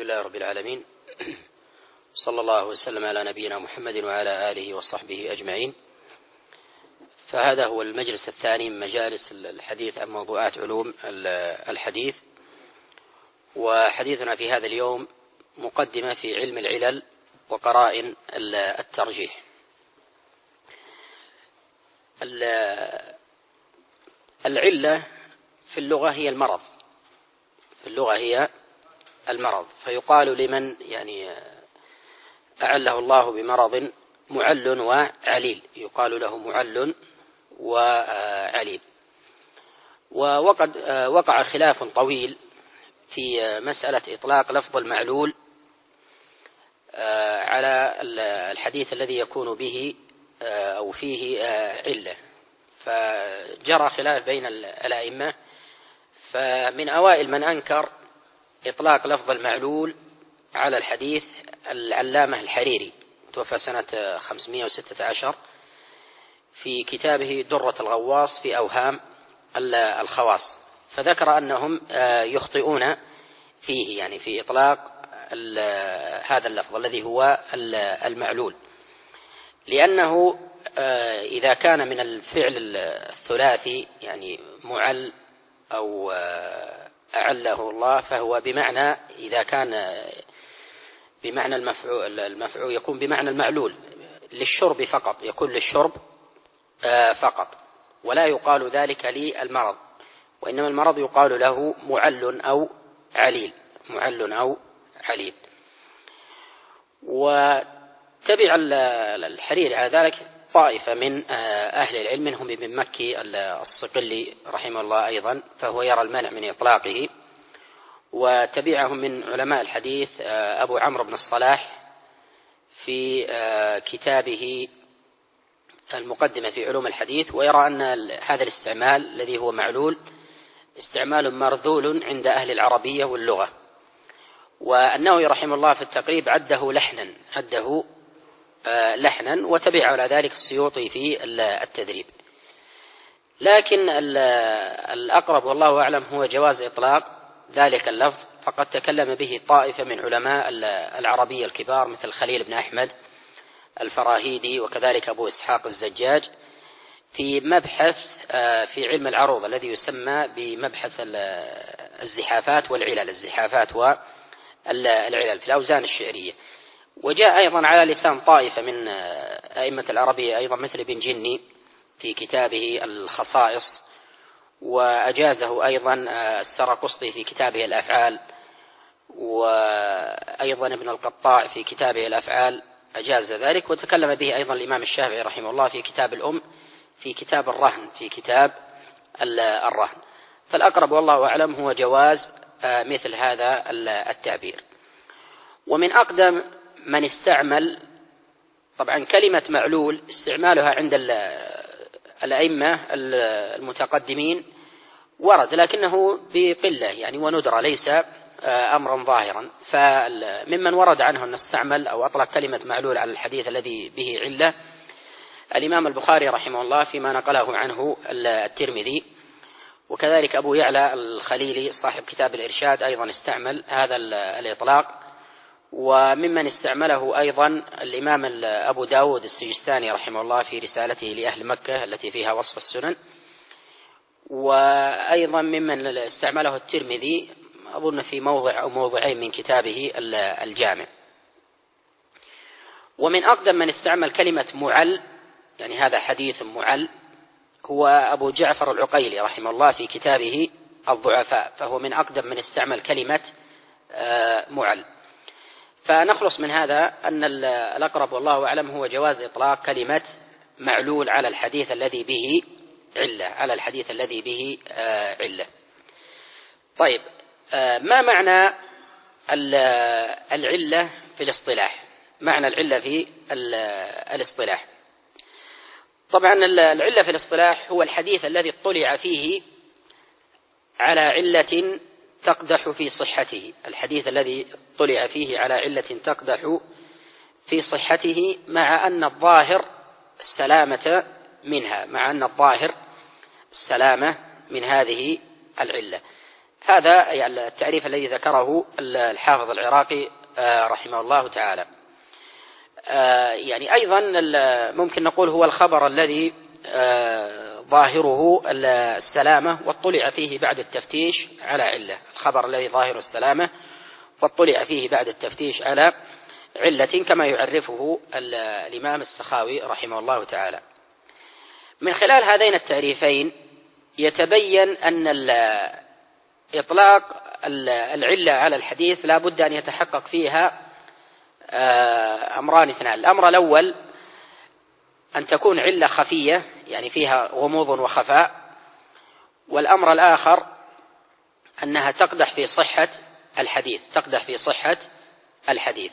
لله رب العالمين، صلى الله وسلم على نبينا محمد وعلى آله وصحبه أجمعين. فهذا هو المجلس الثاني من مجالس الحديث عن موضوعات علوم الحديث، وحديثنا في هذا اليوم مقدمة في علم العلل وقرائن الترجيح. العلة في اللغة هي المرض، المرض، فيقال لمن أعله الله بمرض معل وعليل، يقال له معل وعليل. وقد وقع خلاف طويل في مسألة إطلاق لفظ المعلول على الحديث الذي يكون به أو فيه علة، فجرى خلاف بين الأئمة. فمن أوائل من أنكر إطلاق لفظ المعلول على الحديث العلامة الحريري، توفى سنة 516، في كتابه درة الغواص في أوهام الخواص، فذكر أنهم يخطئون فيه، في إطلاق هذا اللفظ الذي هو المعلول، لأنه إذا كان من الفعل الثلاثي معل أو أعله الله، فهو بمعنى، إذا كان بمعنى المفعول يكون بمعنى المعلول للشرب فقط، يكون للشرب فقط، ولا يقال ذلك للمرض، وإنما المرض يقال له معل أو عليل، معل أو عليل. وتبع الحريري على ذلك طائفة من أهل العلم، منهم ابن مكي الصقلي رحمه الله أيضا، فهو يرى المنع من إطلاقه. وتبعهم من علماء الحديث أبو عمرو بن الصلاح في كتابه المقدمة في علوم الحديث، ويرى أن هذا الاستعمال الذي هو معلول استعمال مرذول عند أهل العربية واللغة، وأنه رحمه الله في التقريب عده لحنا، وتبع على ذلك السيوطي في التدريب. لكن الأقرب والله أعلم هو جواز إطلاق ذلك اللفظ، فقد تكلم به طائفة من علماء العربية الكبار مثل خليل بن أحمد الفراهيدي، وكذلك أبو إسحاق الزجاج، في مبحث في علم العروض الذي يسمى بمبحث الزحافات والعلل، الزحافات والعلل في الأوزان الشعرية. وجاء أيضا على لسان طائفة من أئمة العربية أيضا مثل ابن جني في كتابه الخصائص، وأجازه أيضا السرقسطي في كتابه الأفعال، وأيضا ابن القطاع في كتابه الأفعال أجاز ذلك، وتكلم به أيضا الإمام الشافعي رحمه الله في كتاب الأم، في كتاب الرهن، الرهن. فالأقرب والله أعلم هو جواز مثل هذا التعبير. ومن أقدم من استعمل، طبعا كلمة معلول استعمالها عند الأئمة المتقدمين ورد، لكنه بقلة وندرة، ليس أمرا ظاهرا. فممن ورد عنه أن استعمل أو أطلق كلمة معلول على الحديث الذي به علة الإمام البخاري رحمه الله فيما نقله عنه الترمذي، وكذلك أبو يعلى الخليلي صاحب كتاب الإرشاد أيضا استعمل هذا الإطلاق. وممن استعمله أيضا الإمام أبو داود السجستاني رحمه الله في رسالته لأهل مكة التي فيها وصف السنن، وأيضا ممن استعمله الترمذي أظن في موضع أو موضعين من كتابه الجامع. ومن أقدم من استعمل كلمة معل، هذا حديث معل، هو أبو جعفر العقيلي رحمه الله في كتابه الضعفاء، فهو من أقدم من استعمل كلمة معل. فنخلص من هذا أن الأقرب والله أعلم هو جواز إطلاق كلمة معلول على الحديث الذي به علة، طيب، ما معنى العلة في الاصطلاح؟ معنى العلة في الاصطلاح، طبعا العلة في الاصطلاح هو الحديث الذي اطلع فيه على علة تقدح في صحته، الحديث الذي اطلع فيه على علة تقدح في صحته، مع أن الظاهر السلامة منها، مع أن الظاهر السلامة من هذه العلة. هذا يعني التعريف الذي ذكره الحافظ العراقي رحمه الله تعالى. يعني أيضا ممكن نقول هو الخبر الذي ظاهره السلامة واطلع فيه بعد التفتيش على علة. الخبر الذي ظاهر السلامة واطلع فيه بعد التفتيش على علة كما يعرفه الإمام السخاوي رحمه الله تعالى. من خلال هذين التعريفين يتبين أن إطلاق العلة على الحديث لا بد أن يتحقق فيها أمران اثنان. الأمر الأول أن تكون علة خفية يعني فيها غموض وخفاء، والأمر الآخر أنها تقدح في صحة الحديث، تقدح في صحة الحديث.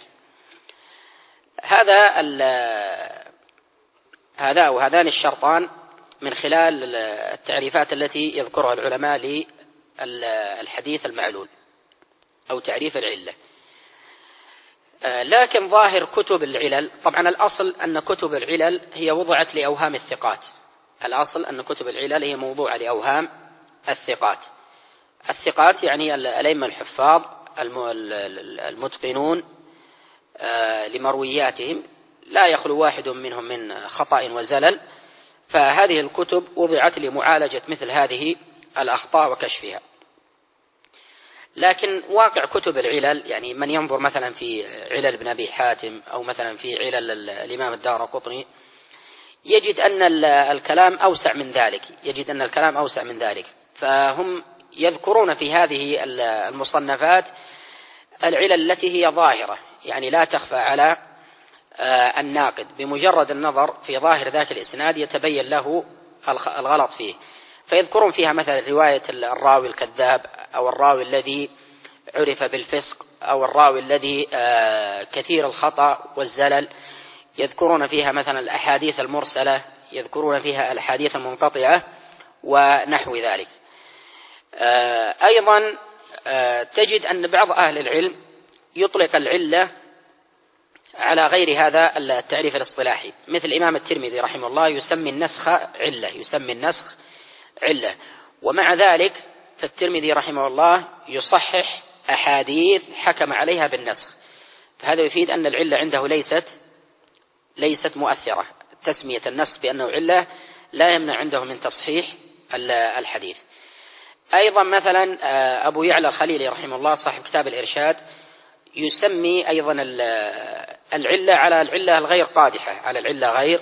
هذان الشرطان من خلال التعريفات التي يذكرها العلماء للحديث المعلول أو تعريف العلة. لكن ظاهر كتب العلل، طبعا الأصل أن كتب العلل هي وضعت لأوهام الثقات، الأصل أن كتب العلل هي موضوعة لأوهام الثقات. الثقات يعني الأئمة الحفاظ المتقنون لمروياتهم لا يخلو واحد منهم من خطأ وزلل، فهذه الكتب وضعت لمعالجة مثل هذه الأخطاء وكشفها. لكن واقع كتب العلل يعني من ينظر مثلا في علل ابن أبي حاتم أو مثلا في علل الإمام الدارقطني يجد أن الكلام أوسع من ذلك، يجد أن الكلام أوسع من ذلك. فهم يذكرون في هذه المصنفات العلل التي هي ظاهرة يعني لا تخفى على الناقد، بمجرد النظر في ظاهر ذاك الإسناد يتبين له الغلط فيه، فيذكرون فيها مثلا رواية الراوي الكذاب أو الراوي الذي عرف بالفسق أو الراوي الذي كثير الخطأ والزلل، يذكرون فيها مثلا الأحاديث المرسلة، يذكرون فيها الأحاديث المنقطعة ونحو ذلك. أيضا تجد أن بعض أهل العلم يطلق العلة على غير هذا التعريف الاصطلاحي، مثل الإمام الترمذي رحمه الله يسمي النسخ علة، يسمي النسخ علة، ومع ذلك فالترمذي رحمه الله يصحح أحاديث حكم عليها بالنسخ، فهذا يفيد أن العلة عنده ليست مؤثرة. تسمية النسخ بأنه علة لا يمنع عنده من تصحيح الحديث. أيضا مثلا أبو يعلى الخليلي رحمه الله صاحب كتاب الإرشاد يسمي أيضا العلة على العلة الغير قادحة، على العلة غير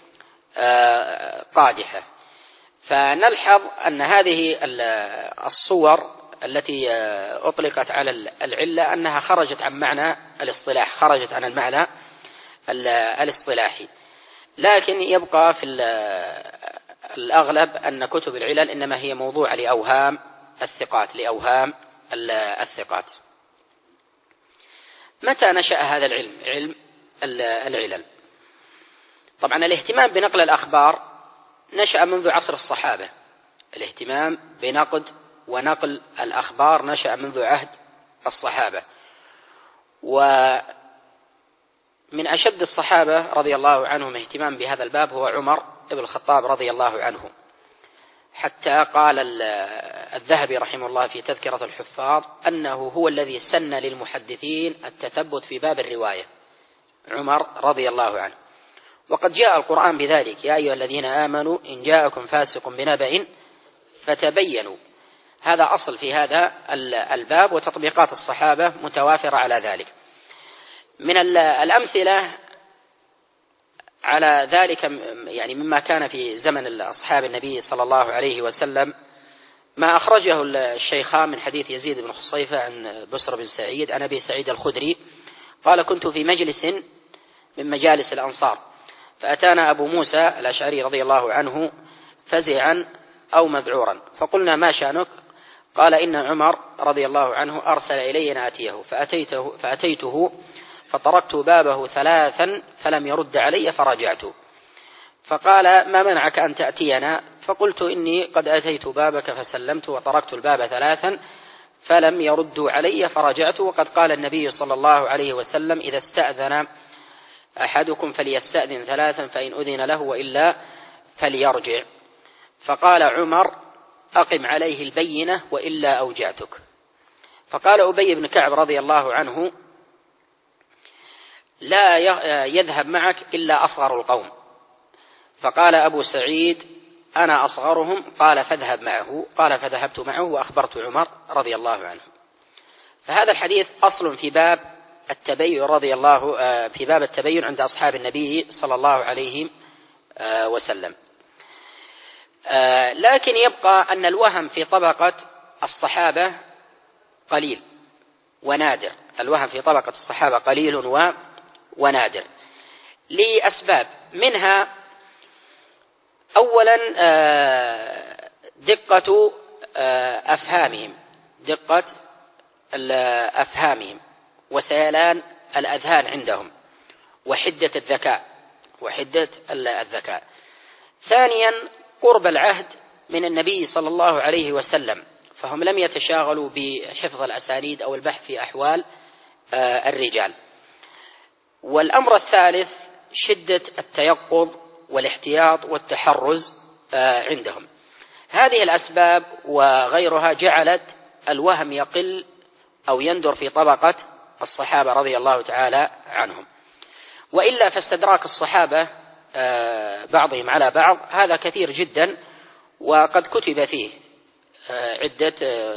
قادحة. فنلحظ أن هذه الصور التي أطلقت على العلة أنها خرجت عن معنى الاصطلاح، خرجت عن المعنى الاصطلاحي. لكن يبقى في الأغلب أن كتب العلل إنما هي موضوع لأوهام الثقات، لأوهام الثقات. متى نشأ هذا العلم، علم العلل؟ طبعا الاهتمام بنقل الأخبار نشأ منذ عصر الصحابة، الاهتمام بنقد ونقل الأخبار نشأ منذ عهد الصحابة، ومن أشد الصحابة رضي الله عنهم اهتمام بهذا الباب هو عمر بن الخطاب رضي الله عنه، حتى قال الذهبي رحمه الله في تذكرة الحفاظ أنه هو الذي سن للمحدثين التثبت في باب الرواية، عمر رضي الله عنه. وقد جاء القرآن بذلك: يا أيها الذين آمنوا إن جاءكم فاسق بنبأ فتبينوا. هذا أصل في هذا الباب، وتطبيقات الصحابة متوافرة على ذلك. من الأمثلة على ذلك يعني مما كان في زمن أصحاب النبي صلى الله عليه وسلم ما أخرجه الشيخان من حديث يزيد بن خصيفة عن بسر بن سعيد عن أبي سعيد الخدري قال: كنت في مجلس من مجالس الأنصار فأتانا أبو موسى الأشعري رضي الله عنه فزعا أو مذعورا، فقلنا: ما شأنك؟ قال: إن عمر رضي الله عنه أرسل إلي أن آتيه، فأتيته فطرقت بابه 3 فلم يرد علي فرجعت، فقال: ما منعك أن تأتينا؟ فقلت: إني قد أتيت بابك فسلمت وطرقت الباب 3 فلم يردوا علي فرجعت، وقد قال النبي صلى الله عليه وسلم: إذا استأذن أحدكم فليستأذن 3 فإن أذن له وإلا فليرجع. فقال عمر: أقم عليه البينة وإلا أوجعتك. فقال أبي بن كعب رضي الله عنه: لا يذهب معك إلا أصغر القوم. فقال أبو سعيد: أنا أصغرهم. قال: فاذهب معه. قال: فذهبت معه وأخبرت عمر رضي الله عنه. فهذا الحديث أصل في باب التبين في باب التبين عند أصحاب النبي صلى الله عليه وسلم. لكن يبقى أن الوهم في طبقة الصحابة قليل ونادر. الوهم في طبقة الصحابة قليل ونادر لأسباب، منها أولا دقة أفهامهم وسيلان الأذهان عندهم وحدة الذكاء. ثانيا قرب العهد من النبي صلى الله عليه وسلم، فهم لم يتشاغلوا بحفظ الأسانيد أو البحث في أحوال الرجال. والأمر الثالث شدة التيقظ والاحتياط والتحرز عندهم. هذه الأسباب وغيرها جعلت الوهم يقل أو يندر في طبقة الصحابة رضي الله تعالى عنهم. وإلا فاستدراك الصحابة بعضهم على بعض هذا كثير جدا، وقد كتب فيه عدة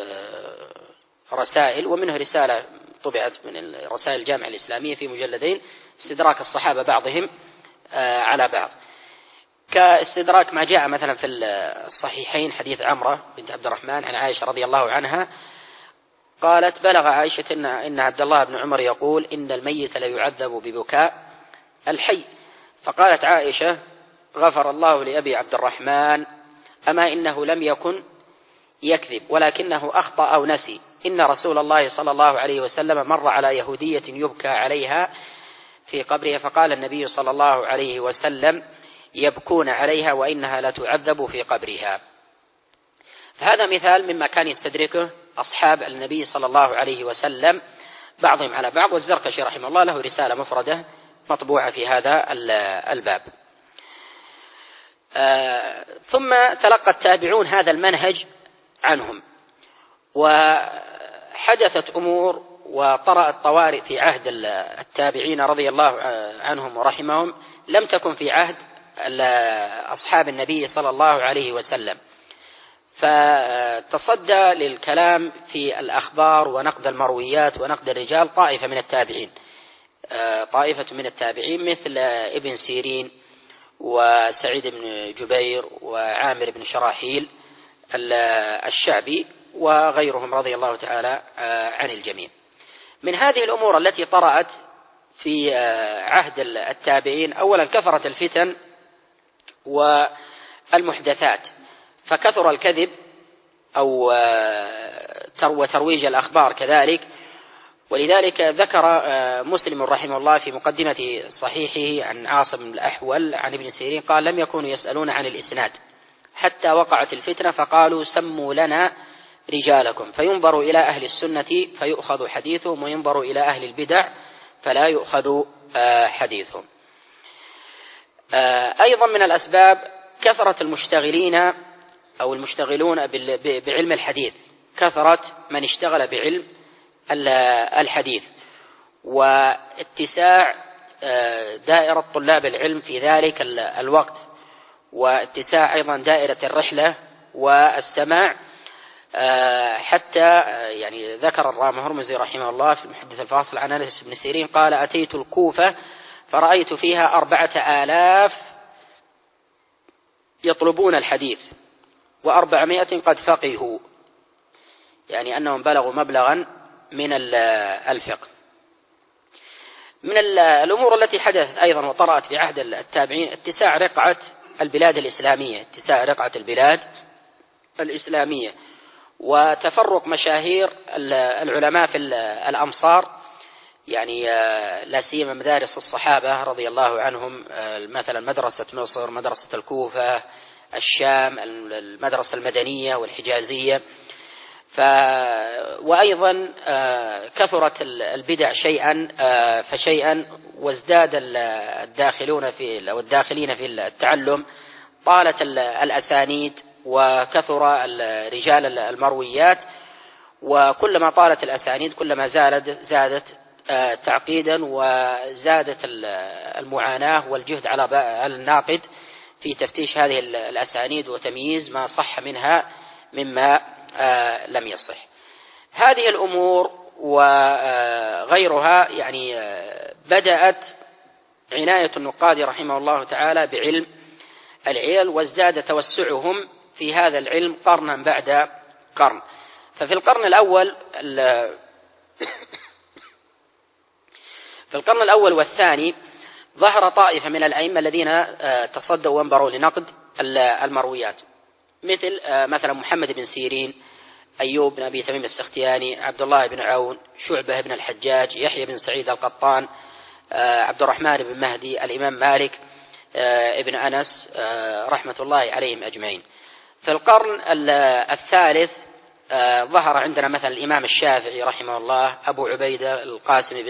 رسائل، ومنه رسالة طبعت من رسائل الجامعة الإسلامية في مجلدين: استدراك الصحابة بعضهم على بعض، كاستدراك ما جاء مثلا في الصحيحين حديث عمرة بنت عبد الرحمن عن عائشة رضي الله عنها قالت: بلغ عائشة إن عبد الله بن عمر يقول: إن الميت لا يعذب ببكاء الحي. فقالت عائشة: غفر الله لأبي عبد الرحمن، أما إنه لم يكن يكذب ولكنه أخطأ أو نسي. إن رسول الله صلى الله عليه وسلم مر على يهودية يبكى عليها في قبرها، فقال النبي صلى الله عليه وسلم: يبكون عليها وإنها لا تعذب في قبرها. فهذا مثال مما كان يستدركه أصحاب النبي صلى الله عليه وسلم بعضهم على بعض. والزركشي رحمه الله له رسالة مفردة مطبوعة في هذا الباب. ثم تلقى التابعون هذا المنهج عنهم، وحدثت أمور وطرأت طوارئ في عهد التابعين رضي الله عنهم ورحمهم لم تكن في عهد أصحاب النبي صلى الله عليه وسلم. فتصدى للكلام في الأخبار ونقد المرويات ونقد الرجال طائفة من التابعين مثل ابن سيرين وسعيد بن جبير وعامر بن شراحيل الشعبي وغيرهم رضي الله تعالى عن الجميع. من هذه الأمور التي طرأت في عهد التابعين: أولا كثرت الفتن والمحدثات، فكثر الكذب وترويج الأخبار كذلك. ولذلك ذكر مسلم رحمه الله في مقدمة صحيحه عن عاصم الأحول عن ابن سيرين قال: لم يكونوا يسألون عن الإسناد حتى وقعت الفتنة فقالوا: سموا لنا رجالكم، فينظر إلى أهل السنة فيؤخذ حديثهم، وينظر إلى أهل البدع فلا يؤخذ حديثهم. أيضا من الأسباب كثرة المشتغلين أو المشتغلون بعلم الحديث، كثرة من اشتغل بعلم الحديث، واتساع دائرة طلاب العلم في ذلك الوقت، واتساع أيضا دائرة الرحلة والسماع، حتى يعني ذكر الرام هرمزي رحمه الله في المحدث الفاصل عن أنس بن سيرين قال: أتيت الكوفة فرأيت فيها 4000 يطلبون الحديث و400 قد فقهوا، يعني أنهم بلغوا مبلغا من الفقه. من الأمور التي حدثت أيضا وطرأت في عهد التابعين اتساع رقعة البلاد الإسلامية، وتفرق مشاهير العلماء في الأمصار، يعني لا سيما مدارس الصحابة رضي الله عنهم، مثلا مدرسة مصر، مدرسة الكوفة، الشام، المدرسة المدنية والحجازية. وأيضا كثرت البدع شيئا فشيئا، وازداد الداخلين في التعلم، طالت الأسانيد، وكثر رجال المرويات، وكلما طالت الأسانيد كلما زادت تعقيدا، وزادت المعاناة والجهد على الناقد في تفتيش هذه الأسانيد وتمييز ما صح منها مما لم يصح. هذه الأمور وغيرها يعني بدأت عناية النقاد رحمه الله تعالى بعلم العلل، وازداد توسعهم في هذا العلم قرنا بعد قرن. ففي القرن الأول والثاني ظهر طائفة من الأئمة الذين تصدوا وانبروا لنقد المرويات، مثلا محمد بن سيرين، أيوب بن أبي تميم السختياني، عبد الله بن عون، شعبة بن الحجاج، يحيى بن سعيد القطان، عبد الرحمن بن مهدي، الإمام مالك ابن أنس رحمة الله عليهم أجمعين. في القرن الثالث ظهر عندنا مثلا الإمام الشافعي رحمه الله، أبو عبيد القاسم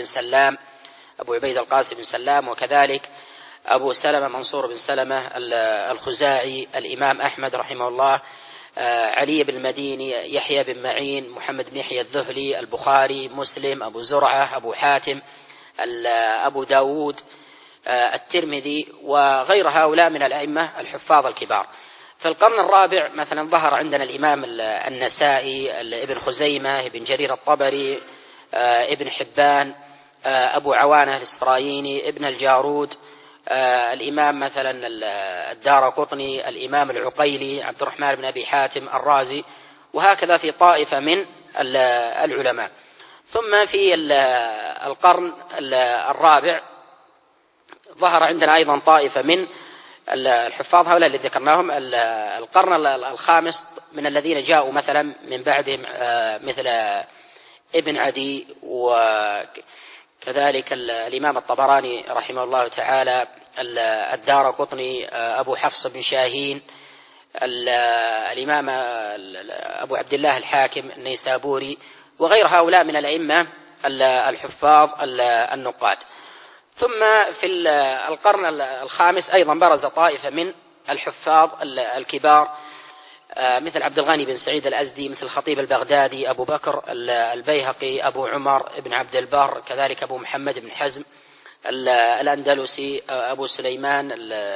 بن سلام، وكذلك أبو سلمة منصور بن سلمة الخزاعي، الإمام أحمد رحمه الله، علي بن المديني، يحيى بن معين، محمد بن يحيى الذهلي، البخاري، مسلم، أبو زرعة، أبو حاتم، أبو داود، الترمذي، وغير هؤلاء من الأئمة الحفاظ الكبار. في القرن الرابع مثلا ظهر عندنا الإمام النسائي، ابن خزيمة، ابن جرير الطبري، ابن حبان، أبو عوانة الإسفرايني، ابن الجارود، الإمام مثلا الدارقطني، الإمام العقيلي، عبد الرحمن بن أبي حاتم الرازي، وهكذا في طائفة من العلماء. ثم في القرن الرابع ظهر عندنا أيضا طائفة من الحفاظ هؤلاء الذين ذكرناهم. القرن الخامس من الذين جاءوا مثلا من بعدهم مثل ابن عدي، وكذلك الإمام الطبراني رحمه الله تعالى، الدارقطني، أبو حفص بن شاهين، الإمام أبو عبد الله الحاكم النيسابوري، وغير هؤلاء من الأئمة الحفاظ النقاد. ثم في القرن الخامس أيضا برز طائفة من الحفاظ الكبار، مثل عبد الغني بن سعيد الأزدي، مثل الخطيب البغدادي، أبو بكر البيهقي، أبو عمر بن عبد البر، كذلك أبو محمد بن حزم الأندلسي، أبو سليمان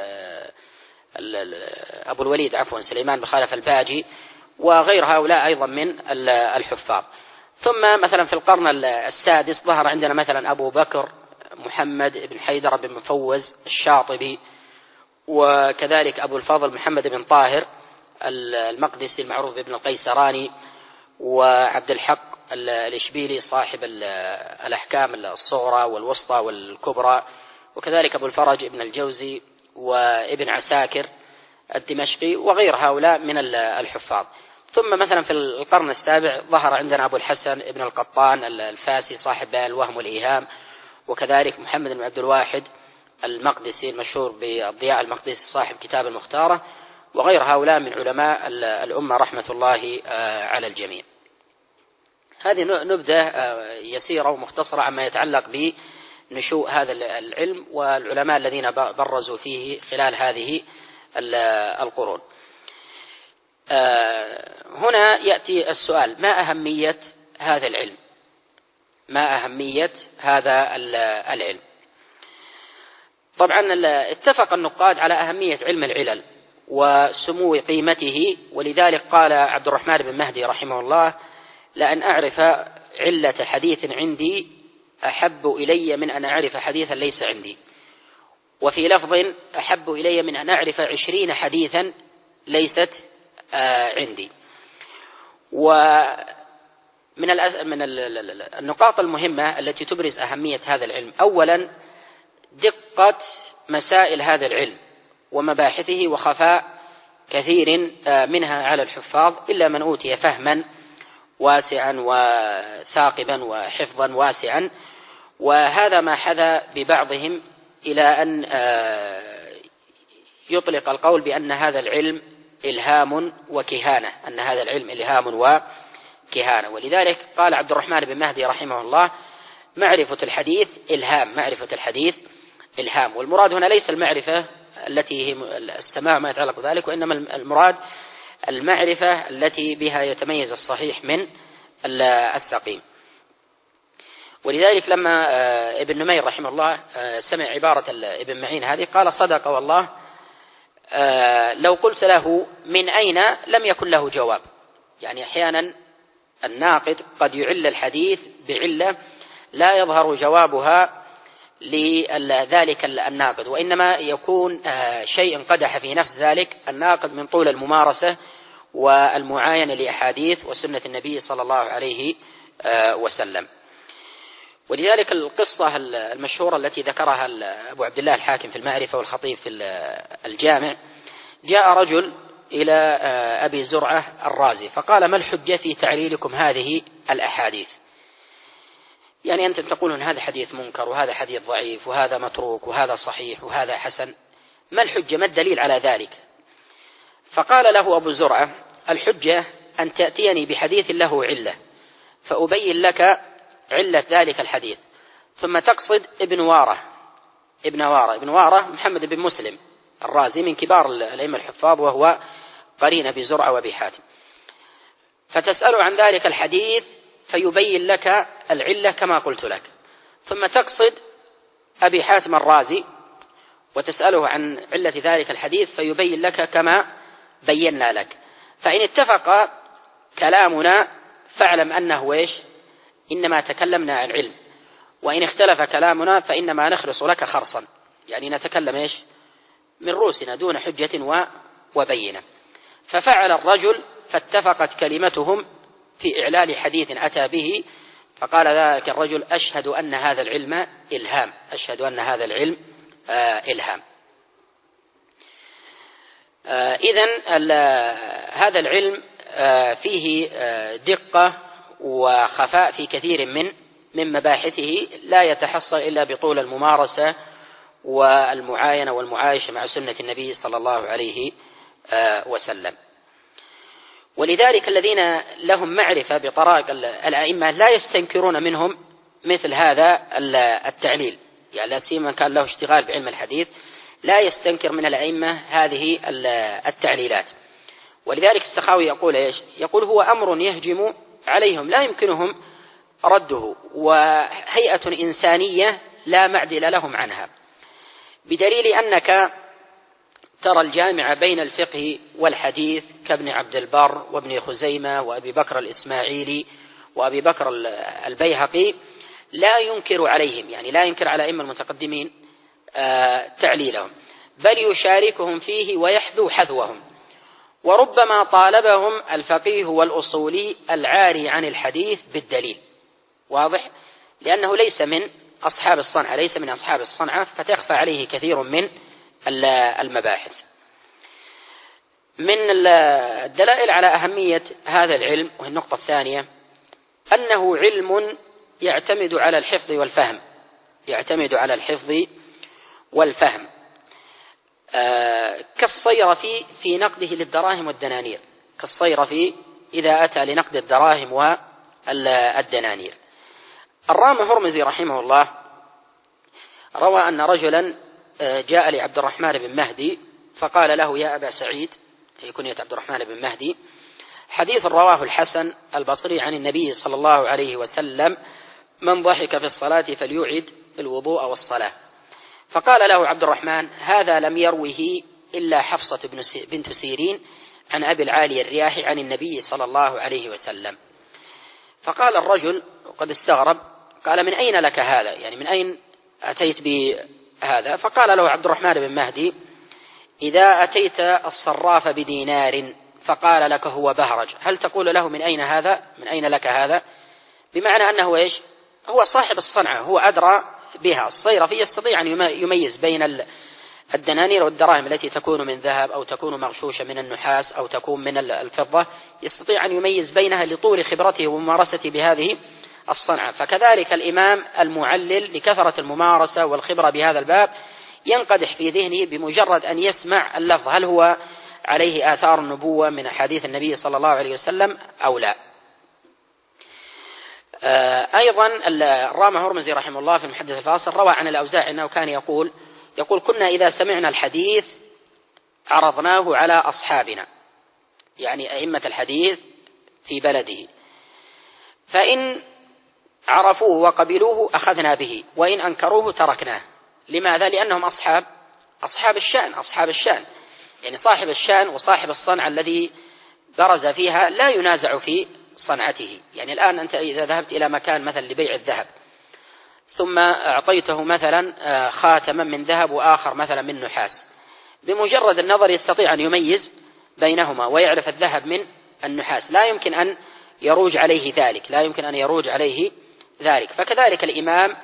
أبو الوليد سليمان بن خلف الباجي، وغير هؤلاء أيضا من الحفاظ. ثم مثلا في القرن السادس ظهر عندنا مثلا أبو بكر محمد بن حيدر بن مفوز الشاطبي، وكذلك أبو الفضل محمد بن طاهر المقدسي المعروف بابن القيسراني، وعبد الحق الإشبيلي صاحب الأحكام الصغرى والوسطى والكبرى، وكذلك أبو الفرج ابن الجوزي، وابن عساكر الدمشقي، وغير هؤلاء من الحفاظ. ثم مثلا في القرن السابع ظهر عندنا أبو الحسن ابن القطان الفاسي صاحب الوهم والإيهام، وكذلك محمد بن عبد الواحد المقدسي المشهور بالضياء المقدسي صاحب كتاب المختارة، وغير هؤلاء من علماء الأمة رحمة الله على الجميع. هذه نبذة يسيرة ومختصرة عما يتعلق بنشوء هذا العلم والعلماء الذين برزوا فيه خلال هذه القرون. هنا يأتي السؤال: ما أهمية هذا العلم؟ ما أهمية هذا العلم؟ طبعا اتفق النقاد على أهمية علم العلل وسمو قيمته، ولذلك قال عبد الرحمن بن مهدي رحمه الله: لأن أعرف علة حديث عندي أحب إلي من أن أعرف حديثا ليس عندي، وفي لفظ أحب إلي من أن أعرف 20 حديثا ليست عندي. ومن النقاط المهمة التي تبرز أهمية هذا العلم: أولا دقة مسائل هذا العلم ومباحثه وخفاء كثير منها على الحفاظ، إلا من أوتي فهما واسعا وثاقبا وحفظا واسعا. وهذا ما حذى ببعضهم إلى أن يطلق القول بأن هذا العلم إلهام وكهانة، أن هذا العلم إلهام وكهانة. ولذلك قال عبد الرحمن بن مهدي رحمه الله: معرفة الحديث إلهام، معرفة الحديث إلهام. والمراد هنا ليس المعرفة التي هي السماع ما يتعلق بذلك، وإنما المراد المعرفة التي بها يتميز الصحيح من السقيم. ولذلك لما ابن نمير رحمه الله سمع عبارة ابن معين هذه قال صدق والله، لو قلت له من أين لم يكن له جواب. يعني أحيانا الناقد قد يعل الحديث بعلة لا يظهر جوابها لذلك الناقد، وإنما يكون شيء قدح في نفس ذلك الناقد من طول الممارسة والمعاينة لأحاديث وسنة النبي صلى الله عليه وسلم. ولذلك القصة المشهورة التي ذكرها أبو عبد الله الحاكم في المعرفة والخطيب في الجامع، جاء رجل إلى أبي زرعة الرازي فقال ما الحجة في تعليلكم هذه الأحاديث؟ يعني أنتم تقولون هذا حديث منكر وهذا حديث ضعيف وهذا متروك وهذا صحيح وهذا حسن، ما الحجة، ما الدليل على ذلك؟ فقال له أبو زرعة الحجة أن تأتيني بحديث له علة فأبين لك علة ذلك الحديث، ثم تقصد ابن وارة محمد بن مسلم الرازي من كبار الأئمة الحفاظ وهو قرين أبي زرعة وأبي حاتم، فتسأله عن ذلك الحديث فيبين لك العلة كما قلت لك، ثم تقصد أبي حاتم الرازي وتسأله عن علة ذلك الحديث فيبين لك كما بينا لك، فإن اتفق كلامنا فاعلم أنه إنما تكلمنا عن علم، وإن اختلف كلامنا فإنما نخرص لك خرصا، يعني نتكلم من رؤوسنا دون حجة وبينة. ففعل الرجل فاتفقت كلمتهم في إعلال حديث أتى به، فقال ذلك الرجل أشهد أن هذا العلم إلهام، أشهد أن هذا العلم إلهام. إذن هذا العلم فيه دقة وخفاء في كثير من مباحثه لا يتحصل إلا بطول الممارسة والمعاينة والمعايشة مع سنة النبي صلى الله عليه وسلم. ولذلك الذين لهم معرفة بطرائق الأئمة لا يستنكرون منهم مثل هذا التعليل، يعني لا سيما كان له اشتغال بعلم الحديث لا يستنكر من الأئمة هذه التعليلات. ولذلك السخاوي يقول هو أمر يهجم عليهم لا يمكنهم رده، وهيئة إنسانية لا معدل لهم عنها، بدليل أنك ترى الجامع بين الفقه والحديث كابن عبد البر وابن خزيمة وأبي بكر الإسماعيلي وأبي بكر البيهقي لا ينكر عليهم، يعني لا ينكر على أئمة المتقدمين تعليلهم، بل يشاركهم فيه ويحذو حذوهم، وربما طالبهم الفقيه والأصولي العاري عن الحديث بالدليل، واضح؟ لأنه ليس من أصحاب الصنعة، ليس من أصحاب الصنعة، فتخفى عليه كثير من المباحث. من الدلائل على أهمية هذا العلم، وهي النقطة الثانية، أنه علم يعتمد على الحفظ والفهم، يعتمد على الحفظ والفهم، كالصيرفي في نقده للدراهم والدنانير، كالصيرفي إذا أتى لنقد الدراهم والدنانير. الرام هرمزي رحمه الله روى أن رجلا جاء لعبد الرحمن بن مهدي فقال له يا أبا سعيد، هي كنية عبد الرحمن بن مهدي، حديث رواه الحسن البصري عن النبي صلى الله عليه وسلم من ضحك في الصلاة فليعد الوضوء والصلاة. فقال له عبد الرحمن هذا لم يروه إلا حفصة بنت سيرين عن أبي العالي الرياحي عن النبي صلى الله عليه وسلم. فقال الرجل وقد استغرب، قال من أين لك هذا، يعني من أين أتيت بهذا؟ فقال له عبد الرحمن بن مهدي إذا أتيت الصراف بدينار فقال لك هو بهرج هل تقول له من أين هذا، من أين لك هذا؟ بمعنى أنه هو صاحب الصنعة، هو أدرى بها. الصيرفي يستطيع أن يميز بين الدنانير والدراهم التي تكون من ذهب أو تكون مغشوشة من النحاس أو تكون من الفضة، يستطيع أن يميز بينها لطول خبرته وممارسته بهذه الصنعة. فكذلك الإمام المعلل لكثرة الممارسة والخبرة بهذا الباب ينقدح في ذهنه بمجرد أن يسمع اللفظ هل هو عليه آثار النبوة من حديث النبي صلى الله عليه وسلم أو لا. أيضا الرام هرمزي رحمه الله في المحدث الفاصل روى عن الأوزاعي أنه كان يقول كنا إذا سمعنا الحديث عرضناه على أصحابنا، يعني أئمة الحديث في بلده، فإن عرفوه وقبلوه أخذنا به، وإن أنكروه تركناه. لماذا؟ لأنهم أصحاب الشأن، يعني صاحب الشأن وصاحب الصنع الذي برز فيها لا ينازع في صنعته. يعني الآن أنت إذا ذهبت إلى مكان مثلا لبيع الذهب ثم أعطيته مثلا خاتما من ذهب وآخر مثلا من نحاس، بمجرد النظر يستطيع أن يميز بينهما ويعرف الذهب من النحاس، لا يمكن أن يروج عليه ذلك. فكذلك الإمام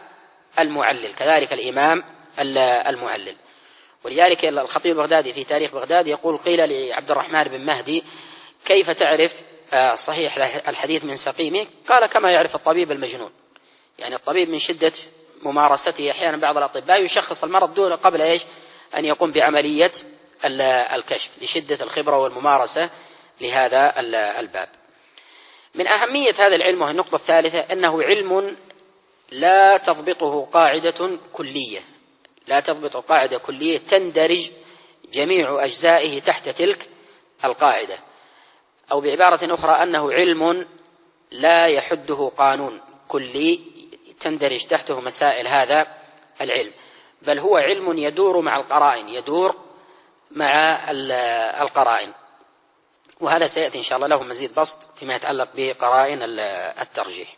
المعلل. ولذلك الخطيب البغدادي في تاريخ بغداد يقول: قيل لعبد الرحمن بن مهدي: كيف تعرف صحيح الحديث من سقيمه؟ قال: كما يعرف الطبيب المجنون. يعني الطبيب من شدة ممارسته أحيانا بعض الأطباء يشخص المرض دون قبل أن يقوم بعملية الكشف، لشدة الخبرة والممارسة لهذا الباب. من أهمية هذا العلم، وهي النقطة الثالثة، أنه علم لا تضبطه قاعدة كلية تندرج جميع أجزائه تحت تلك القاعدة، أو بعبارة أخرى أنه علم لا يحده قانون كلي تندرج تحته مسائل هذا العلم، بل هو علم يدور مع القرائن. وهذا سيأتي إن شاء الله له مزيد بسط فيما يتعلق بقرائن الترجيح.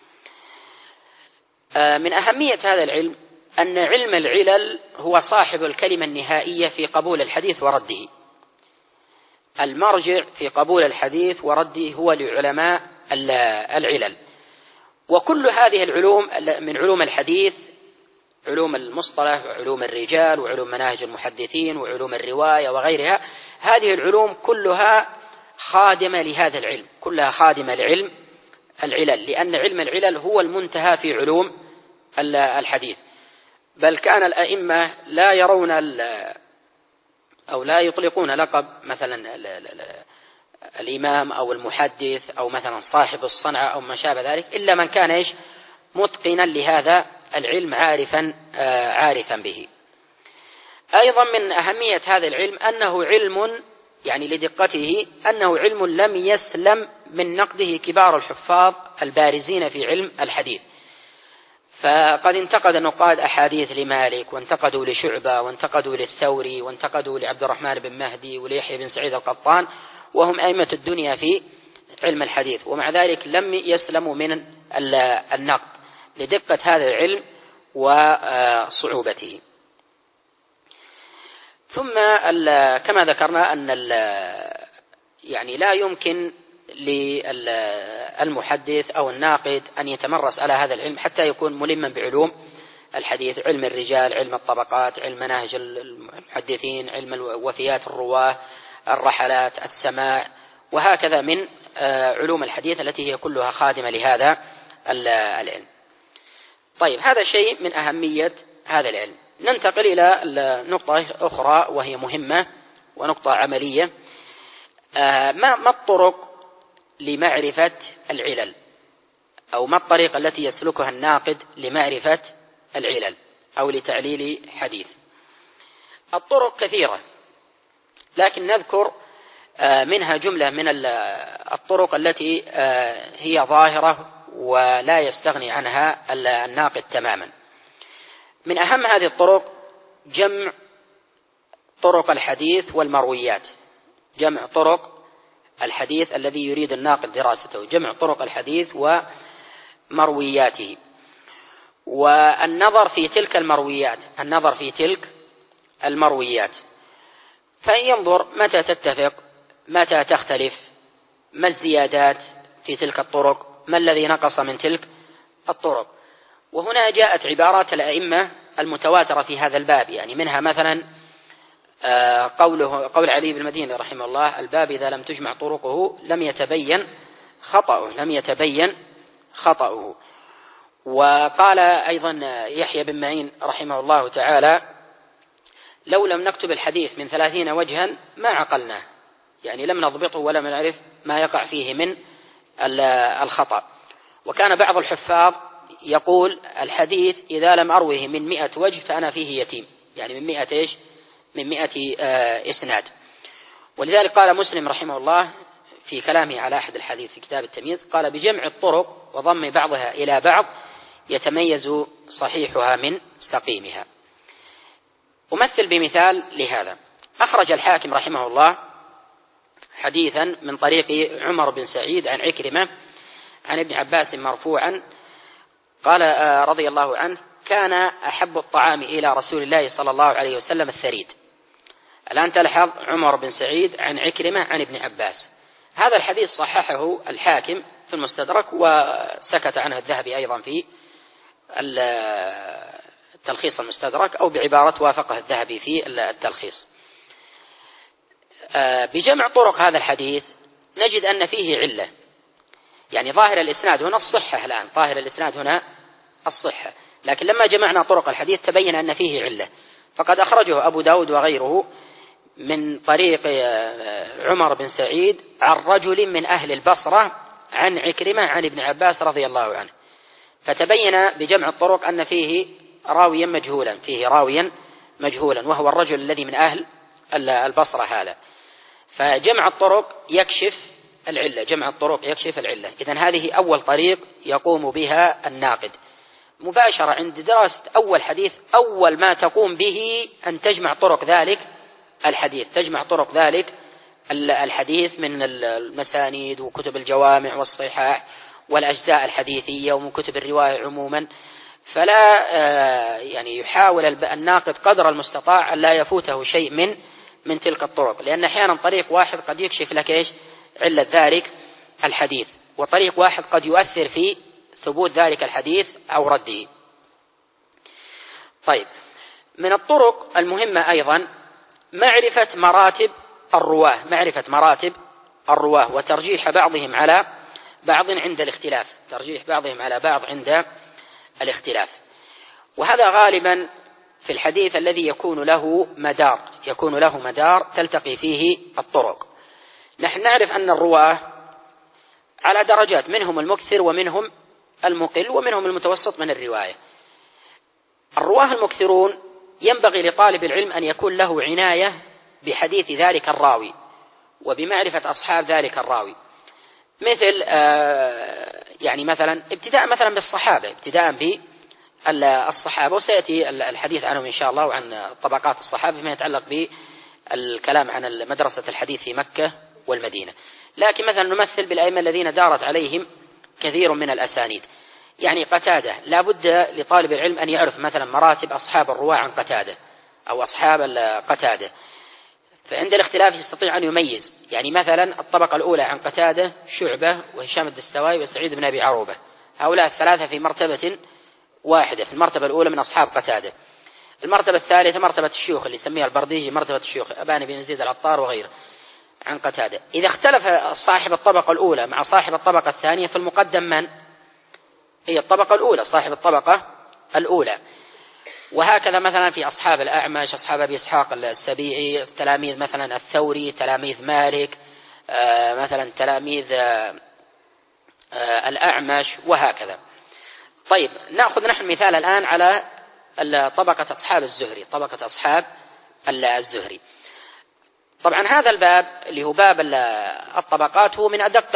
من أهمية هذا العلم أن علم العلل هو صاحب الكلمة النهائية في قبول الحديث ورده. المرجع في قبول الحديث ورده هو لعلماء العلل. وكل هذه العلوم من علوم الحديث، علوم المصطلح وعلوم الرجال وعلوم مناهج المحدثين وعلوم الرواية وغيرها، هذه العلوم كلها خادمة لهذا العلم، كلها خادمة لعلم العلل، لأن علم العلل هو المنتهى في علوم الحديث. بل كان الأئمة لا يرون أو لا يطلقون لقب مثلا الإمام أو المحدث أو مثلا صاحب الصنعة أو ما شابه ذلك، إلا من كان متقنا لهذا العلم عارفا به. أيضا من أهمية هذا العلم أنه علم، يعني لدقته، أنه علم لم يسلم من نقده كبار الحفاظ البارزين في علم الحديث. فقد انتقد نقاد أحاديث لمالك، وانتقدوا لشعبة، وانتقدوا للثوري، وانتقدوا لعبد الرحمن بن مهدي وليحيى بن سعيد القطان، وهم أئمة الدنيا في علم الحديث، ومع ذلك لم يسلموا من النقد لدقة هذا العلم وصعوبته. ثم كما ذكرنا أن يعني لا يمكن للمحدث أو الناقد أن يتمرس على هذا العلم حتى يكون ملما بعلوم الحديث: علم الرجال، علم الطبقات، علم مناهج المحدثين، علم وفيات الرواة، الرحلات، السماع، وهكذا من علوم الحديث التي هي كلها خادمة لهذا العلم. طيب، هذا شيء من أهمية هذا العلم. ننتقل إلى نقطة أخرى وهي مهمة ونقطة عملية. ما الطرق لمعرفة العلل، أو ما الطريقة التي يسلكها الناقد لمعرفة العلل أو لتعليل حديث؟ الطرق كثيرة، لكن نذكر منها جملة من الطرق التي هي ظاهرة ولا يستغني عنها الناقد تماما. من أهم هذه الطرق جمع طرق الحديث والمرويات، جمع طرق الحديث الذي يريد الناقد دراسته، جمع طرق الحديث ومروياته، والنظر في تلك المرويات، فإن ينظر متى تتفق، متى تختلف، ما الزيادات في تلك الطرق، ما الذي نقص من تلك الطرق. وهنا جاءت عبارات الأئمة المتواترة في هذا الباب، يعني منها مثلا قول علي بن المديني رحمه الله: الباب إذا لم تجمع طرقه لم يتبين خطأه. وقال أيضا يحيى بن معين رحمه الله تعالى: لو لم نكتب الحديث من 30 وجها ما عقلناه، يعني لم نضبطه ولم نعرف ما يقع فيه من الخطأ. وكان بعض الحفاظ يقول: الحديث إذا لم أروه من 100 وجه فأنا فيه يتيم، يعني من 100 إسناد. ولذلك قال مسلم رحمه الله في كلامه على أحد الحديث في كتاب التمييز قال: بجمع الطرق وضم بعضها إلى بعض يتميز صحيحها من سقيمها. أمثل بمثال لهذا. أخرج الحاكم رحمه الله حديثا من طريق عمر بن سعيد عن عكرمة عن ابن عباس مرفوعا قال رضي الله عنه: كان أحب الطعام إلى رسول الله صلى الله عليه وسلم الثريد. الآن تلحظ عمر بن سعيد عن عكرمة عن ابن عباس. هذا الحديث صححه الحاكم في المستدرك، وسكت عنه الذهبي أيضا في التلخيص المستدرك، أو بعبارة وافقه الذهبي في التلخيص. بجمع طرق هذا الحديث نجد أن فيه علة، يعني ظاهر الإسناد هنا الصحة، الآن ظاهر الإسناد هنا الصحة، لكن لما جمعنا طرق الحديث تبين أن فيه علة. فقد أخرجه أبو داود وغيره من طريق عمر بن سعيد عن رجل من أهل البصرة عن عكرمة عن ابن عباس رضي الله عنه، فتبين بجمع الطرق أن فيه راويا مجهولا وهو الرجل الذي من أهل البصرة هذا. فجمع الطرق يكشف العلة. إذن هذه أول طريق يقوم بها الناقد مباشرة عند دراسة أول حديث. أول ما تقوم به أن تجمع طرق ذلك الحديث من المسانيد وكتب الجوامع والصحاح والأجزاء الحديثية ومن كتب الرواية عموما. فلا يعني يحاول الناقد قدر المستطاع أن لا يفوته شيء من تلك الطرق، لأن أحيانا طريق واحد قد يكشف لك علة ذلك الحديث، وطريق واحد قد يؤثر في ثبوت ذلك الحديث أو رده. طيب، من الطرق المهمة أيضا معرفة مراتب الرواه وترجيح بعضهم على بعض عند الاختلاف. وهذا غالبا في الحديث الذي يكون له مدار تلتقي فيه الطرق. نحن نعرف أن الرواه على درجات، منهم المكثر ومنهم المقل ومنهم المتوسط من الرواية. الرواه المكثرون ينبغي لطالب العلم أن يكون له عناية بحديث ذلك الراوي وبمعرفة أصحاب ذلك الراوي، مثل يعني مثلا ابتداء بالصحابة، وسيأتي الحديث عنهم إن شاء الله وعن طبقات الصحابة فيما يتعلق بالكلام عن مدرسة الحديث في مكة والمدينة. لكن مثلا نمثل بالأئمة الذين دارت عليهم كثير من الأسانيد، يعني قتادة، لا بد لطالب العلم أن يعرف مثلا مراتب أصحاب الرواة عن قتادة أو أصحاب قتادة، فعند الاختلاف يستطيع أن يميز. يعني مثلا الطبقة الأولى عن قتادة شعبة وهشام الدستوائي وسعيد بن أبي عروبة، هؤلاء الثلاثة في مرتبة واحدة، في المرتبة الأولى من أصحاب قتادة. المرتبة الثالثة مرتبة الشيوخ اللي يسميها البرديجي مرتبة الشيوخ، أبان بن يزيد العطار وغيره عن قتادة. إذا اختلف صاحب الطبقة الأولى مع صاحب الطبقة الثانية، فالمقدم من؟ هي الطبقة الأولى، صاحب الطبقة الأولى. وهكذا مثلا في أصحاب الأعمش، أصحاب أبي إسحاق السبيعي، تلاميذ مثلا الثوري، تلاميذ مالك، مثلا تلاميذ الأعمش، وهكذا. طيب، نأخذ نحن مثال الآن على طبقة أصحاب الزهري. طبعا هذا الباب اللي هو باب الطبقات هو من أدق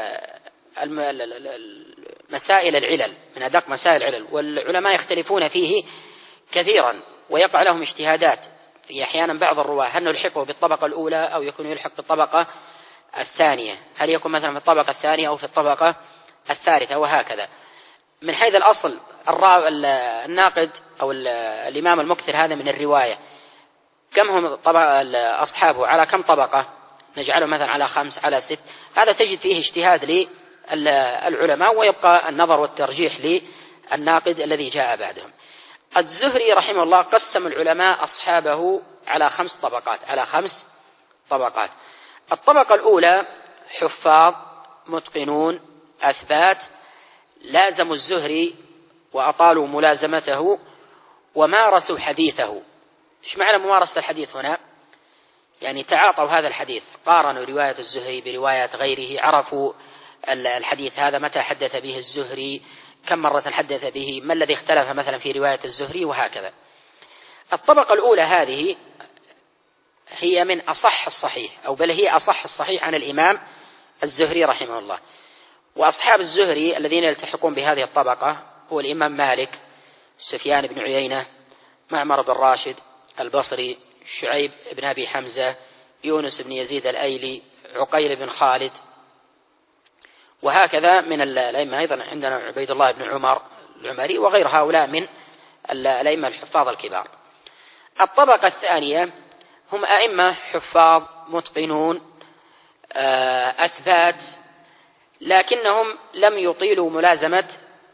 مسائل العلل، والعلماء يختلفون فيه كثيرا ويقع لهم اجتهادات في أحيانا بعض الرواة هل نلحقه بالطبقة الأولى أو يكون يلحق بالطبقة الثانية، هل يكون مثلا في الطبقة الثانية أو في الطبقة الثالثة، وهكذا. من حيث الأصل الناقد أو الإمام المكثر هذا من الرواية كم هم أصحابه، على كم طبقة، نجعله مثلا على 5 على 6، هذا تجد فيه اجتهاد للعلماء، ويبقى النظر والترجيح للناقد الذي جاء بعدهم. الزهري رحمه الله قسم العلماء أصحابه على 5 طبقات. الطبقة الأولى حفاظ متقنون أثبات لازموا الزهري وأطالوا ملازمته ومارسوا حديثه. إيش معنى ممارسة الحديث هنا؟ يعني تعاطوا هذا الحديث، قارنوا رواية الزهري برواية غيره، عرفوا الحديث هذا متى حدث به الزهري، كم مرة حدث به، ما الذي اختلف مثلا في رواية الزهري، وهكذا. الطبقة الأولى هذه هي من أصح الصحيح، أو بل هي أصح الصحيح عن الإمام الزهري رحمه الله. وأصحاب الزهري الذين يلتحقون بهذه الطبقة هو الإمام مالك، سفيان بن عيينة، معمر بن راشد البصري، شعيب بن أبي حمزة، يونس بن يزيد الأيلي، عقيل بن خالد، وهكذا من الأئمة. أيضا عندنا عبيد الله بن عمر العمري وغير هؤلاء من الأئمة الحفاظ الكبار. الطبقة الثانية هم أئمة حفاظ متقنون أثبات، لكنهم لم يطيلوا ملازمة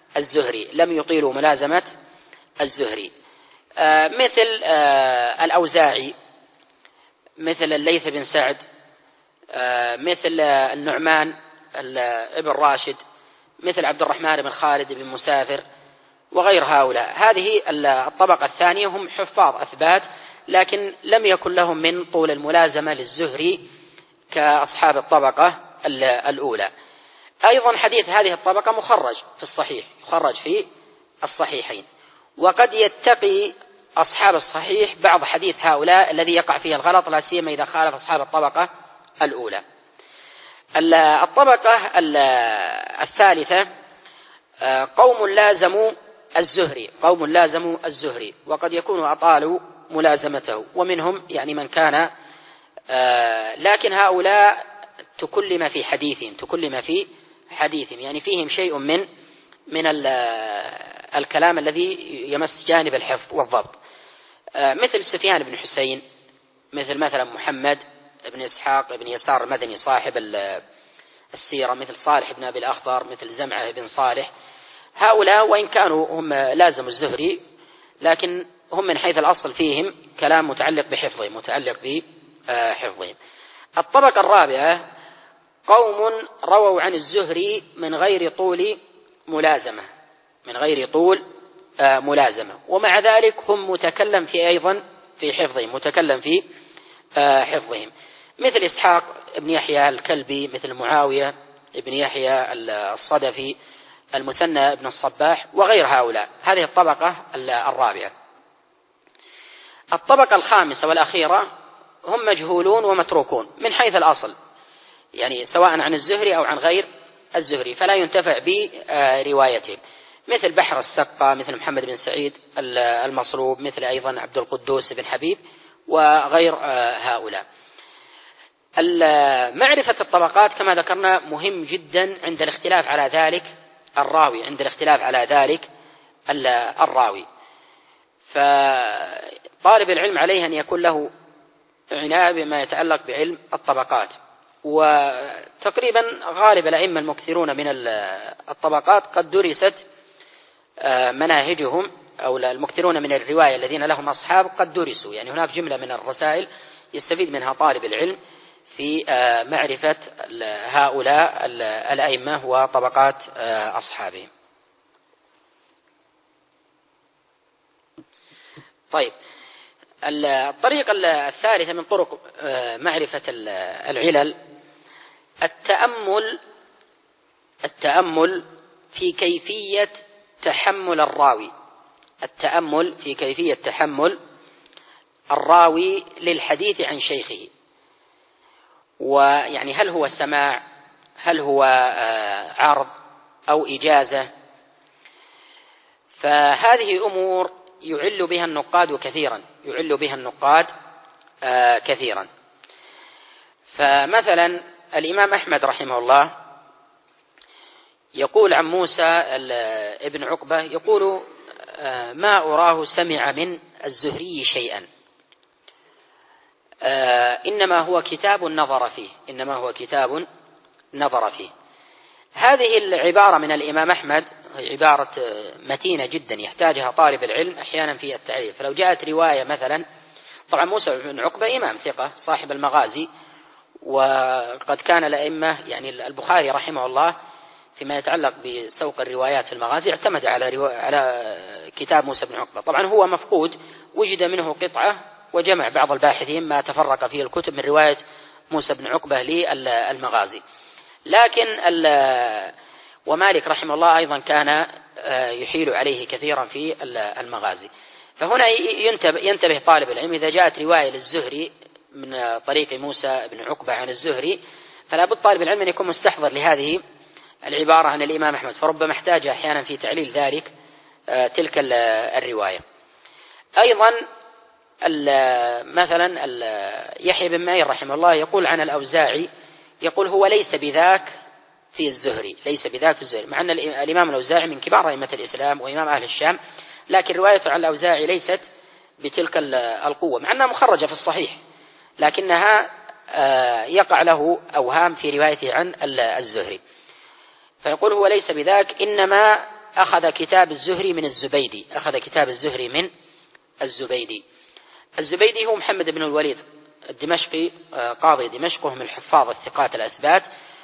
الزهري، مثل الأوزاعي، مثل الليث بن سعد، مثل النعمان ابن راشد، مثل عبد الرحمن بن خالد بن مسافر وغير هؤلاء. هذه الطبقة الثانية هم حفاظ أثبات، لكن لم يكن لهم من طول الملازمة للزهري كأصحاب الطبقة الأولى. أيضا حديث هذه الطبقة مخرج في الصحيحين، وقد يتقي أصحاب الصحيح بعض حديث هؤلاء الذي يقع فيه الغلط، لا سيما إذا خالف أصحاب الطبقة الأولى. الطبقة الثالثة قوم لازموا الزهري وقد يكونوا أطالوا ملازمته، ومنهم يعني من كان لكن هؤلاء تكلم في حديثهم، يعني فيهم شيء من الكلام الذي يمس جانب الحفظ والضبط، مثل سفيان بن حسين، مثلا محمد بن إسحاق بن يسار المدني صاحب السيرة، مثل صالح بن أبي الأخضر، مثل زمعة بن صالح. هؤلاء وإن كانوا هم لازموا الزهري، لكن هم من حيث الأصل فيهم كلام متعلق بحفظهم. الطبقة الرابعة قوم رووا عن الزهري من غير طول ملازمة، ومع ذلك هم متكلم في حفظهم، مثل إسحاق بن يحيى الكلبي، مثل معاوية بن يحيى الصدفي، المثنى بن الصباح وغير هؤلاء. هذه الطبقة الرابعة. الطبقة الخامسة والأخيرة هم مجهولون ومتروكون من حيث الأصل، يعني سواء عن الزهري أو عن غير الزهري، فلا ينتفع بروايتهم، مثل بحر السقا، مثل محمد بن سعيد المصروب، مثل أيضا عبد القدوس بن حبيب وغير هؤلاء. معرفة الطبقات كما ذكرنا مهم جدا عند الاختلاف على ذلك الراوي، فطالب العلم عليه أن يكون له عناية بما يتعلق بعلم الطبقات. وتقريبا غالب الأئمة المكثرون من الطبقات قد درست مناهجهم، أو المكثرون من الرواية الذين لهم أصحاب قد درسوا، يعني هناك جملة من الرسائل يستفيد منها طالب العلم في معرفة هؤلاء الأئمة وطبقات أصحابهم. طيب، الطريقة الثالثة من طرق معرفة العلل التأمل في كيفية تحمل الراوي للحديث عن شيخه، ويعني هل هو سماع، هل هو عرض أو إجازة. فهذه أمور يعل بها النقاد كثيرا. فمثلا الإمام أحمد رحمه الله يقول عن موسى ابن عقبة، يقول ما أراه سمع من الزهري شيئا، إنما هو كتاب نظر فيه. هذه العبارة من الإمام أحمد عبارة متينة جدا يحتاجها طالب العلم أحيانا في التعريف. فلو جاءت رواية مثلا، طبعا موسى بن عقبة إمام ثقة صاحب المغازي، وقد كان الأئمة يعني البخاري رحمه الله فيما يتعلق بسوق الروايات في المغازي اعتمد على كتاب موسى بن عقبة. طبعا هو مفقود، وجد منه قطعة وجمع بعض الباحثين ما تفرق فيه الكتب من رواية موسى بن عقبة للمغازي. لكن ومالك رحمه الله أيضا كان يحيل عليه كثيرا في المغازي. فهنا ينتبه طالب العلم إذا جاءت رواية للزهري من طريق موسى بن عقبة عن الزهري، فلا بد طالب العلم أن يكون مستحضر لهذه العبارة عن الإمام أحمد، فربما احتاج أحيانا في تعليل ذلك تلك الرواية. أيضا مثلا يحيى بن معين رحمه الله يقول عن الأوزاعي، يقول هو ليس بذاك في الزهري، ليس بذاك في الزهري، مع أن الإمام الأوزاعي من كبار أئمة الإسلام وإمام أهل الشام، لكن روايته عن الأوزاعي ليست بتلك القوة، مع أنها مخرجة في الصحيح، لكنها يقع له أوهام في روايته عن الزهري. فيقول هو ليس بذاك، إنما أخذ كتاب الزهري من الزبيدي، أخذ كتاب الزهري من الزبيدي. الزبيدي هو محمد بن الوليد الدمشقي، قاضي دمشق، وهو من الحفاظ الثقات الأثبات،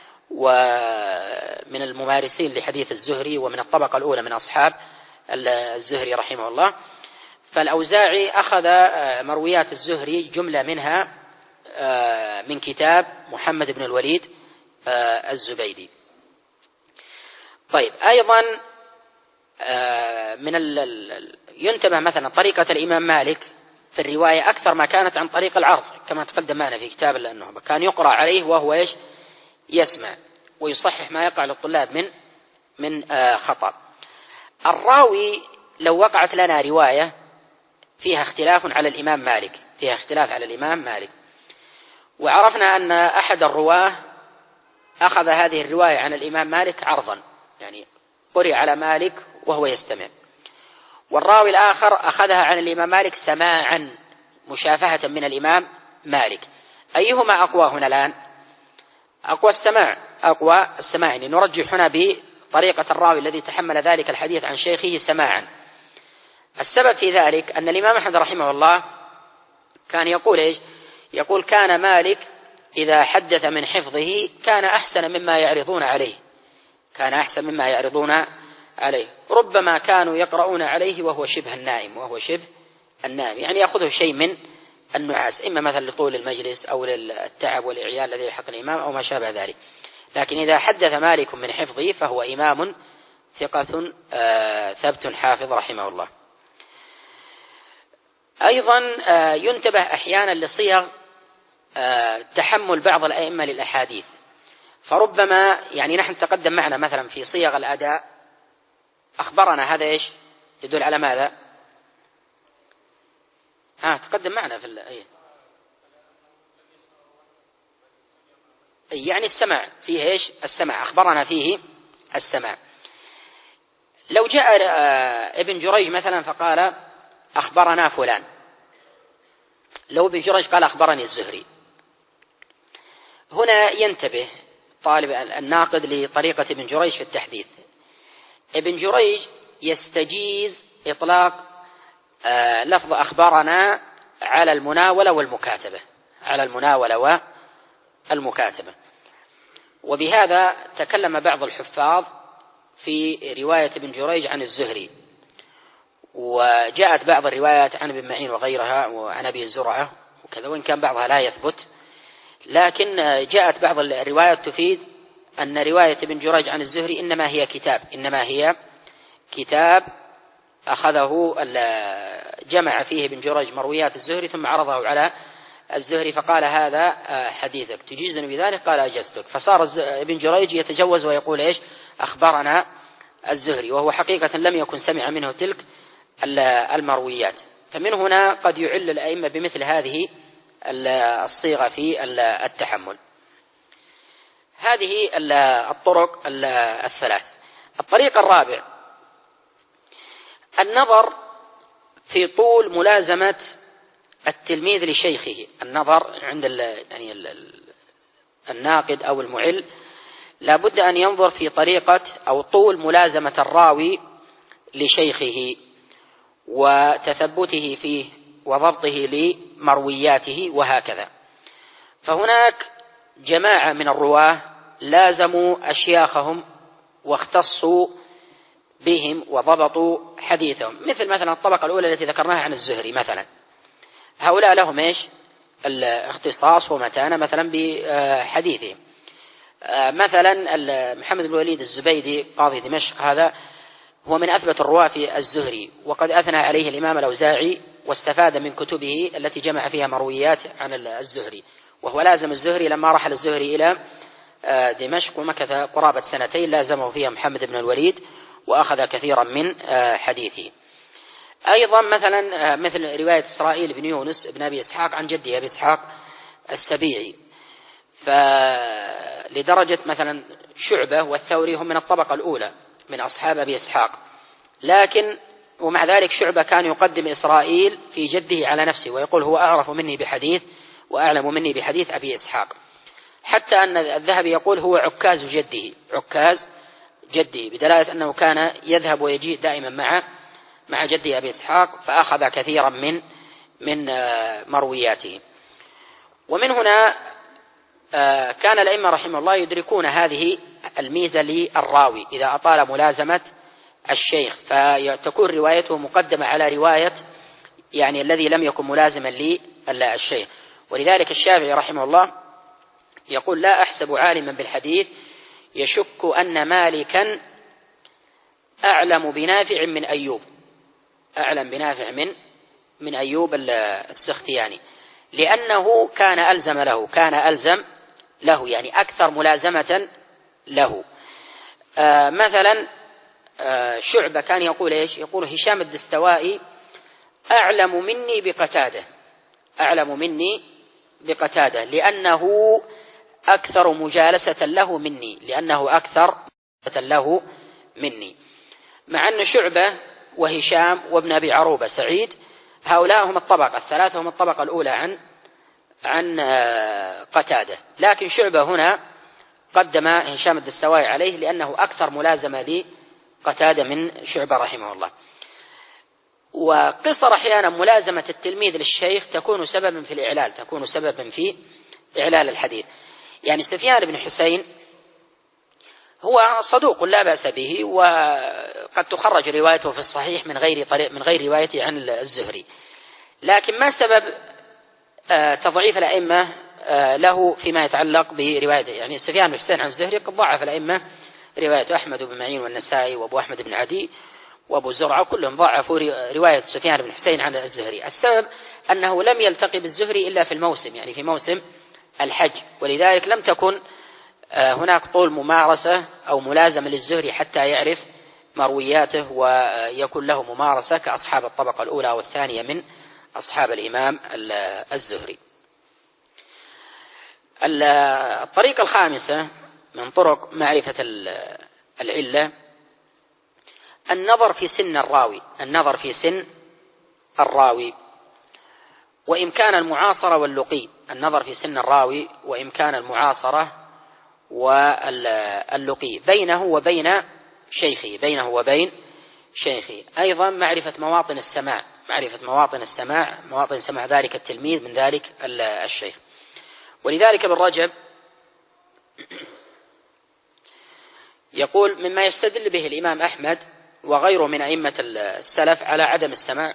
ومن الممارسين لحديث الزهري، ومن الطبقة الأولى من أصحاب الزهري رحمه الله. فالأوزاعي أخذ مرويات الزهري جملة منها من كتاب محمد بن الوليد الزبيدي. طيب، أيضا ينتبه مثلا طريقة الإمام مالك في الرواية أكثر ما كانت عن طريق العرض، كما تقدم معنا في كتاب النهبة، كان يقرأ عليه وهو يسمع ويصحح ما يقع للطلاب من خطأ. الراوي لو وقعت لنا رواية فيها اختلاف على الإمام مالك، فيها اختلاف على الإمام مالك، وعرفنا أن أحد الرواه أخذ هذه الرواية عن الإمام مالك عرضا، يعني قرئ على مالك وهو يستمع، والراوي الآخر أخذها عن الإمام مالك سماعا مشافهة من الإمام مالك، أيهما أقوى هنا الآن؟ أقوى السماع، أقوى السماع، يعني نرجح هنا بطريقة الراوي الذي تحمل ذلك الحديث عن شيخه سماعا. السبب في ذلك أن الإمام أحمد رحمه الله كان يقول يقول كان مالك إذا حدث من حفظه كان أحسن مما يعرضون عليه، كان أحسن مما يعرضون عليه، ربما كانوا يقرؤون عليه وهو شبه النائم، وهو شبه النائم، يعني يأخذه شيء من النعاس، إما مثلا لطول المجلس أو للتعب والإعياء الذي يلحق الإمام أو ما شابه ذلك. لكن إذا حدث مالك من حفظه فهو إمام ثقة ثبت حافظ رحمه الله. أيضا ينتبه أحيانا لصيغ تحمل بعض الأئمة للأحاديث، فربما يعني نحن تقدم معنا مثلا في صيغ الأداء أخبرنا، هذا يدل على ماذا؟ تقدم معنا في يعني السماع فيه السماع، أخبرنا فيه السماع. لو جاء ابن جريج مثلا فقال أخبرنا فلان، لو ابن جريج قال أخبرني الزهري، هنا ينتبه طالب الناقد لطريقة ابن جريج في التحديث. ابن جريج يستجيز إطلاق لفظ أخبرنا على المناولة والمكاتبة، على المناولة والمكاتبة، وبهذا تكلم بعض الحفاظ في رواية ابن جريج عن الزهري، وجاءت بعض الروايات عن ابن معين وغيرها وعن أبي زرعة وكذا، وإن كان بعضها لا يثبت، لكن جاءت بعض الروايات تفيد أن رواية ابن جريج عن الزهري إنما هي كتاب أخذه جمع فيه ابن جريج مرويات الزهري ثم عرضه على الزهري فقال هذا حديثك تجيزني بذلك؟ قال أجزتك. فصار ابن جريج يتجوز ويقول أخبرنا الزهري، وهو حقيقة لم يكن سمع منه تلك المرويات. فمن هنا قد يعل الأئمة بمثل هذه الصيغة في التحمل. هذه الطرق الثلاث. الطريق الرابع النظر في طول ملازمة التلميذ لشيخه. النظر عند الناقد أو المعل لا بد أن ينظر في طريقة أو طول ملازمة الراوي لشيخه وتثبته فيه وضبطه لمروياته وهكذا. فهناك جماعة من الرواه لازموا أشياخهم واختصوا بهم وضبطوا حديثهم، مثلا الطبقة الأولى التي ذكرناها عن الزهري مثلا، هؤلاء لهم الاختصاص ومتانة مثلا بحديثهم. مثلا محمد بن الوليد الزبيدي قاضي دمشق، هذا هو من أثبت الرواة في الزهري، وقد أثنى عليه الإمام الأوزاعي واستفاد من كتبه التي جمع فيها مرويات عن الزهري، وهو لازم الزهري لما رحل الزهري إلى دمشق ومكث قرابة 2 لازمه فيها محمد بن الوليد وأخذ كثيرا من حديثه. أيضا مثلا مثل رواية إسرائيل بن يونس بن أبي إسحاق عن جده أبي إسحاق السبيعي، فلدرجة مثلا شعبة والثوري هم من الطبقة الأولى من أصحاب أبي إسحاق، لكن ومع ذلك شعبة كان يقدم إسرائيل في جده على نفسه ويقول هو أعرف مني بحديث وأعلم مني بحديث أبي إسحاق، حتى أن الذهبي يقول هو عكاز جده، عكاز جده، بدلالة أنه كان يذهب ويجيء دائما مع جده أبي إسحاق، فأخذ كثيرا من مروياته. ومن هنا كان الأئمة رحمه الله يدركون هذه الميزة للراوي إذا أطال ملازمة الشيخ، فتكون روايته مقدمة على رواية يعني الذي لم يكن ملازما للشيخ. ولذلك الشافعي رحمه الله يقول لا أحسب عالما بالحديث يشك أن مالكا أعلم بنافع من أيوب، أعلم بنافع من أيوب السختياني، لأنه كان ألزم له يعني أكثر ملازمة له. مثلا شعبة كان يقول إيش؟ يقول هشام الدستوائي أعلم مني بقتادة لأنه أكثر مجالسة له مني، مع أن شعبة وهشام وابن أبي عروبة سعيد هؤلاء هم الطبقة الثلاثة، هم الطبقة الأولى عن قتادة، لكن شعبة هنا قدم هشام الدستوائي عليه لأنه أكثر ملازمة لقتادة من شعبة رحمه الله. وقصر أحيانا ملازمة التلميذ للشيخ تكون سببا في إعلال الحديث. يعني سفيان بن حسين هو صدوق لا بأس به، وقد تخرج روايته في الصحيح من غير روايته عن الزهري، لكن ما سبب تضعيف الأئمة له فيما يتعلق بروايته؟ يعني سفيان بن حسين عن الزهري قد ضعف الأئمة رواية أحمد بن معين والنسائي وأبو أحمد بن عدي وأبو زرعة، كلهم ضعفوا رواية سفيان بن حسين عن الزهري. السبب أنه لم يلتقي بالزهري إلا في الموسم، يعني في موسم الحج، ولذلك لم تكن هناك طول ممارسة أو ملازمة للزهري حتى يعرف مروياته ويكون له ممارسة كأصحاب الطبقة الأولى والثانية من أصحاب الإمام الزهري. الطريقة الخامسة من طرق معرفة العلة النظر في سن الراوي وإمكان المعاصرة واللقي. النظر في سن الراوي وإمكان المعاصرة واللقي بينه وبين شيخه. أيضا معرفة مواطن سماع ذلك التلميذ من ذلك الشيخ. ولذلك ابن رجب يقول مما يستدل به الإمام أحمد وغيره من أئمة السلف على عدم السماع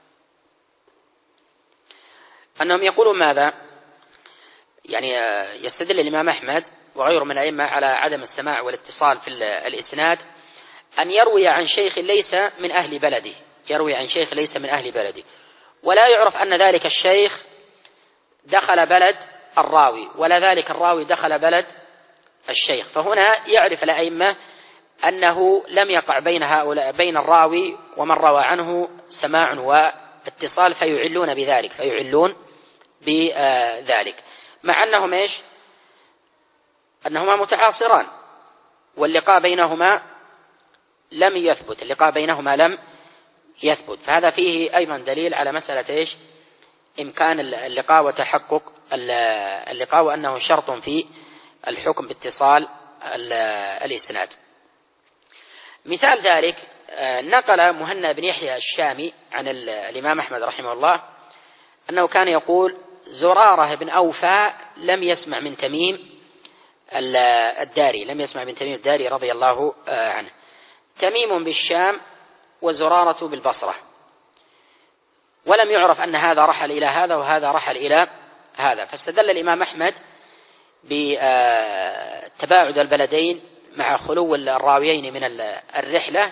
أنهم يقولون ماذا؟ يعني يستدل الإمام أحمد وغيره من الأئمة على عدم السماع والاتصال في الإسناد أن يروي عن شيخ ليس من أهل بلده، ولا يعرف أن ذلك الشيخ دخل بلد الراوي ولا ذلك الراوي دخل بلد الشيخ. فهنا يعرف الأئمة أنه لم يقع بين الراوي ومن روى عنه سماع واتصال، فيعلون بذلك مع أنهم أنهما متعاصران واللقاء بينهما لم يثبت. فهذا فيه أيضا دليل على مسألة إمكان اللقاء وتحقق اللقاء، وأنه شرط في الحكم باتصال الإسناد. مثال ذلك نقل مهنا بن يحيى الشامي عن الإمام أحمد رحمه الله أنه كان يقول زرارة بن أوفى لم يسمع من تميم الداري رضي الله عنه. تميم بالشام وزرارة بالبصرة، ولم يعرف أن هذا رحل إلى هذا وهذا رحل إلى هذا، فاستدل الإمام أحمد بتباعد البلدين مع خلو الراويين من الرحلة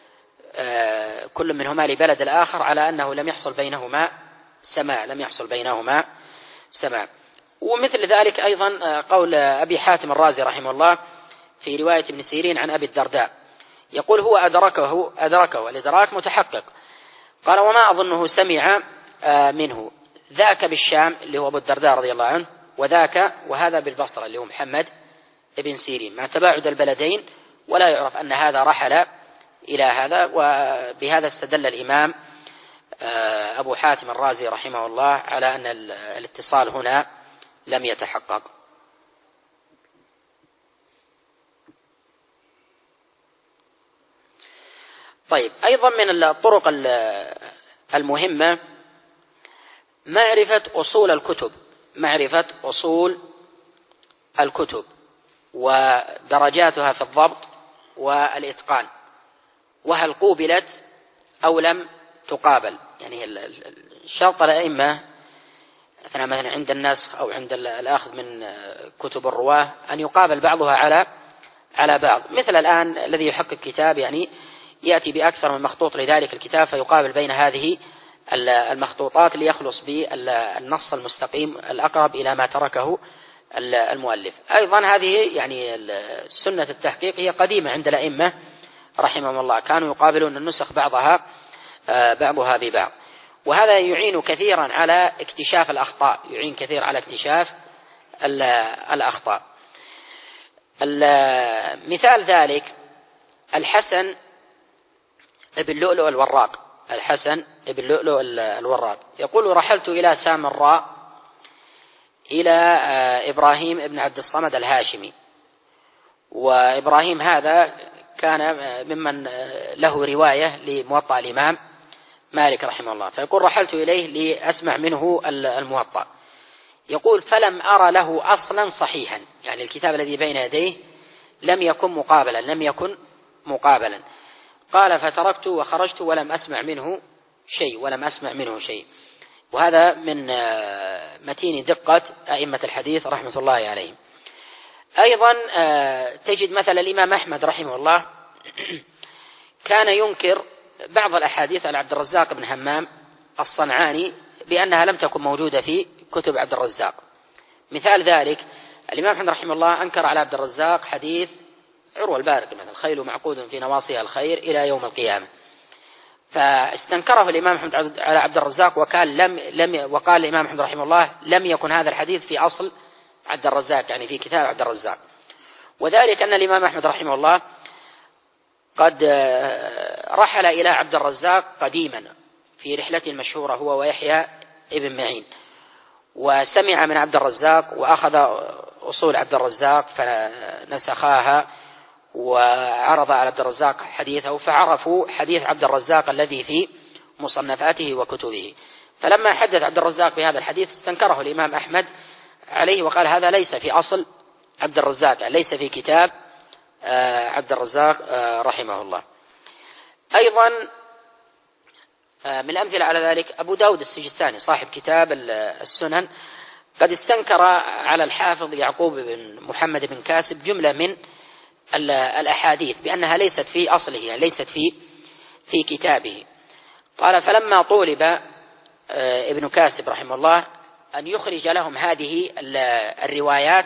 كل منهما لبلد الآخر على أنه لم يحصل بينهما سماع. ومثل ذلك أيضا قول أبي حاتم الرازي رحمه الله في رواية ابن سيرين عن أبي الدرداء، يقول هو أدركه الإدراك متحقق، قال وما أظنه سمع منه، ذاك بالشام اللي هو أبو الدرداء رضي الله عنه، وذاك وهذا بالبصرة اللي هو محمد ابن سيرين، مع تباعد البلدين، ولا يعرف أن هذا رحل إلى هذا. وبهذا استدل الإمام أبو حاتم الرازي رحمه الله على أن الاتصال هنا لم يتحقق. طيب، أيضا من الطرق المهمة معرفة أصول الكتب ودرجاتها في الضبط والإتقان، وهل قوبلت أو لم تقابل. يعني شرط الأئمة أثناء مثلا عند النسخ أو عند الأخذ من كتب الرواة أن يقابل بعضها على بعض، مثل الآن الذي يحقق كتاب يعني يأتي بأكثر من مخطوط لذلك الكتاب فيقابل بين هذه المخطوطات ليخلص بالنص المستقيم الأقرب إلى ما تركه المؤلف. أيضا هذه يعني سنة التحقيق هي قديمة عند الأئمة رحمهم الله، كانوا يقابلون النسخ بعضها ببعض، وهذا يعين كثيرا على اكتشاف الأخطاء، الأخطاء. مثال ذلك الحسن ابن لؤلؤ الوراق يقول رحلت إلى سامراء إلى إبراهيم ابن عبد الصمد الهاشمي، وإبراهيم هذا كان ممن له رواية لموطأ الإمام مالك رحمه الله، فيقول رحلت إليه لأسمع منه الموطأ، يقول فلم أرى له أصلا صحيحا، يعني الكتاب الذي بين يديه لم يكن مقابلا. قال فتركت وخرجت ولم أسمع منه شيء. وهذا من متين دقة أئمة الحديث رحمة الله عليهم. أيضا تجد مثلا الإمام أحمد رحمه الله كان ينكر بعض الأحاديث على عبد الرزاق بن همام الصنعاني بأنها لم تكن موجودة في كتب عبد الرزاق. مثال ذلك الإمام أحمد رحمه الله أنكر على عبد الرزاق حديث عروة البارق مثلا الخيل معقود في نواصيها الخير إلى يوم القيامة، فاستنكره الإمام أحمد على عبد الرزاق، وقال الإمام أحمد رحمه الله لم يكن هذا الحديث في أصل عبد الرزاق، يعني في كتاب عبد الرزاق. وذلك أن الإمام أحمد رحمه الله قد رحل إلى عبد الرزاق قديما في رحلته المشهورة هو ويحيى ابن معين، وسمع من عبد الرزاق وأخذ أصول عبد الرزاق فنسخاها وعرض على عبد الرزاق حديثه، فعرفوا حديث عبد الرزاق الذي في مصنفاته وكتبه. فلما حدث عبد الرزاق بهذا الحديث استنكره الإمام أحمد عليه وقال هذا ليس في أصل عبد الرزاق، يعني ليس في كتاب عبد الرزاق رحمه الله. أيضا من الأمثلة على ذلك أبو داود السجستاني صاحب كتاب السنن قد استنكر على الحافظ يعقوب بن محمد بن كاسب جملة من الأحاديث بأنها ليست في أصله، يعني ليست في كتابه. قال فلما طولب ابن كاسب رحمه الله أن يخرج لهم هذه الروايات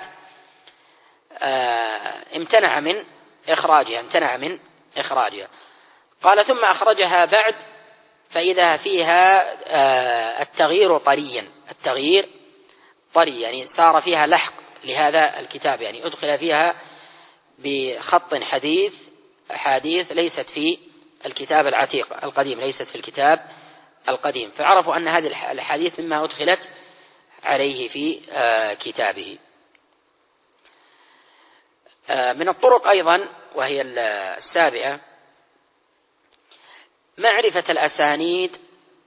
امتنع من إخراجها. قال ثم أخرجها بعد فإذا فيها التغيير طري، يعني صار فيها لحق لهذا الكتاب، يعني أدخل فيها بخط أحاديث ليست في الكتاب العتيق القديم، ليست في الكتاب القديم، فعرفوا أن هذه الأحاديث مما أدخلت عليه في كتابه. من الطرق أيضا وهي السابعة معرفة الأسانيد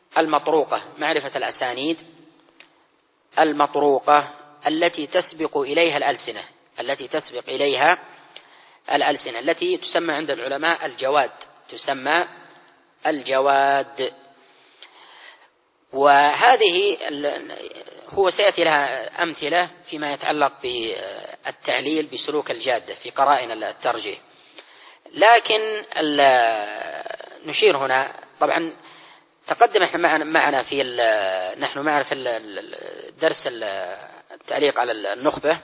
المطروقة التي تسبق إليها الألسنة التي تسمى عند العلماء الجواد. وهذه هو سيأتي لها أمثلة فيما يتعلق بالتعليل بسلوك الجادة في قرائن الترجيح، لكن نشير هنا طبعا تقدم احنا معنا نحن معنا في الدرس تعليق على النخبة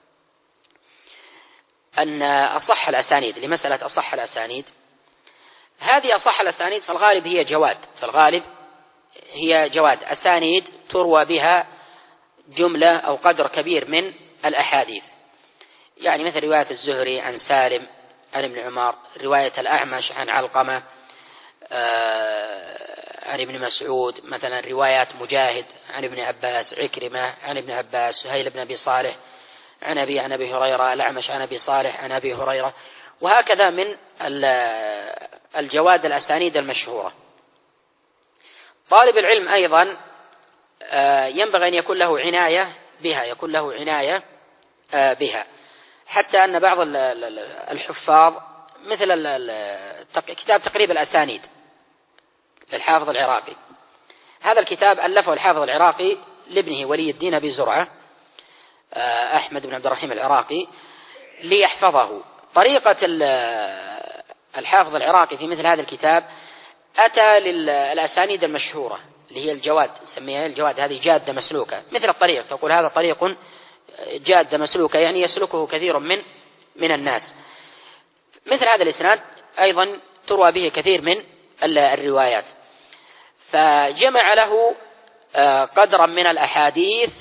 أن أصح الأسانيد لمسألة أصح الأسانيد، هذه أصح الأسانيد في الغالب هي جواد، في الغالب هي جواد أسانيد تروى بها جملة أو قدر كبير من الأحاديث، يعني مثل رواية الزهري عن سالم عن ابن عمر، رواية الأعمش عن علقمة عن ابن مسعود، مثلا روايات مجاهد عن ابن عباس، عكرمة عن ابن عباس، سهيل بن أبي صالح عن أبي هريرة، الأعمش عن أبي صالح عن أبي هريرة، وهكذا من الجواد الأسانيد المشهورة. طالب العلم أيضا ينبغي أن يكون له عناية بها، حتى أن بعض الحفاظ مثل كتاب تقريب الأسانيد للحافظ العراقي، هذا الكتاب ألفه الحافظ العراقي لابنه ولي الدين أبي زرعة أحمد بن عبد الرحيم العراقي ليحفظه. طريقة الحافظ العراقي في مثل هذا الكتاب أتى للأسانيد المشهورة اللي هي الجواد، سميها الجواد، هذه جادة مسلوكة، مثل الطريق، تقول هذا طريق جادة مسلوكة، يعني يسلكه كثير من الناس. مثل هذا الإسناد أيضا تروى به كثير من الروايات، فجمع له قدرا من الأحاديث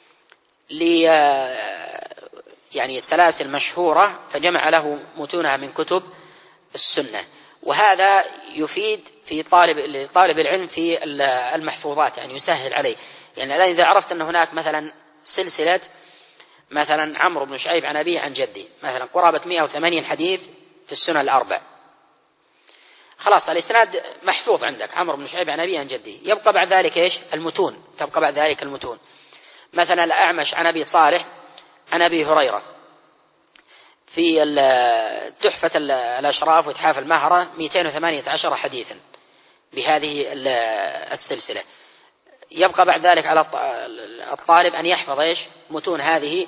يعني السلاسل مشهورة، فجمع له متونها من كتب السنة، وهذا يفيد في طالب العلم في المحفوظات، يعني يسهل عليه. يعني الآن إذا عرفت أن هناك مثلا سلسلة مثلا عمرو بن شعيب عن أبيه عن جدي مثلا قرابة 180 حديث في السنة الأربع، خلاص الإسناد محفوظ عندك، عمرو بن شعيب عن أبيه عن جدي، يبقى بعد ذلك إيش؟ المتون، تبقى بعد ذلك المتون. مثلا الأعمش عن أبي صالح عن أبي هريرة في تحفة الأشراف وإتحاف المهرة 218 حديثا بهذه السلسلة. يبقى بعد ذلك على الطالب أن يحفظ إيش؟ متون هذه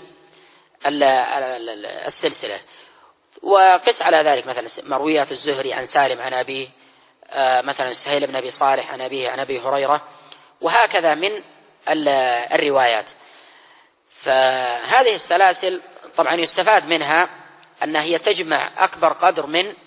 السلسلة. وقس على ذلك مثلا مرويات الزهري عن سالم عن أبيه، مثلا سهيل بن أبي صالح عن أبيه عن أبي هريرة، وهكذا من الروايات. فهذه السلاسل طبعا يستفاد منها أنها هي تجمع أكبر قدر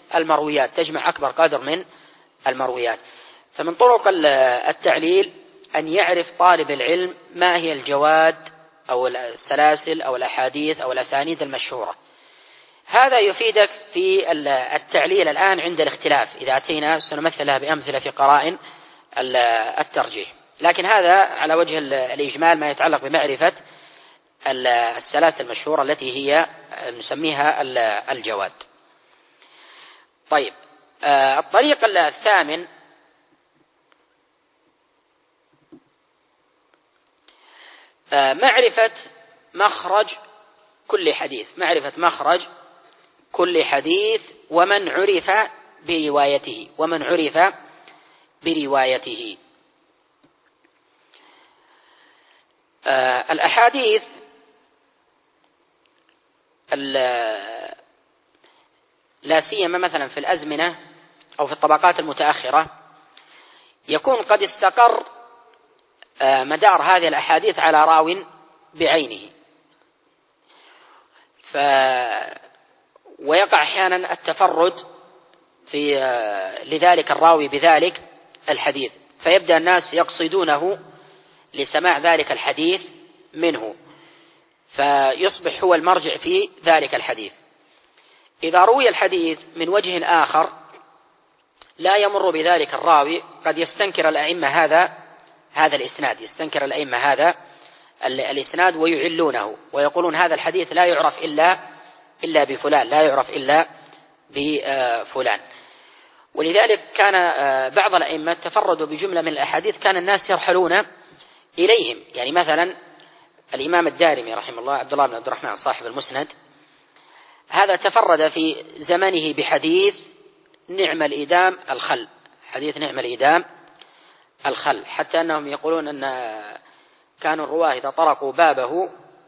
من المرويات. فمن طرق التعليل أن يعرف طالب العلم ما هي الجواد أو السلاسل أو الأحاديث أو الأسانيد المشهورة. هذا يفيدك في التعليل الآن عند الاختلاف، إذا أتينا سنمثلها بأمثلة في قرائن الترجيح، لكن هذا على وجه الإجمال ما يتعلق بمعرفة السلاسل المشهورة التي هي نسميها الجواد. طيب، الطريق الثامن معرفة مخرج كل حديث ومن عرف بروايته. الأحاديث لا سيما مثلا في الأزمنة أو في الطبقات المتأخرة يكون قد استقر مدار هذه الأحاديث على راو بعينه، ويقع أحيانا التفرد لذلك الراوي بذلك الحديث، فيبدأ الناس يقصدونه لسماع ذلك الحديث منه، فيصبح هو المرجع في ذلك الحديث. إذا روي الحديث من وجه آخر لا يمر بذلك الراوي، قد يستنكر الأئمة هذا الإسناد ويعلونه ويقولون هذا الحديث لا يعرف إلا بفلان. ولذلك كان بعض الأئمة تفردوا بجملة من الأحاديث كان الناس يرحلون إليهم. يعني مثلا الإمام الدارمي رحمه الله عبد الله بن عبد الرحمن صاحب المسند، هذا تفرد في زمنه بحديث نعم الإدام الخل، حتى أنهم يقولون أن كانوا الرواه إذا طرقوا بابه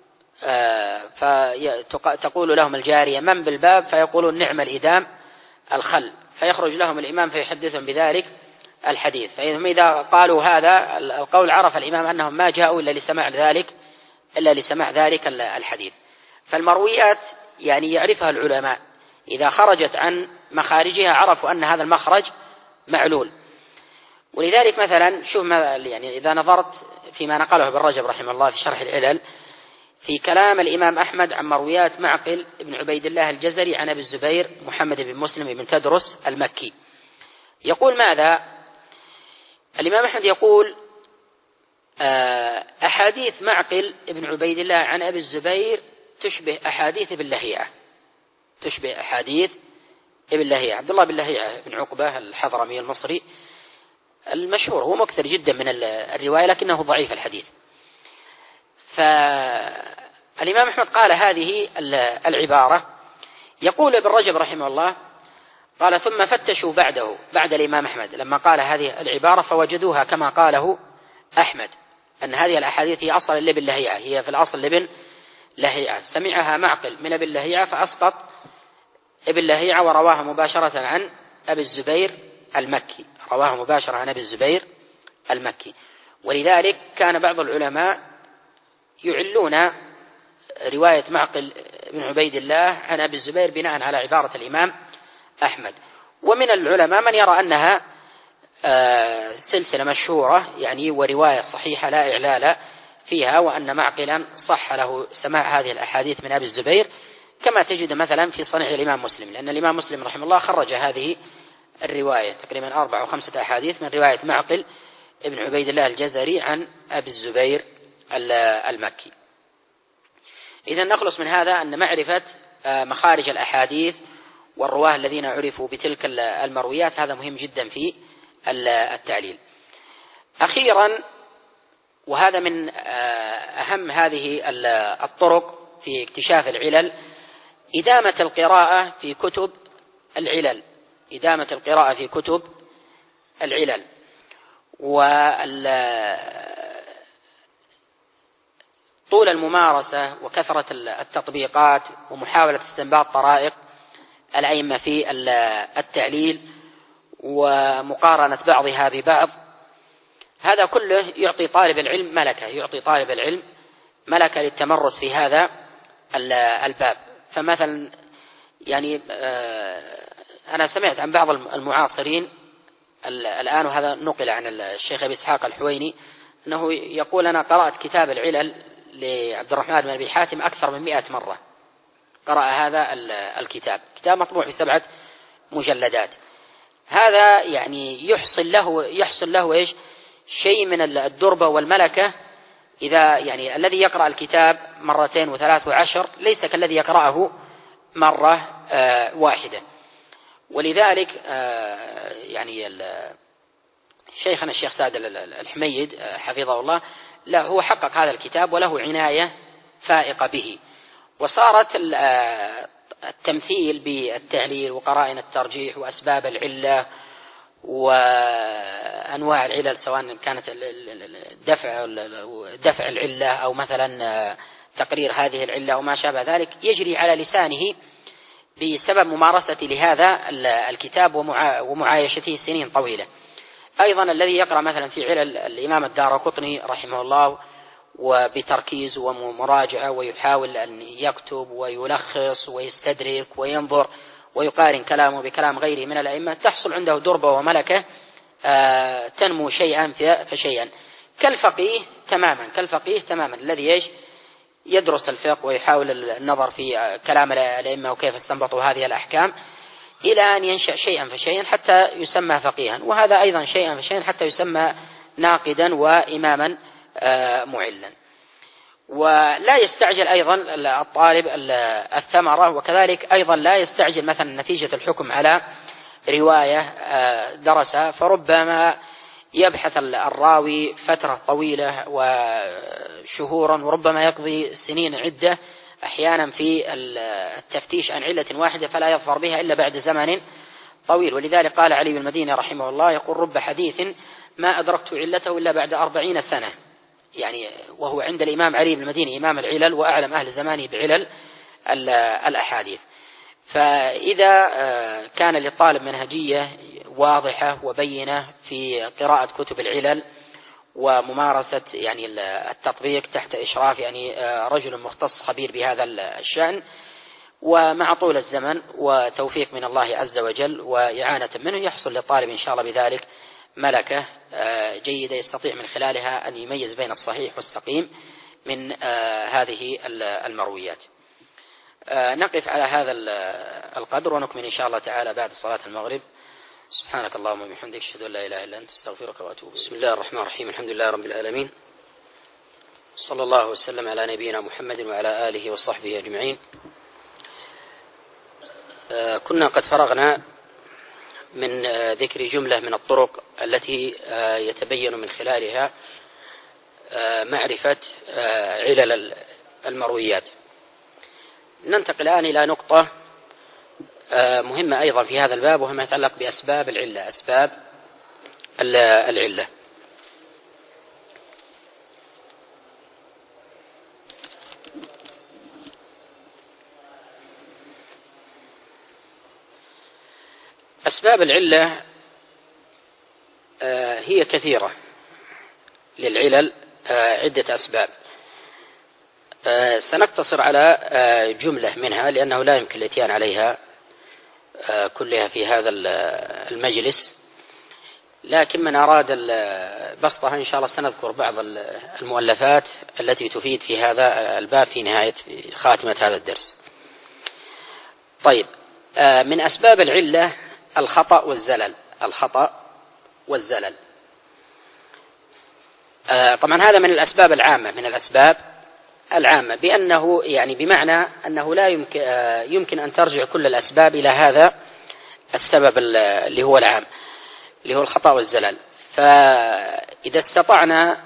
فتقول لهم الجارية من بالباب، فيقولون نعم الإدام الخل، فيخرج لهم الإمام فيحدثهم بذلك الحديث. فإذا قالوا هذا القول عرف الإمام أنهم ما جاءوا إلا لسماع ذلك إلا لسماع ذلك الحديث. فالمرويات يعني يعرفها العلماء، إذا خرجت عن مخارجها عرفوا أن هذا المخرج معلول. ولذلك مثلا شوف يعني إذا نظرت فيما نقله ابن رجب رحمه الله في شرح العلل في كلام الإمام أحمد عن مرويات معقل بن عبيد الله الجزري عن أبي الزبير محمد بن مسلم بن تدرس المكي، يقول ماذا؟ الإمام أحمد يقول أحاديث معقل بن عبيد الله عن أبي الزبير تشبه أحاديث ابن لهيعة، تشبه أحاديث ابن لهيعة. عبد الله بن لهيعة بن عقبة الحضرمي المصري المشهور، هو مكثر جدا من الرواية لكنه ضعيف الحديث. فالإمام أحمد قال هذه العبارة. يقول ابن رجب رحمه الله قال ثم فتشوا بعد الإمام أحمد لما قال هذه العبارة فوجدوها كما قاله أحمد، أن هذه الأحاديث هي أصل لابن لهيعة، هي في الأصل لابن لهيعة، سمعها معقل من ابن لهيعة فأسقط ابن لهيعة ورواها مباشرة عن أبي الزبير المكي، رواه مباشرة عن أبي الزبير المكي. ولذلك كان بعض العلماء يعلون رواية معقل بن عبيد الله عن أبي الزبير بناء على عبارة الإمام أحمد. ومن العلماء من يرى أنها سلسلة مشهورة يعني ورواية صحيحة لا إعلال فيها، وأن معقلا صح له سماع هذه الأحاديث من أبي الزبير، كما تجد مثلا في صنيع الإمام مسلم، لأن الإمام مسلم رحمه الله خرج هذه الرواية تقريبا 4 أو 5 أحاديث من رواية معقل ابن عبيد الله الجزري عن أبي الزبير المكي. إذن نخلص من هذا أن معرفة مخارج الأحاديث والرواه الذين عرفوا بتلك المرويات هذا مهم جدا في التعليل. أخيرا، وهذا من أهم هذه الطرق في اكتشاف العلل، إدامة القراءة في كتب العلل، إدامة القراءة في كتب العلل، طول الممارسة وكثرة التطبيقات ومحاولة استنباط طرائق الأئمة في التعليل ومقارنة بعضها ببعض، هذا كله يعطي طالب العلم ملكة، يعطي طالب العلم ملكة للتمرس في هذا الباب. فمثلا يعني أنا سمعت عن بعض المعاصرين الآن، وهذا نقل عن الشيخ أبي إسحاق الحويني، أنه يقول أنا قرأت كتاب العلل لعبد الرحمن بن أبي حاتم أكثر من 100 مرة، قرأ هذا الكتاب، كتاب مطبوع في 7 مجلدات. هذا يعني يحصل له إيش؟ شيء من الدربة والملكة، إذا يعني الذي يقرأ الكتاب 2 و3 و10 ليس كالذي يقرأه مرة واحدة. ولذلك يعني شيخنا الشيخ سعد الحميد حفظه الله هو حقق هذا الكتاب وله عناية فائقة به، وصارت التمثيل بالتعليل وقرائن الترجيح وأسباب العلة وأنواع العلل سواء كانت دفع العلة أو مثلا تقرير هذه العلة وما شابه ذلك، يجري على لسانه بسبب ممارسة لهذا الكتاب ومعايشته سنين طويلة. أيضا الذي يقرأ مثلا في علل الإمام الدارقطني رحمه الله وبتركيز ومراجعة ويحاول أن يكتب ويلخص ويستدرك وينظر ويقارن كلامه بكلام غيره من الأئمة، تحصل عنده دربة وملكة تنمو شيئا فشيئا، كالفقيه تماما الذي يدرس الفقه ويحاول النظر في كلام الأئمة وكيف استنبطوا هذه الأحكام إلى أن ينشأ شيئا فشيئا حتى يسمى فقيها، وهذا أيضا شيئا فشيئا حتى يسمى ناقدا وإماما معلا. ولا يستعجل أيضا الطالب الثمرة، وكذلك أيضا لا يستعجل مثلا نتيجة الحكم على رواية درسها، فربما يبحث الراوي فترة طويلة وشهورا وربما يقضي سنين عدة أحيانا في التفتيش عن علة واحدة فلا يظفر بها إلا بعد زمن طويل. ولذلك قال علي بن المديني رحمه الله يقول رب حديث ما أدركت علته إلا بعد 40 سنة، يعني وهو عند الإمام علي بن المديني إمام العلل وأعلم أهل زمانه بعلل الأحاديث. فإذا كان للطالب منهجية واضحة وبينة في قراءة كتب العلل وممارسة يعني التطبيق تحت إشراف يعني رجل مختص خبير بهذا الشأن، ومع طول الزمن وتوفيق من الله عز وجل وإعانة منه يحصل للطالب إن شاء الله بذلك ملكة جيدة يستطيع من خلالها أن يميز بين الصحيح والسقيم من هذه المرويات. نقف على هذا القدر ونكمل إن شاء الله تعالى بعد صلاة المغرب. سبحانك اللهم وبحمدك أشهد أن لا إله إلا أنت أستغفرك وأتوب. بسم الله الرحمن الرحيم. الحمد لله رب العالمين، صلى الله وسلم على نبينا محمد وعلى آله وصحبه أجمعين. كنا قد فرغنا من ذكر جملة من الطرق التي يتبين من خلالها معرفة علل المرويات. ننتقل الآن إلى نقطة مهمة أيضا في هذا الباب، وهي ما يتعلق بأسباب العلة. أسباب العلة. أسباب العلة هي كثيرة، للعلل عدة أسباب. سنقتصر على جملة منها لأنه لا يمكن الاتيان عليها كلها في هذا المجلس، لكن من أراد بسطها إن شاء الله سنذكر بعض المؤلفات التي تفيد في هذا الباب في نهاية خاتمة هذا الدرس. طيب، من أسباب العلة الخطأ والزلل. الخطأ والزلل طبعا هذا من الأسباب العامة، من الأسباب العامة، بأنه يعني بمعنى أنه لا يمكن أن ترجع كل الأسباب إلى هذا السبب اللي هو العام، اللي هو الخطأ والزلل. فإذا استطعنا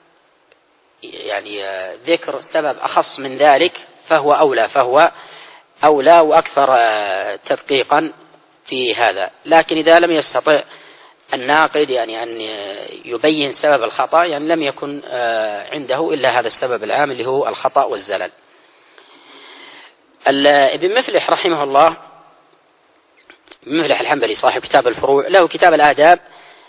يعني ذكر سبب أخص من ذلك فهو أولى وأكثر تدقيقا في هذا. لكن إذا لم يستطع الناقد يعني أن يبين سبب الخطأ، يعني لم يكن عنده إلا هذا السبب العام اللي هو الخطأ والزلل. ابن مفلح رحمه الله، ابن مفلح الحنبلي صاحب كتاب الفروع، له كتاب الآداب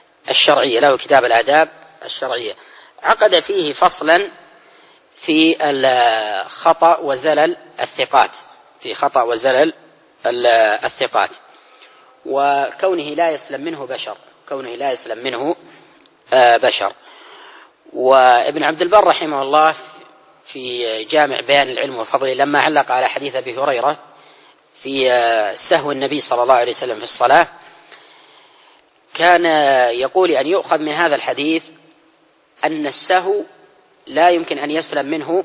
الشرعية، عقد فيه فصلا في الخطأ وزلل الثقات، وكونه لا يسلم منه بشر. وابن عبد البر رحمه الله في جامع بيان العلم وفضله لما علق على حديث أبي هريرة في سهو النبي صلى الله عليه وسلم في الصلاة، كان يقول أن يؤخذ من هذا الحديث أن السهو لا يمكن أن يسلم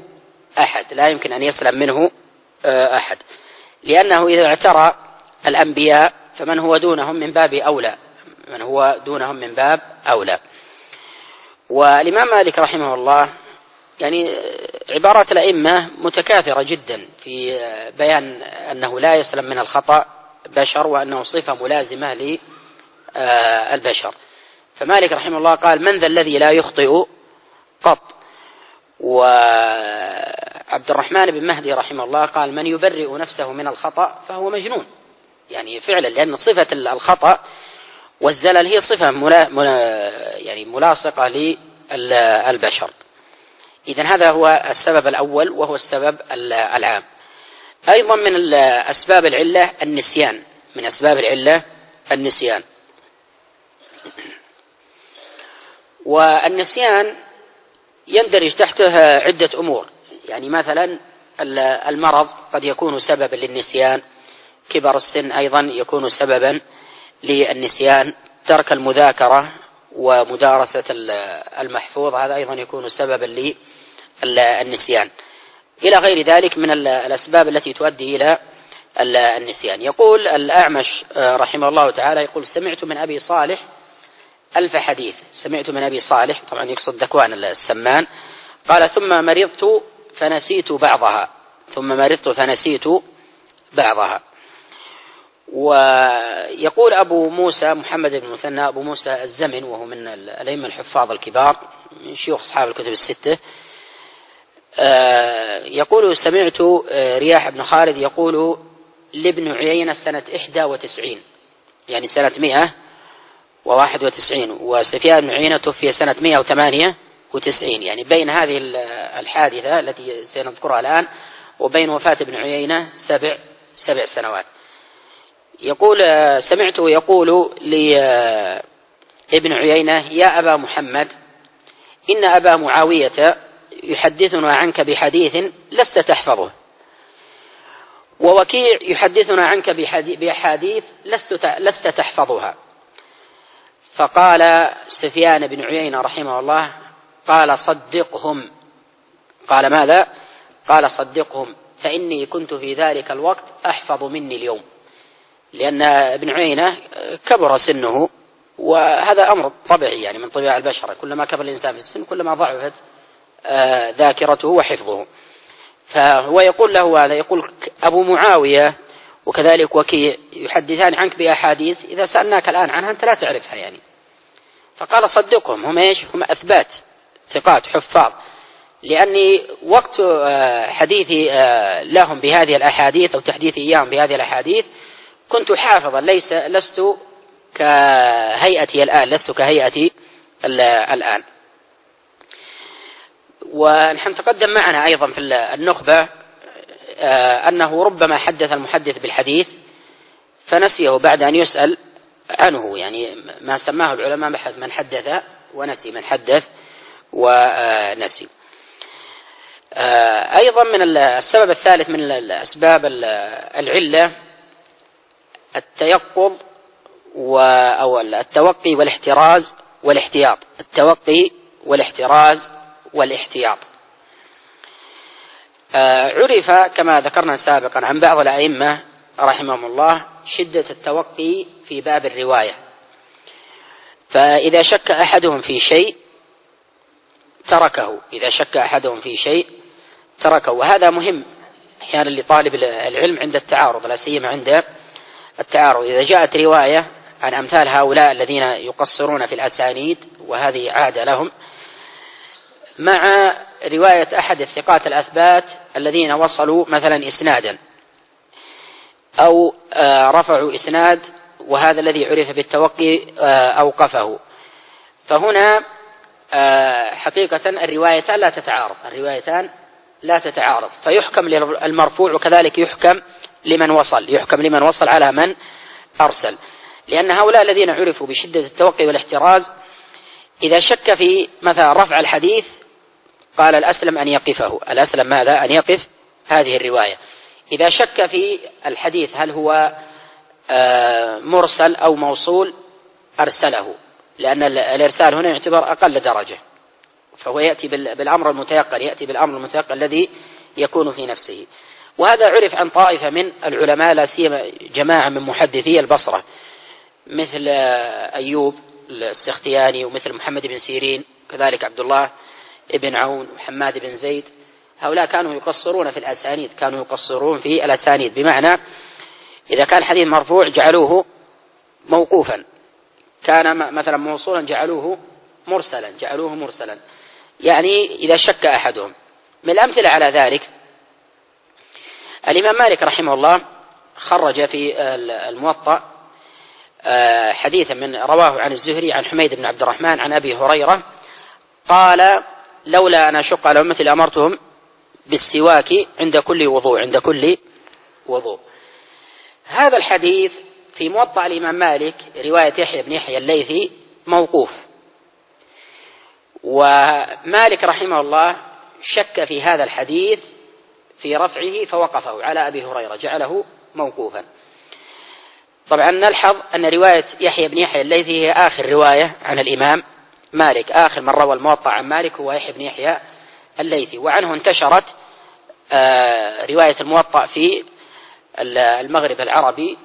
منه أحد، لأنه إذا اعترى الأنبياء فمن هو دونهم من باب أولى. والإمام مالك رحمه الله يعني عبارات الأئمة متكاثرة جدا في بيان أنه لا يسلم من الخطأ بشر، وأنه صفة ملازمة للبشر. فمالك رحمه الله قال: من ذا الذي لا يخطئ قط. وعبد الرحمن بن مهدي رحمه الله قال: من يبرئ نفسه من الخطأ فهو مجنون. يعني فعلا، لأن صفة الخطأ والزلل هي صفة يعني ملاصقة للبشر. إذن هذا هو السبب الأول، وهو السبب العام. أيضا من أسباب العلة النسيان، والنسيان يندرج تحته عدة أمور. يعني مثلا المرض قد يكون سببا للنسيان، كبر السن أيضا يكون سببا للنسيان، ترك المذاكرة ومدارسة المحفوظ هذا أيضا يكون سببا للنسيان، إلى غير ذلك من الأسباب التي تؤدي إلى النسيان. يقول الأعمش رحمه الله تعالى، يقول: سمعت من أبي صالح 1000 حديث. سمعت من أبي صالح، طبعا يقصد ذكوان السمان، قال: ثم مرضت فنسيت بعضها. ويقول أبو موسى محمد بن مثنى، أبو موسى الزمن، وهو من الأئمة الحفاظ الكبار من شيوخ أصحاب الكتب الستة، يقول: سمعت رياح بن خالد يقول لابن عيينة سنة 91، يعني سنة 191، وسفيان بن عيينة توفي سنة 108 وتسعين، يعني بين هذه الحادثة التي سنذكرها الآن وبين وفاة ابن عيينة سبع سنوات. يقول سمعته يقول لابن عيينة: يا أبا محمد، إن أبا معاوية يحدثنا عنك بحديث لست تحفظه، ووكيع يحدثنا عنك بأحاديث لست تحفظها. فقال سفيان بن عيينة رحمه الله: قال صدقهم. قال ماذا؟ قال صدقهم، فإني كنت في ذلك الوقت أحفظ مني اليوم. لأن ابن عيينة كبر سنه، وهذا أمر طبيعي يعني من طبيعة البشر، كلما كبر الإنسان في السن كلما ضعفت ذاكرته وحفظه. فهو يقول له هذا، يقول أبو معاوية وكذلك وكيع يحدثان عنك بأحاديث إذا سألناك الآن عنها أنت لا تعرفها يعني. فقال صدقهم، هم إيش؟ هم أثبات ثقات حفاظ، لأني وقت حديثي لهم بهذه الأحاديث أو تحديثي إياهم بهذه الأحاديث كنت حافظا، لست كهيئتي الآن، لست كهيئتي الآن. ونحن تقدم معنا أيضا في النخبة أنه ربما حدث المحدث بالحديث فنسيه بعد أن يسأل عنه، يعني ما سماه العلماء بحث من حدث ونسي، من حدث ونسي. أيضا من السبب الثالث من الأسباب العلة التيقظ أو التوقي والاحتراز والاحتياط. التوقي والاحتراز والاحتياط عرف كما ذكرنا سابقا عن بعض الأئمة رحمهم الله شدة التوقي في باب الرواية، فإذا شك أحدهم في شيء تركه، إذا شك أحدهم في شيء تركه. وهذا مهم أحيانا لطالب العلم عند التعارض، لا سيما عند التعارض. إذا جاءت رواية عن أمثال هؤلاء الذين يقصرون في الأسانيد، وهذه عادة لهم، مع رواية أحد الثقات الأثبات الذين وصلوا مثلا إسنادا أو رفعوا إسناد، وهذا الذي عرف بالتوقي أوقفه، فهنا حقيقة الروايتان لا تتعارض، فيحكم للمرفوع وكذلك يحكم لمن وصل على من أرسل. لأن هؤلاء الذين عرفوا بشدة التوقي والاحتراز إذا شك في مثلا رفع الحديث قال الأسلم أن يقفه، الأسلم ماذا؟ أن يقف هذه الرواية. إذا شك في الحديث هل هو مرسل أو موصول أرسله، لأن الإرسال هنا يعتبر أقل درجة، فهو يأتي بالأمر المتيقن الذي يكون في نفسه. وهذا عرف عن طائفة من العلماء، لا سيما جماعة من محدثي البصرة مثل أيوب السختياني ومثل محمد بن سيرين، كذلك عبد الله ابن عون وحماد بن زيد. هؤلاء كانوا يقصرون في الأسانيد، بمعنى إذا كان حديث مرفوع جعلوه موقوفا، كان مثلا موصولا جعلوه مرسلا، يعني إذا شك أحدهم. من الأمثلة على ذلك الإمام مالك رحمه الله خرج في الموطأ حديثا من رواه عن الزهري عن حميد بن عبد الرحمن عن أبي هريرة قال: لولا أن أشق على أمتي لأمرتهم بالسواك عند كل وضوء. هذا الحديث في موطأ الإمام مالك رواية يحيى بن يحيى الليثي موقوف، ومالك رحمه الله شك في هذا الحديث في رفعه فوقفه على أبي هريرة، جعله موقوفا. طبعا نلحظ أن رواية يحيى بن يحيى الليثي هي آخر رواية عن الإمام مالك، آخر من روى الموطأ عن مالك هو يحيى بن يحيى الليثي، وعنه انتشرت رواية الموطأ في المغرب العربي،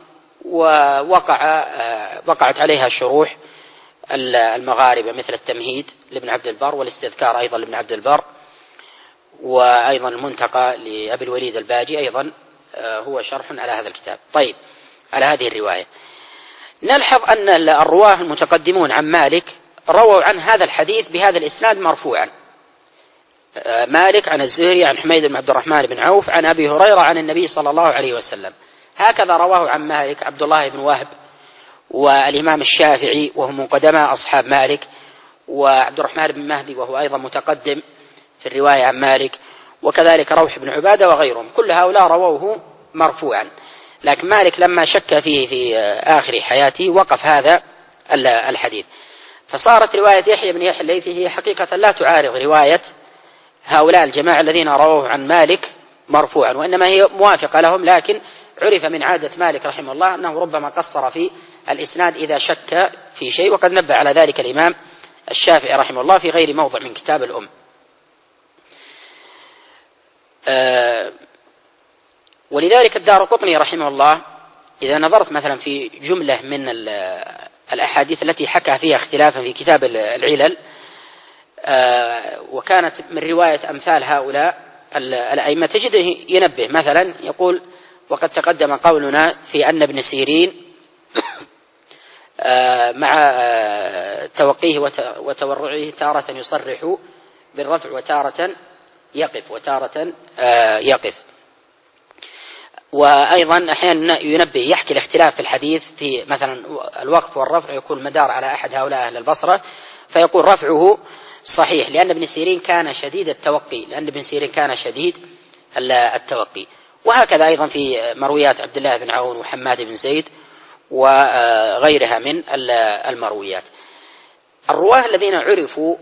ووقعت عليها شروح المغاربة مثل التمهيد لابن عبد البر والاستذكار أيضا لابن عبد البر، وأيضا المنتقى لأبي الوليد الباجي أيضا هو شرح على هذا الكتاب. طيب، على هذه الرواية نلحظ أن الرواه المتقدمون عن مالك رووا عن هذا الحديث بهذا الإسناد مرفوعا، مالك عن الزهري عن حميد بن عبد الرحمن بن عوف عن أبي هريرة عن النبي صلى الله عليه وسلم. هكذا رواه عن مالك عبد الله بن وهب والإمام الشافعي، وهم من قدماء أصحاب مالك، وعبد الرحمن بن مهدي وهو أيضا متقدم في الرواية عن مالك، وكذلك روح بن عبادة وغيرهم، كل هؤلاء رووه مرفوعا. لكن مالك لما شك فيه في آخر حياته وقف هذا الحديث، فصارت رواية يحيى بن يحيى الليثي هي حقيقة لا تعارض رواية هؤلاء الجماعة الذين رووه عن مالك مرفوعا، وإنما هي موافقة لهم. لكن عرف من عادة مالك رحمه الله أنه ربما قصر في الإسناد إذا شك في شيء، وقد نبه على ذلك الإمام الشافعي رحمه الله في غير موضع من كتاب الأم. ولذلك الدارقطني رحمه الله إذا نظرت مثلا في جملة من الأحاديث التي حكى فيها اختلافا في كتاب العلل، وكانت من رواية أمثال هؤلاء الأئمة، تجده ينبه مثلا يقول: وقد تقدم قولنا في أن ابن سيرين مع توقيه وتورعه تارة يصرح بالرفع وتارة يقف. وأيضا أحيانا ينبه يحكي الاختلاف في الحديث في مثلا الوقف والرفع، يكون مدار على أحد هؤلاء أهل البصرة، فيقول رفعه صحيح لأن ابن سيرين كان شديد التوقي. وهكذا أيضا في مرويات عبد الله بن عون وحماد بن زيد وغيرها من المرويات. الرواه الذين عرفوا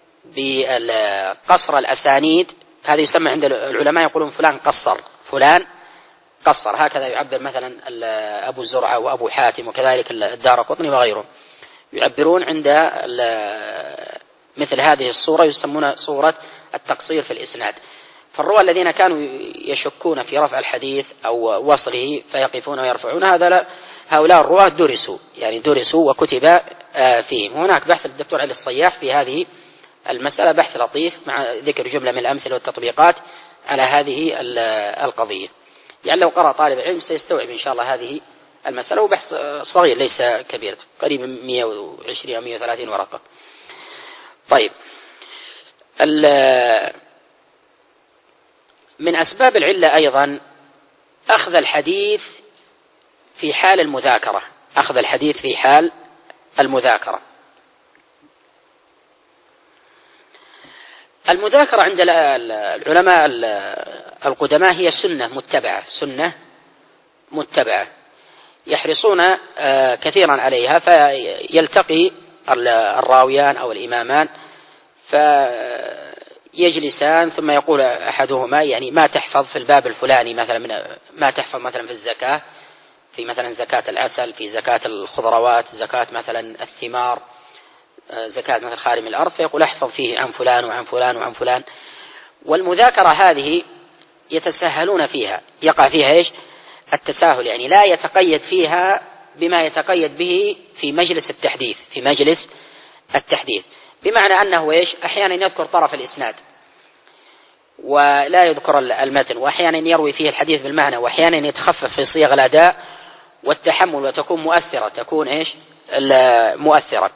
بقصر الأسانيد هذا يسمى عند العلماء يقولون فلان قصر، هكذا يعبر مثلا أبو زرعة وأبو حاتم وكذلك الدارقطني وغيرهم، يعبرون عند مثل هذه الصورة يسمون صورة التقصير في الإسناد. فالرواة الذين كانوا يشكون في رفع الحديث أو وصله فيقفون ويرفعون، هؤلاء الرواة درسوا وكتب فيهم. وهناك بحث الدكتور علي الصياح في هذه المسألة، بحث لطيف مع ذكر جملة من الأمثلة والتطبيقات على هذه القضية، يعني لو قرأ طالب العلم سيستوعب إن شاء الله هذه المسألة، وبحث صغير ليس كبير، قريب من 120 أو 130 ورقة. طيب، من أسباب العلة أيضا أخذ الحديث في حال المذاكرة. المذاكرة عند العلماء القدماء هي سنة متبعة يحرصون كثيرا عليها، فيلتقي الراويان أو الإمامان فيجلسان ثم يقول أحدهما يعني ما تحفظ في الباب الفلاني، مثلا ما تحفظ مثلا في الزكاة، في مثلا زكاة العسل، في زكاة الخضروات، زكاة مثلا الثمار، زكاة مثل خارم الأرض، فيقول احفظ فيه عن فلان وعن فلان وعن فلان. والمذاكرة هذه يتساهلون فيها، يقع فيها إيش؟ التساهل، يعني لا يتقيد فيها بما يتقيد به في مجلس التحديث، بمعنى أنه إيش؟ أحيانا يذكر طرف الإسناد ولا يذكر المتن، وأحيانا يروي فيه الحديث بالمعنى، وأحيانا يتخفف في صيغ الأداء والتحمل وتكون مؤثرة.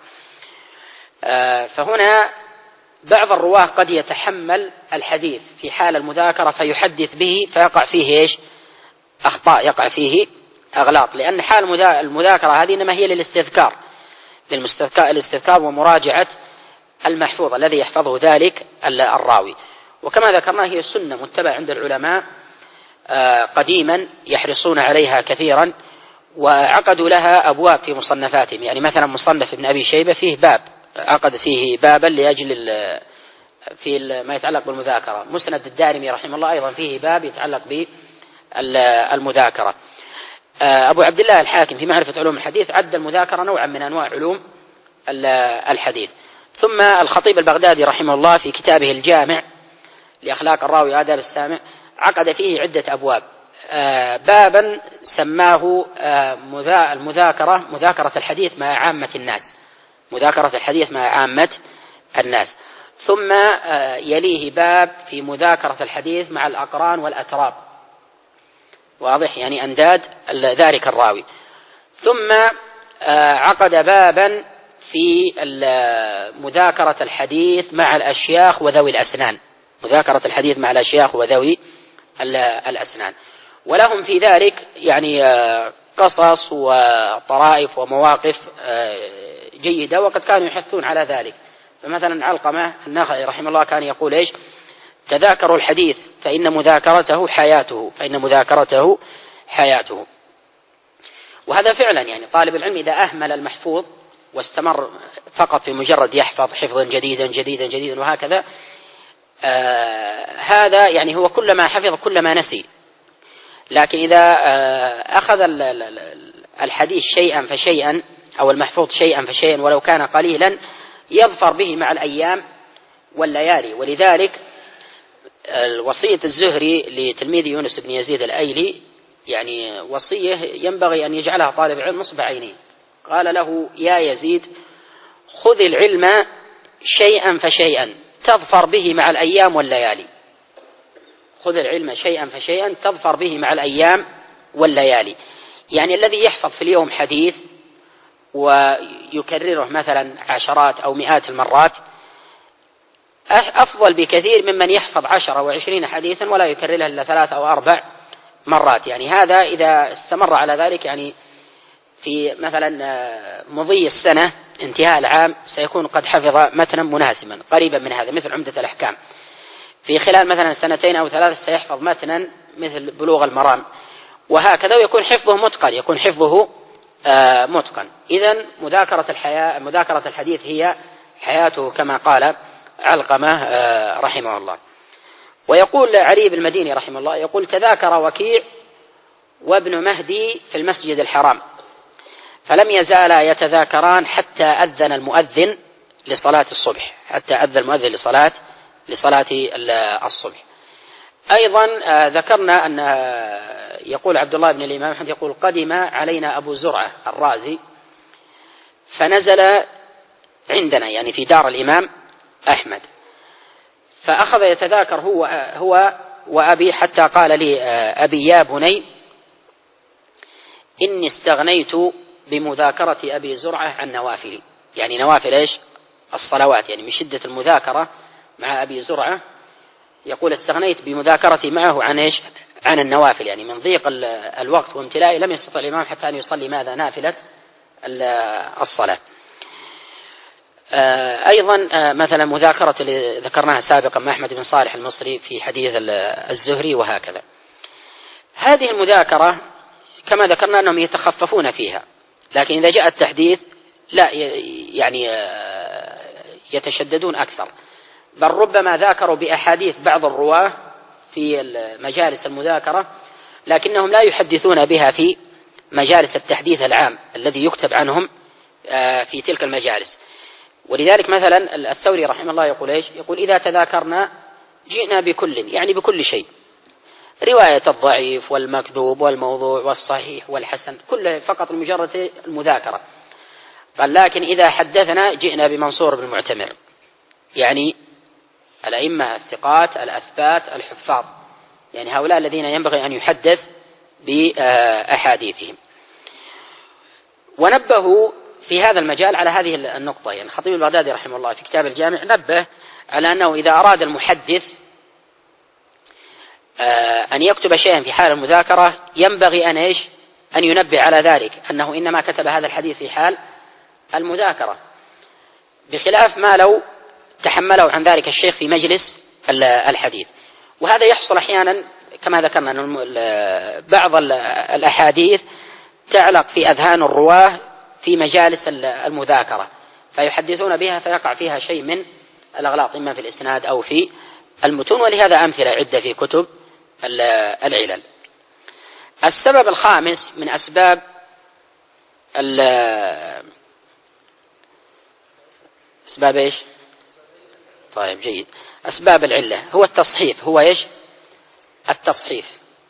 فهنا بعض الرواه قد يتحمل الحديث في حال المذاكرة فيحدث به فيقع فيه إيش؟ أخطاء، يقع فيه أغلاط، لأن حال المذاكرة هذه إنما هي للاستذكار ومراجعة المحفوظ الذي يحفظه ذلك الراوي. وكما ذكرنا هي سنة متبعة عند العلماء قديما، يحرصون عليها كثيرا، وعقدوا لها أبواب في مصنفاتهم. يعني مثلا مصنف ابن أبي شيبة فيه باب، عقد فيه بابا لأجل في ما يتعلق بالمذاكرة. مسند الدارمي رحمه الله أيضا فيه باب يتعلق بالمذاكرة. أبو عبد الله الحاكم في معرفة علوم الحديث عد المذاكرة نوعا من أنواع علوم الحديث. ثم الخطيب البغدادي رحمه الله في كتابه الجامع لأخلاق الراوي وآداب السامع عقد فيه عدة أبواب. بابا سماه مذاكرة الحديث مع عامة الناس. ثم يليه باب في مذاكرة الحديث مع الأقران والأتراب، واضح، يعني أنداد ذلك الراوي. ثم عقد بابا في مذاكرة الحديث مع الأشياخ وذوي الأسنان، ولهم في ذلك يعني قصص وطرائف ومواقف جيدة، وقد كانوا يحثون على ذلك. فمثلا علقمة النخعي رحمه الله كان يقول إيش؟ تذاكروا الحديث فإن مذاكرته حياته. وهذا فعلا يعني طالب العلم إذا أهمل المحفوظ واستمر فقط في مجرد يحفظ حفظا جديدا وهكذا، هذا يعني هو كلما حفظ كلما نسي. لكن إذا أخذ الحديث شيئا فشيئا أو المحفوظ شيئا فشيئا ولو كان قليلا يظفر به مع الأيام والليالي. ولذلك وصية الزهري لتلميذ يونس بن يزيد الأيلي يعني وصية ينبغي أن يجعلها طالب العلم نصب عينيه. قال له: يا يزيد، خذ العلم شيئا فشيئا تظفر به مع الأيام والليالي. خذ العلم شيئا فشيئا تظفر به مع الأيام والليالي. يعني الذي يحفظ في اليوم حديث ويكرره مثلا عشرات أو مئات المرات أفضل بكثير ممن يحفظ 10 و20 حديثا ولا يكررها إلا 3 أو 4 مرات. يعني هذا إذا استمر على ذلك يعني في مثلا مضي السنة انتهاء العام سيكون قد حفظ متنا مناسبا قريبا من هذا، مثل عمدة الأحكام. في خلال مثلا 2 أو 3 سيحفظ متنا مثل بلوغ المرام، وهكذا ويكون حفظه متقن. إذن مذاكرة الحديث هي حياته كما قال علقمة رحمه الله. ويقول علي بن المديني رحمه الله يقول: تذاكر وكيع وابن مهدي في المسجد الحرام فلم يزالا يتذاكران حتى أذن المؤذن لصلاة الصبح، لصلاة الصبح. أيضا ذكرنا أن يقول عبد الله بن الإمام أحمد يقول: قدم علينا أبو زرعة الرازي فنزل عندنا يعني في دار الإمام أحمد، فأخذ يتذاكر هو وأبي حتى قال لي أبي: يا بني، إني استغنيت بمذاكرة أبي زرعة عن نوافلي. يعني نوافل إيش؟ الصلوات. يعني من شدة المذاكرة مع أبي زرعة يقول: استغنيت بمذاكرتي معه عن إيش؟ عن النوافل. يعني من ضيق الوقت وامتلائه لم يستطع الإمام حتى أن يصلي ماذا؟ نافلة الصلاة. أيضا مثلا مذاكرة اللي ذكرناها سابقا مع أحمد بن صالح المصري في حديث الزهري وهكذا. هذه المذاكرة كما ذكرنا أنهم يتخففون فيها، لكن إذا جاء التحديث لا يعني يتشددون أكثر، بل ربما ذاكروا بأحاديث بعض الرواة في مجالس المذاكرة لكنهم لا يحدثون بها في مجالس التحديث العام الذي يكتب عنهم في تلك المجالس. ولذلك مثلا الثوري رحمه الله يقول إيش؟ يقول: إذا تذاكرنا جئنا بكل شيء، رواية الضعيف والمكذوب والموضوع والصحيح والحسن، كله فقط مجرد المذاكرة. قال: لكن إذا حدثنا جئنا بمنصور بن المعتمر، يعني الأئمة الثقات الأثبات الحفاظ، يعني هؤلاء الذين ينبغي أن يحدث بأحاديثهم. ونبهوا في هذا المجال على هذه النقطة. يعني الخطيب البغدادي رحمه الله في كتاب الجامع نبه على أنه إذا أراد المحدث أن يكتب شيئا في حال المذاكرة ينبغي أن ينبه على ذلك، أنه إنما كتب هذا الحديث في حال المذاكرة، بخلاف ما لو تحمله عن ذلك الشيخ في مجلس الحديث. وهذا يحصل أحيانا كما ذكرنا أن بعض الأحاديث تعلق في أذهان الرواه في مجالس المذاكرة فيحدثون بها فيقع فيها شيء من الأغلاط إما في الإسناد أو في المتون، ولهذا أمثلة عدة في كتب العلل. السبب الخامس من أسباب أسباب إيش؟ طيب جيد. أسباب العلة هو التصحيف. هو إيش؟ التصحيف.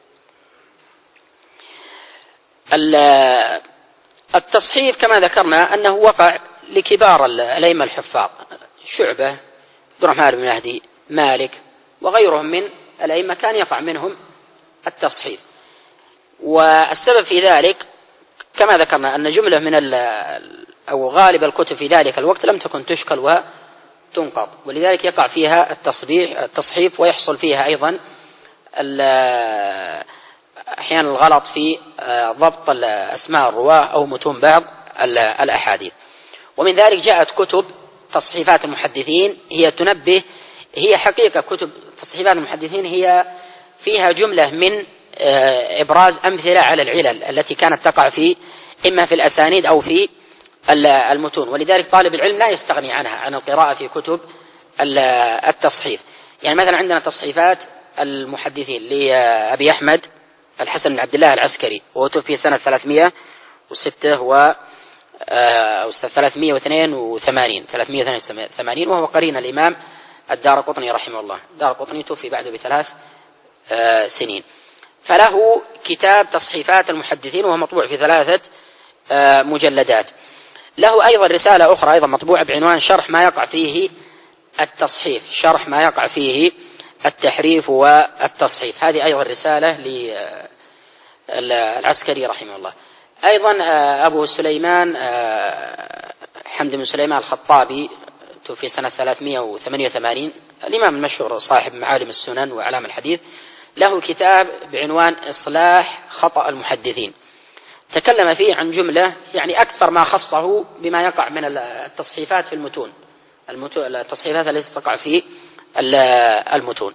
التصحيف كما ذكرنا أنه وقع لكبار الأئمة الحفاظ، شعبة، عبد الرحمن بن مهدي، مالك وغيرهم من الأئمة كان يقع منهم التصحيف. والسبب في ذلك كما ذكرنا أن جملة من أو غالب الكتب في ذلك الوقت لم تكن تشكل وتنقض، ولذلك يقع فيها التصحيف ويحصل فيها أيضا أحيانا الغلط في ضبط أسماء الرواة أو متون بعض الأحاديث. ومن ذلك جاءت كتب تصحيفات المحدثين هي حقيقة كتب تصحيفات المحدثين هي فيها جملة من إبراز أمثلة على العلل التي كانت تقع إما في الأسانيد أو في المتون. ولذلك طالب العلم لا يستغني عنها، عن القراءة في كتب التصحيف. يعني مثلا عندنا تصحيفات المحدثين لأبي أحمد الحسن بن عبد الله العسكري، وتوفي سنة 382 وهو قرين الإمام الدارقطني رحمه الله. الدارقطني توفي بعده ب3 سنين. فله كتاب تصحيفات المحدثين وهو مطبوع في 3 مجلدات. له أيضا رسالة أخرى أيضا مطبوعة بعنوان شرح ما يقع فيه التصحيف، شرح ما يقع فيه التحريف والتصحيف. هذه أيضا رسالة للعسكري رحمه الله. أيضا أبو سليمان حمد بن سليمان الخطابي توفي سنة 388، الإمام المشهور صاحب معالم السنن وأعلام الحديث، له كتاب بعنوان إصلاح خطأ المحدثين. تكلم فيه عن جملة يعني أكثر ما خصه بما يقع من التصحيفات في المتون، التصحيفات التي تقع في المتون.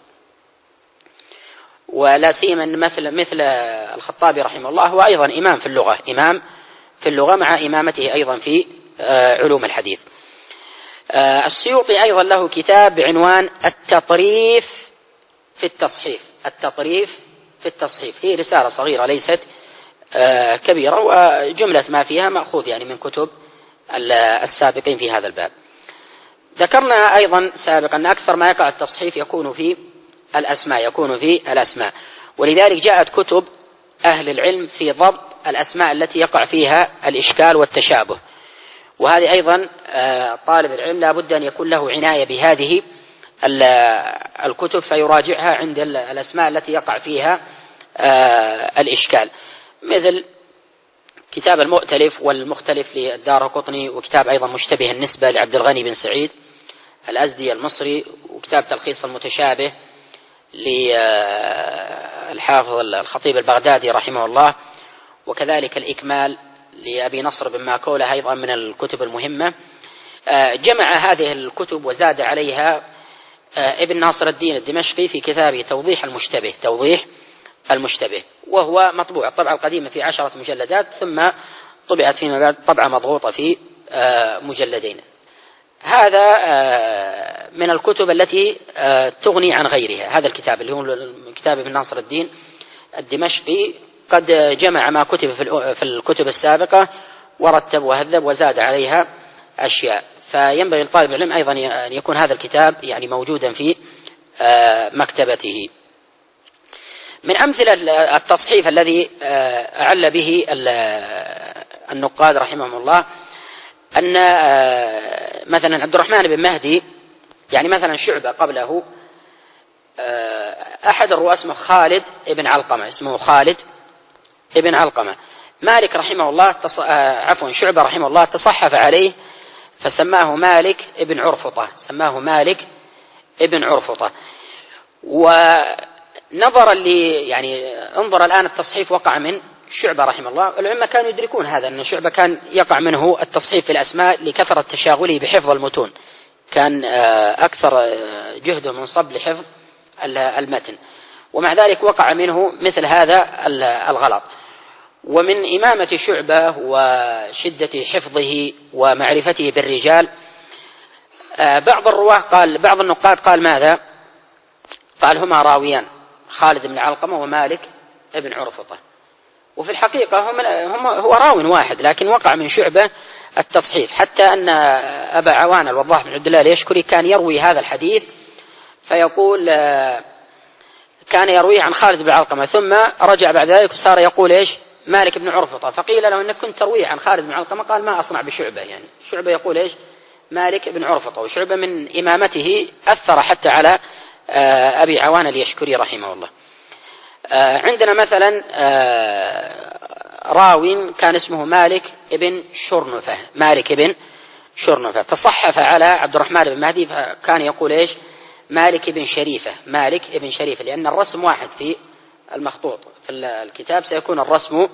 ولا سيما مثل الخطابي رحمه الله هو أيضا إمام في اللغة مع إمامته أيضا في علوم الحديث. السيوطي أيضا له كتاب بعنوان التطريف في التصحيف. هي رسالة صغيرة ليست كبيرة، وجملة ما فيها مأخوذ يعني من كتب السابقين في هذا الباب. ذكرنا أيضا سابقا أن أكثر ما يقع التصحيف يكون في الأسماء، ولذلك جاءت كتب أهل العلم في ضبط الأسماء التي يقع فيها الإشكال والتشابه. وهذه أيضا طالب العلم لا بد أن يكون له عناية بهذه الكتب فيراجعها عند الأسماء التي يقع فيها الإشكال، مثل كتاب المؤتلف والمختلف للدارقطني، وكتاب أيضا مشتبه النسبة لعبد الغني بن سعيد الأزدي المصري، وكتاب تلخيص المتشابه للحافظ الخطيب البغدادي رحمه الله، وكذلك الإكمال لأبي نصر بن ماكولة أيضا من الكتب المهمة. جمع هذه الكتب وزاد عليها ابن ناصر الدين الدمشقي في كتابه توضيح المشتبه، وهو مطبوع الطبعة القديمة في 10 مجلدات، ثم طبعت فيما بعد طبعة مضغوطة في مجلدين. هذا من الكتب التي تغني عن غيرها. هذا الكتاب اللي هو كتاب ابن ناصر الدين الدمشقي قد جمع ما كتب في الكتب السابقة ورتب وهذب وزاد عليها أشياء، فينبغي لطالب العلم أيضا أن يكون هذا الكتاب يعني موجودا في مكتبته. من أمثلة التصحيف الذي أعل به النقاد رحمهم الله أن مثلا عبد الرحمن بن مهدي، يعني مثلا شعبة قبله أحد الرواة اسمه خالد ابن علقمة. مالك رحمه الله شعبة رحمه الله تصحف عليه فسماه مالك ابن عرفطة. ونظرا يعني انظر الآن التصحيف وقع من شعبة رحمه الله. العلماء كانوا يدركون هذا، أن شعبة كان يقع منه التصحيف في الأسماء لكثرة تشاغله بحفظ المتون، كان أكثر جهده منصب لحفظ المتن، ومع ذلك وقع منه مثل هذا الغلط. ومن إمامة شعبة وشدة حفظه ومعرفته بالرجال بعض النقاد قال ماذا؟ قال هما راويان، خالد بن علقمة ومالك ابن عرفطة، وفي الحقيقة هو راو واحد، لكن وقع من شعبة التصحيف، حتى أن أبا عوان الوضاح بن عبد الله اليشكري كان يروي هذا الحديث فيقول كان يرويه عن خالد بن علقمة ثم رجع بعد ذلك وصار يقول إيش؟ مالك بن عرفطة. فقيل له إنك كنت ترويه عن خالد بن علقمة، قال ما أصنع بشعبة، يعني شعبة يقول إيش؟ مالك بن عرفطة. وشعبة من إمامته أثر حتى على أبي عوان اليشكري رحمه الله. عندنا مثلا راوي كان اسمه مالك ابن شرنفة تصحف على عبد الرحمن بن مهدي، فكان يقول إيش؟ مالك ابن شريفة، لأن الرسم واحد في المخطوط، في الكتاب سيكون الرسم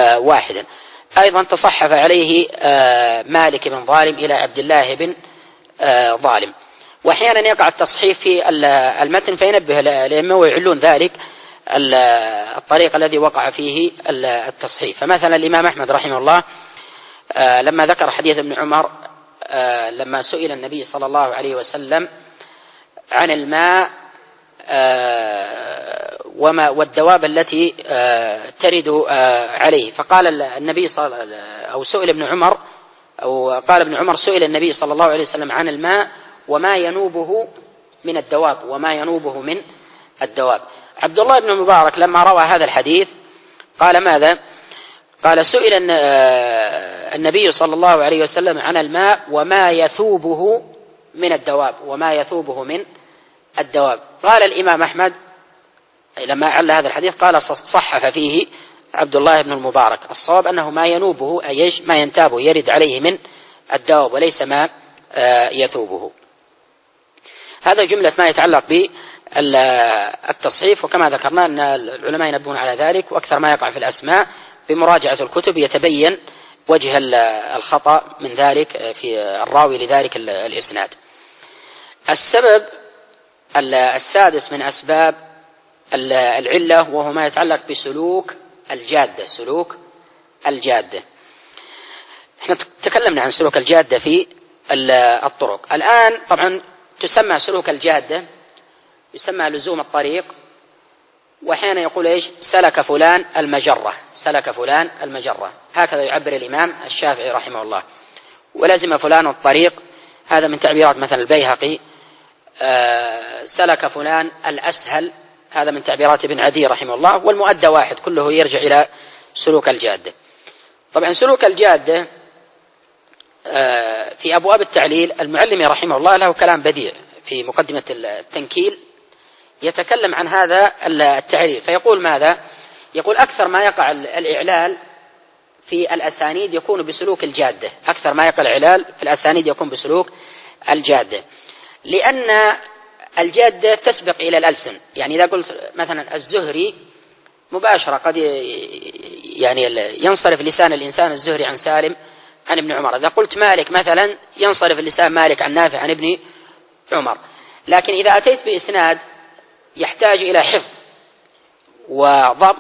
واحدا. أيضا تصحف عليه مالك بن ظالم إلى عبد الله بن ظالم. وأحيانا يقع التصحيف في المتن فينبه الأئمة ويعلون ذلك الطريق الذي وقع فيه التصحيف. فمثلا الإمام أحمد رحمه الله لما ذكر حديث ابن عمر لما سئل النبي صلى الله عليه وسلم عن الماء والدواب التي ترد عليه، فقال النبي أو سئل ابن عمر أو قال ابن عمر سئل النبي صلى الله عليه وسلم عن الماء وما ينوبه من الدواب وما ينوبه من الدواب. عبد الله بن المبارك لما روى هذا الحديث قال ماذا؟ قال سئل النبي صلى الله عليه وسلم عن الماء وما يثوبه من الدواب وما يثوبه من الدواب. قال الإمام أحمد لما عل هذا الحديث قال صحف فيه عبد الله بن المبارك، الصواب أنه ما ينوبه أي ما ينتابه يرد عليه من الدواب وليس ما يثوبه. هذا جملة ما يتعلق بالتصحيف، وكما ذكرنا أن العلماء ينبهون على ذلك، وأكثر ما يقع في الأسماء بمراجعة الكتب يتبين وجه الخطأ من ذلك في الراوي لذلك الإسناد. السبب السادس من أسباب العلة وهو ما يتعلق بسلوك الجادة. سلوك الجادة، احنا تكلمنا عن سلوك الجادة في الطرق. الآن طبعا تسمى سلوك الجادة يسمى لزوم الطريق، وأحيانا يقول إيش سلك فلان المجرة، سلك فلان المجرة، هكذا يعبر الإمام الشافعي رحمه الله. ولزم فلان الطريق، هذا من تعبيرات مثل البيهقي. سلك فلان الأسهل، هذا من تعبيرات ابن عدي رحمه الله. والمؤدى واحد، كله يرجع إلى سلوك الجادة. طبعا سلوك الجادة في أبواب التعليل المعلمي رحمه الله له كلام بديع في مقدمة التنكيل يتكلم عن هذا التعليل، فيقول ماذا؟ يقول أكثر ما يقع الإعلال في الأسانيد يكون بسلوك الجادة، أكثر ما يقع الإعلال في الأسانيد يكون بسلوك الجادة، لأن الجادة تسبق إلى الألسن. يعني إذا قلت مثلا الزهري مباشرة قد يعني ينصرف لسان الإنسان الزهري عن سالم عن ابن عمر. إذا قلت مالك مثلا ينصرف اللسان مالك عن نافع عن ابن عمر. لكن إذا أتيت بإسناد يحتاج إلى حفظ وضبط،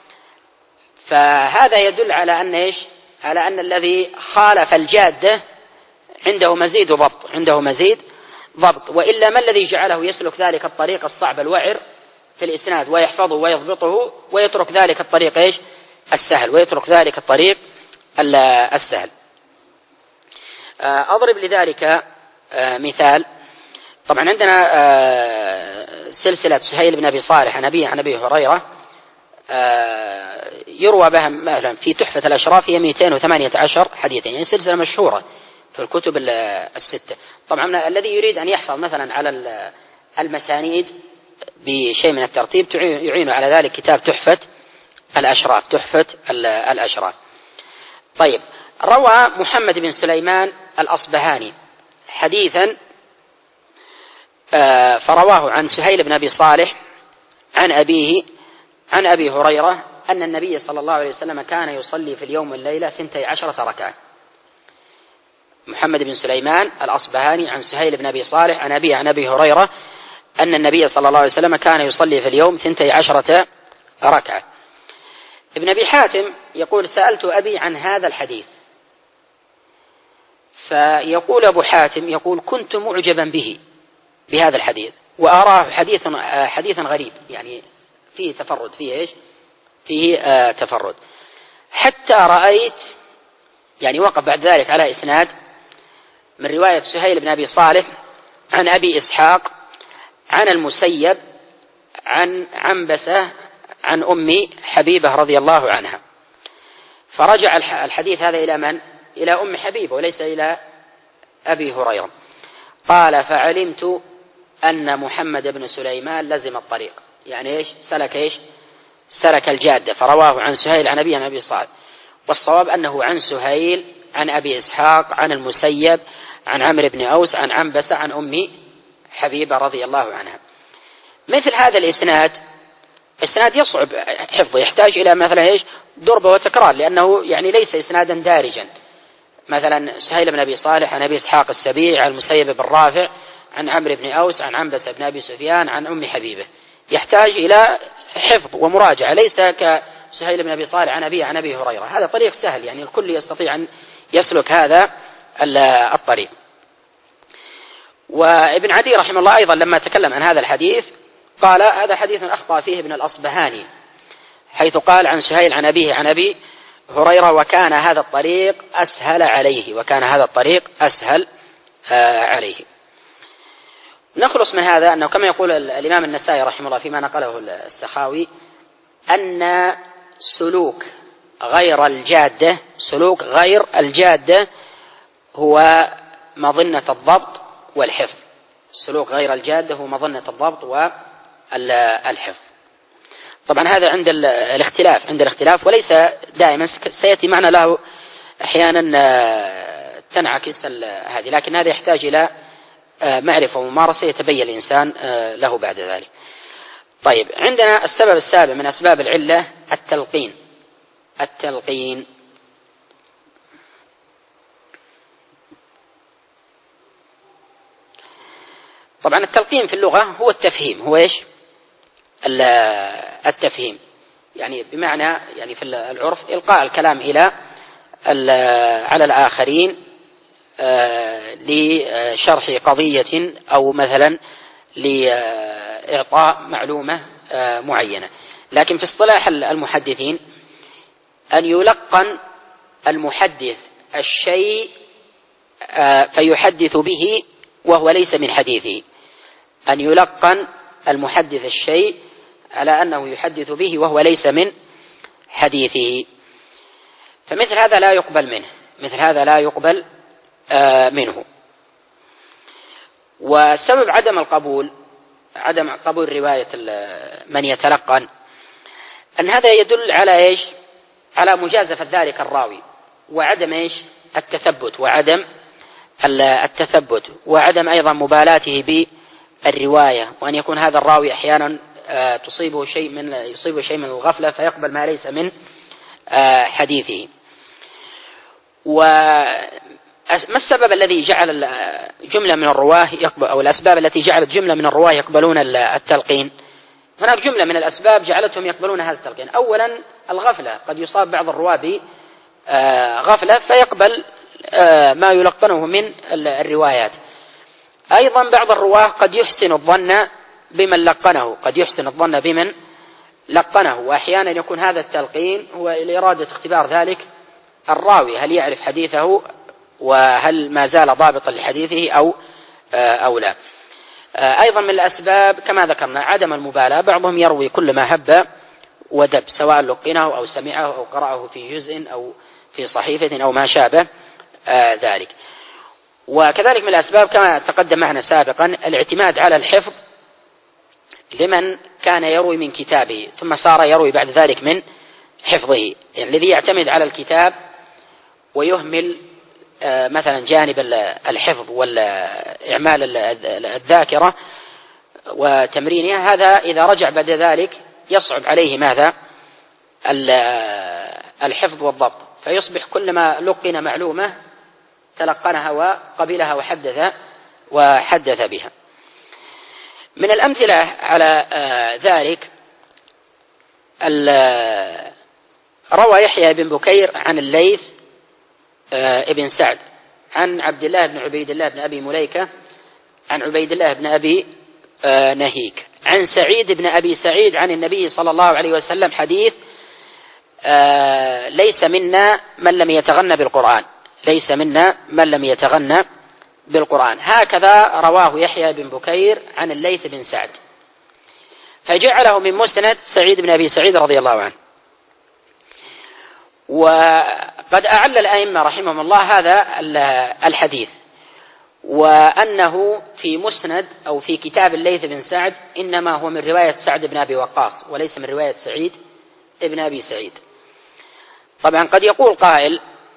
فهذا يدل على أن إيش؟ على أن الذي خالف الجادة عنده مزيد ضبط، عنده مزيد ضبط. وإلا ما الذي جعله يسلك ذلك الطريق الصعب الوعر في الإسناد ويحفظه ويضبطه ويترك ذلك الطريق إيش؟ السهل، ويترك ذلك الطريق السهل. أضرب لذلك مثال. طبعا عندنا سلسلة سهيل بن أبي صالح عن أبي هريرة يروى بها مثلا في تحفة الأشراف هي 218 حديثا، يعني سلسلة مشهورة في الكتب الستة. طبعا الذي يريد أن يحفظ مثلا على المسانيد بشيء من الترتيب يعين على ذلك كتاب تحفة الأشراف، تحفة الأشراف. طيب، روى محمد بن سليمان الأصبهاني حديثا فرواه عن سهيل بن أبي صالح عن أبيه عن أبي هريرة أن النبي صلى الله عليه وسلم كان يصلي في اليوم والليلة 12 ركعة. محمد بن سليمان الأصبهاني عن سهيل بن أبي صالح عن أبيه عن أبي هريرة أن النبي صلى الله عليه وسلم كان يصلي في اليوم 12 ركعة. ابن أبي حاتم يقول سألت أبي عن هذا الحديث، فيقول أبو حاتم يقول كنت معجبا به بهذا الحديث وأراه حديثا غريب، يعني فيه تفرد، فيه إيش؟ فيه تفرد، حتى رأيت يعني وقف بعد ذلك على إسناد من رواية سهيل بن أبي صالح عن أبي إسحاق عن المسيب عن عنبسة عن أم حبيبة رضي الله عنها، فرجع الحديث هذا إلى من؟ إلى أم حبيبة وليس إلى أبي هريرة. قال فعلمت أن محمد بن سليمان لزم الطريق، يعني إيش؟ سلك الجادة، فرواه عن سهيل عن أبي عن أبي صالح، والصواب أنه عن سهيل عن أبي إسحاق عن المسيب عن عمرو بن أوس عن عنبسة عن أم حبيبة رضي الله عنها. مثل هذا الإسناد يصعب حفظه، يحتاج إلى مثلا إيش؟ ضرب وتكرار، لأنه يعني ليس إسنادا دارجا، مثلا سهيل بن أبي صالح عن أبي إسحاق السبيع عن المسيب بن رافع عن عمرو بن أوس عن عنبس بن أبي سفيان عن أم حبيبة، يحتاج إلى حفظ ومراجعة، ليس كسهيل بن أبي صالح عن أبي هريرة. هذا طريق سهل، يعني الكل يستطيع أن يسلك هذا الطريق. وابن عدي رحمه الله أيضا لما تكلم عن هذا الحديث قال هذا حديث أخطأ فيه ابن الأصبهاني، حيث قال عن سهيل عن أبيه عن أبي هريرة وكان هذا الطريق أسهل عليه. نخلص من هذا أنه كما يقول الإمام النسائي رحمه الله فيما نقله السخاوي أن سلوك غير الجادة هو مظنة الضبط والحفظ. السلوك غير الجادة هو مظنة الضبط والحفظ. طبعا هذا عند الاختلاف وليس دائما، سيأتي معنا له أحيانا تنعكس هذه، لكن هذا يحتاج إلى معرفة وممارسة يتبين الإنسان له بعد ذلك. طيب، عندنا السبب السابع من أسباب العلة التلقين. طبعا التلقين في اللغة هو التفهيم، هو إيش؟ التفهيم، يعني بمعنى يعني في العرف إلقاء الكلام على الآخرين لشرح قضية أو مثلا لإعطاء معلومة معينة. لكن في اصطلاح المحدثين أن يلقن المحدث الشيء فيحدث به وهو ليس من حديثه، أن يلقن المحدث الشيء على أنه يحدث به وهو ليس من حديثه، فمثل هذا لا يقبل منه. وسبب عدم قبول رواية من يتلقن أن هذا يدل على إيش؟ على مجازفة ذلك الراوي وعدم إيش؟ التثبت وعدم أيضا مبالاته بالرواية، وأن يكون هذا الراوي أحيانا يصيبه شيء من الغفلة فيقبل ما ليس من حديثه. ما السبب الذي جعل جملة من الرواه أو الأسباب التي جعلت جملة من الرواه يقبلون التلقين؟ هناك جملة من الأسباب جعلتهم يقبلون هذا التلقين. أولا الغفلة، قد يصاب بعض الرواه بغفلة فيقبل ما يلقنه من الروايات. أيضا بعض الرواه قد يحسن الظن بمن لقنه، وأحيانا يكون هذا التلقين هو لإرادة اختبار ذلك الراوي، هل يعرف حديثه وهل ما زال ضابطا لحديثه أو لا. أيضا من الأسباب كما ذكرنا عدم المبالاة، بعضهم يروي كل ما هب ودب سواء لقنه أو سمعه أو قرأه في جزء أو في صحيفة أو ما شابه ذلك. وكذلك من الأسباب كما تقدم معنا سابقا الاعتماد على الحفظ لمن كان يروي من كتابه ثم صار يروي بعد ذلك من حفظه، يعني الذي يعتمد على الكتاب ويهمل مثلا جانب الحفظ والإعمال الذاكرة وتمرينها، هذا إذا رجع بعد ذلك يصعب عليه ماذا؟ الحفظ والضبط، فيصبح كلما لقن معلومة تلقنها وقبلها وحدث بها. من الأمثلة على ذلك روى يحيى بن بكير عن الليث ابن سعد عن عبد الله بن عبيد الله بن أبي مليكة عن عبيد الله بن أبي نهيك عن سعيد بن أبي سعيد عن النبي صلى الله عليه وسلم حديث ليس منا من لم يتغنى بالقرآن. هكذا رواه يحيى بن بكير عن الليث بن سعد، فجعله من مسند سعيد بن أبي سعيد رضي الله عنه. وقد أعل الأئمة رحمهم الله هذا الحديث، وأنه في مسند أو في كتاب الليث بن سعد إنما هو من رواية سعد بن أبي وقاص وليس من رواية سعيد بن أبي سعيد. طبعا قد يقول قائل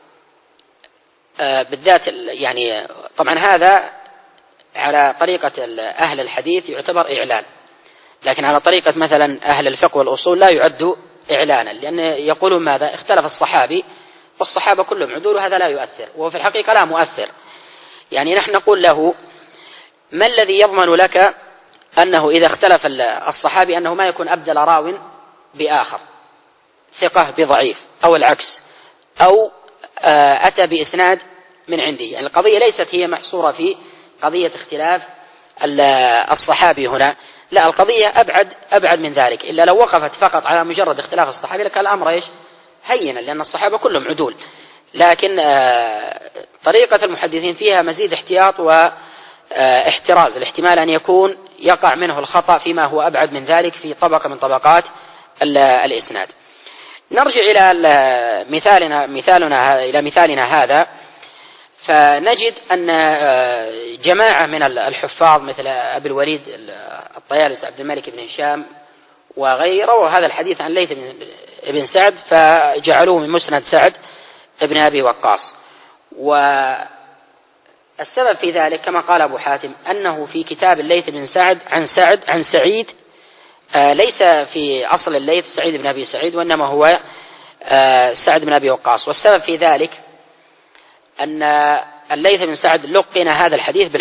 بالذات يعني طبعا هذا على طريقة أهل الحديث يعتبر إعلان، لكن على طريقة مثلا أهل الفقه والأصول لا يعد إعلانا، لأن يقولون ماذا؟ اختلف الصحابي والصحابة كلهم عدول، وهذا لا يؤثر، وهو في الحقيقة لا مؤثر. يعني نحن نقول له: ما الذي يضمن لك أنه إذا اختلف الصحابي أنه ما يكون أبدل راو بآخر، ثقة بضعيف أو العكس، أو أتى بإسناد من عندي؟ يعني القضية ليست هي محصورة في قضية اختلاف الصحابي هنا، لا، القضية أبعد من ذلك. إلا لو وقفت فقط على مجرد اختلاف الصحابي لكان الأمر هينا، لأن الصحابة كلهم عدول. لكن طريقة المحدثين فيها مزيد احتياط واحتراز، الاحتمال أن يكون يقع منه الخطأ فيما هو أبعد من ذلك في طبقة من طبقات الإسناد. نرجع إلى مثالنا هذا، فنجد أن جماعة من الحفاظ مثل أبي الوليد الطيالسي عبد الملك بن هشام وغيره هذا الحديث عن ليث بن سعد، فجعلوه من مسند سعد ابن أبي وقاص. والسبب في ذلك كما قال أبو حاتم أنه في كتاب الليث بن سعد عن سعيد، ليس في أصل الليث سعيد بن أبي سعيد، وإنما هو سعد بن أبي وقاص. والسبب في ذلك أن الليث بن سعد لقن هذا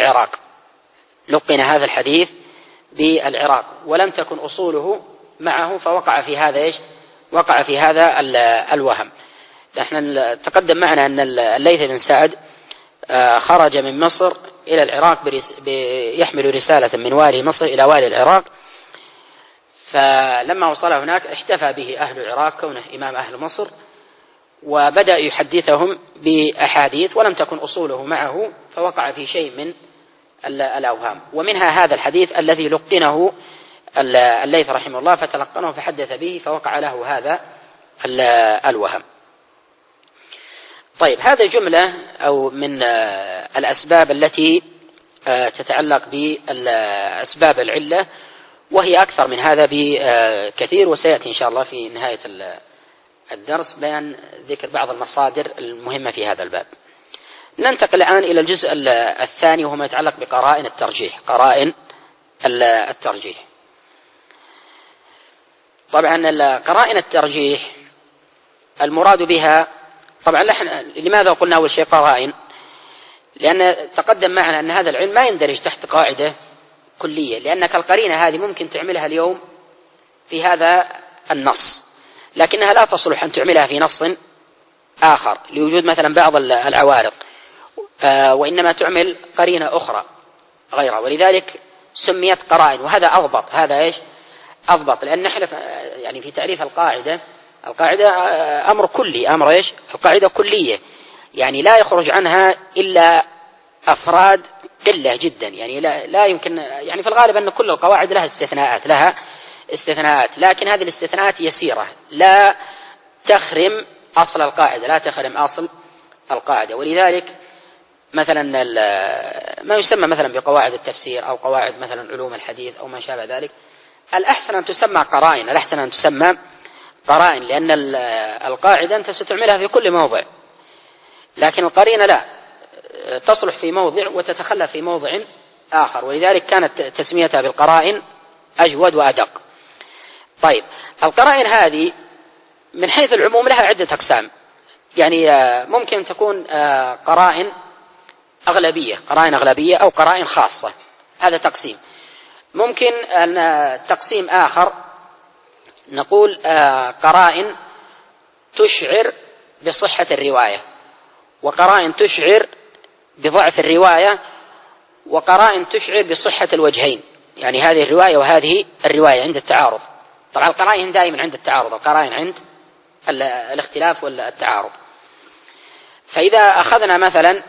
الحديث بالعراق، ولم تكن أصوله معه، فوقع في هذا وقع في هذا الوهم. نحن تقدم معنا أن الليث بن سعد خرج من مصر إلى العراق يحمل رسالة من والي مصر إلى والي العراق، فلما وصل هناك احتفى به أهل العراق كونه إمام أهل مصر، وبدأ يحدثهم بأحاديث ولم تكن أصوله معه، فوقع في شيء من الأوهام، ومنها هذا الحديث الذي لقنه الليث رحمه الله، فتلقنه فحدث به فوقع له هذا الوهم. طيب، هذا جملة أو من الأسباب التي تتعلق بأسباب العلة، وهي أكثر من هذا بكثير، وسيأتي إن شاء الله في نهاية الدرس بيان ذكر بعض المصادر المهمة في هذا الباب. ننتقل الآن إلى الجزء الثاني، وهو ما يتعلق بقرائن الترجيح. طبعا قرائن الترجيح المراد بها، طبعا لماذا قلنا أول شيء قرائن؟ لأن تقدم معنا أن هذا العلم ما يندرج تحت قاعدة كلية، لأنك القرينة هذه ممكن تعملها اليوم في هذا النص، لكنها لا تصلح أن تعملها في نص آخر لوجود مثلا بعض العوارض، وإنما تعمل قرينة أخرى غيرها، ولذلك سميت قرائن. وهذا أضبط، أضبط، لأن نحن يعني في تعريف القاعدة أمر كلي، القاعدة كلية، يعني لا يخرج عنها إلا أفراد قلة جدا، يعني لا يمكن، يعني في الغالب أن كل القواعد لها استثناءات، لكن هذه الاستثناءات يسيرة، لا تخرم أصل القاعدة. ولذلك مثلا ما يسمى مثلا بقواعد التفسير أو قواعد مثلا علوم الحديث أو ما شابه ذلك، الأحسن أن تسمى قرائن، لأن القاعدة أنت ستعملها في كل موضع، لكن القرينة لا، تصلح في موضع وتتخلى في موضع آخر، ولذلك كانت تسميتها بالقرائن أجود وأدق. طيب، القرائن هذه من حيث العموم لها عدة أقسام، يعني ممكن تكون قرائن أغلبية أو قرائن خاصة، هذا تقسيم. ممكن أن تقسيم آخر نقول قرائن تشعر بصحة الرواية، وقرائن تشعر بضعف الرواية، وقرائن تشعر بصحة الوجهين، يعني هذه الرواية وهذه الرواية عند التعارض. طبعا القرائن دائما عند التعارض، القرائن عند الاختلاف والتعارض. فإذا أخذنا مثلا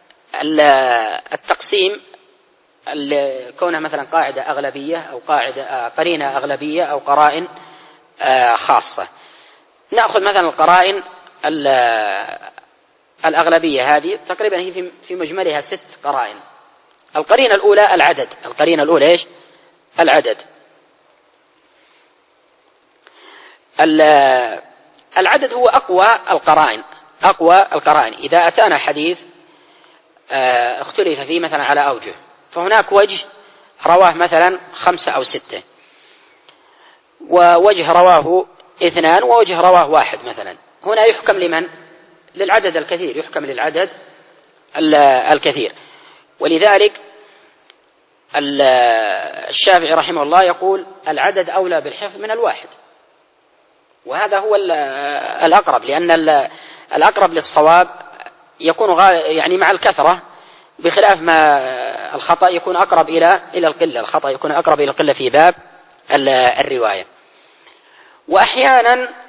التقسيم كونها مثلا قاعدة أغلبية أو قرينة أغلبية أو قرائن خاصة، نأخذ مثلا القرائن الأغلبية، هذه تقريبا هي في مجملها 6 قرائن. القرينة الأولى العدد. العدد هو أقوى القرائن. إذا أتانا حديث اختلف فيه مثلا على أوجه، فهناك وجه رواه مثلا 5 أو 6، ووجه رواه 2، ووجه رواه 1 مثلا، هنا يحكم للعدد الكثير، يحكم للعدد الكثير. ولذلك الشافعي رحمه الله يقول العدد أولى بالحفظ من الواحد، وهذا هو الأقرب، لأن الأقرب للصواب يكون يعني مع الكثرة، بخلاف ما الخطأ يكون أقرب إلى القلة. الخطأ يكون أقرب إلى القلة في باب الرواية. وأحيانا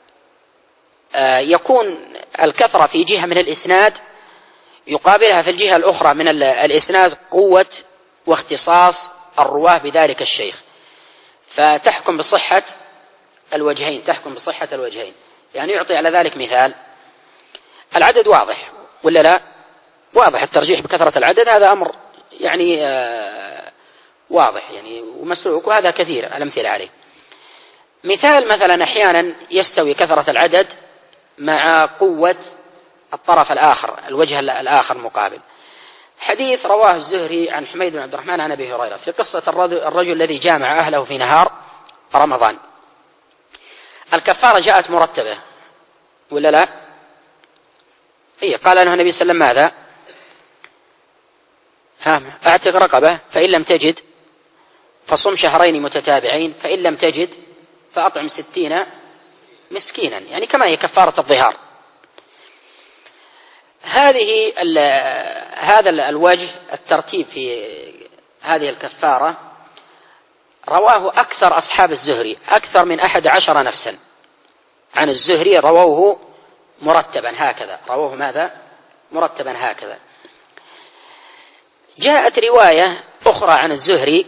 يكون الكثرة في جهة من الإسناد يقابلها في الجهة الأخرى من الإسناد قوة واختصاص الرواه بذلك الشيخ، فتحكم بصحة الوجهين. يعني يعطي على ذلك مثال: العدد واضح ولا لا؟ واضح. الترجيح بكثرة العدد هذا أمر يعني واضح يعني ومسلوك، وهذا كثير الأمثلة عليه. مثلا أحيانا يستوي كثرة العدد مع قوة الطرف الآخر، الوجه الآخر مقابل. حديث رواه الزهري عن حميد بن عبد الرحمن عن أبي هريرة في قصة الرجل الذي جامع أهله في نهار رمضان. الكفارة جاءت مرتبة ولا لا؟ قال له النبي صلى الله عليه وسلم: ماذا؟ اعتق رقبة، فإن لم تجد فصم شهرين متتابعين، فإن لم تجد فأطعم 60 مسكينا، يعني كما هي كفارة الظهار. هذا الوجه الترتيب في هذه الكفارة رواه أكثر أصحاب الزهري، أكثر من 11 نفسا عن الزهري رووه مرتبا هكذا. رووه ماذا؟ مرتبا هكذا. جاءت رواية أخرى عن الزهري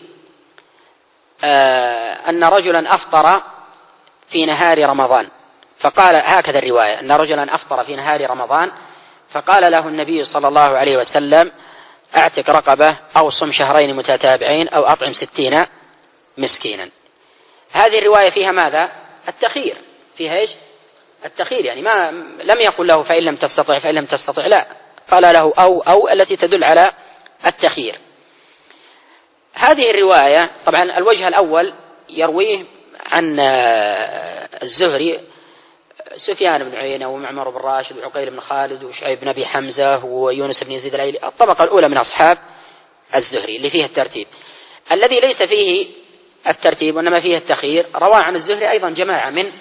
أن رجلا أفطر في نهار رمضان، فقال هكذا الرواية: أن رجلا أفطر في نهار رمضان فقال له النبي صلى الله عليه وسلم: اعتق رقبة أو صم شهرين متتابعين أو أطعم 60 مسكينا. هذه الرواية فيها ماذا؟ التخيير. فيها إيش؟ التخيير، يعني لم يقل له فإن لم تستطع، لا، قال له أو التي تدل على التخيير. هذه الرواية طبعا الوجه الأول يرويه عن الزهري سفيان بن عيينة ومعمر بن راشد وعقيل بن خالد وشعيب بن أبي حمزة ويونس بن يزيد الأيلي، الطبقة الأولى من أصحاب الزهري اللي فيه الترتيب. الذي ليس فيه الترتيب وإنما فيه التخيير رواه عن الزهري أيضا جماعة من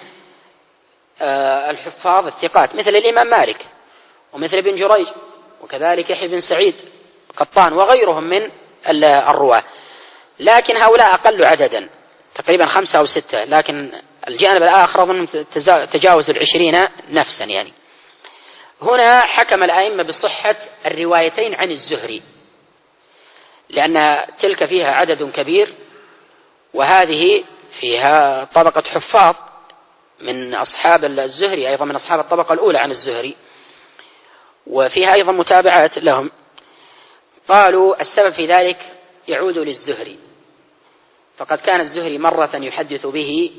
الحفاظ الثقات، مثل الإمام مالك ومثل ابن جريج وكذلك يحيى بن سعيد قطان وغيرهم من الرواة، لكن هؤلاء أقل عددا تقريبا 5 أو 6، لكن الجانب الآخر أظن تجاوز 20 نفسا. يعني هنا حكم الأئمة بصحة الروايتين عن الزهري، لأن تلك فيها عدد كبير وهذه فيها طبقة حفاظ من أصحاب الزهري، أيضا من أصحاب الطبقة الأولى عن الزهري، وفيها أيضا متابعات لهم. قالوا السبب في ذلك يعود للزهري، فقد كان الزهري مرة يحدث به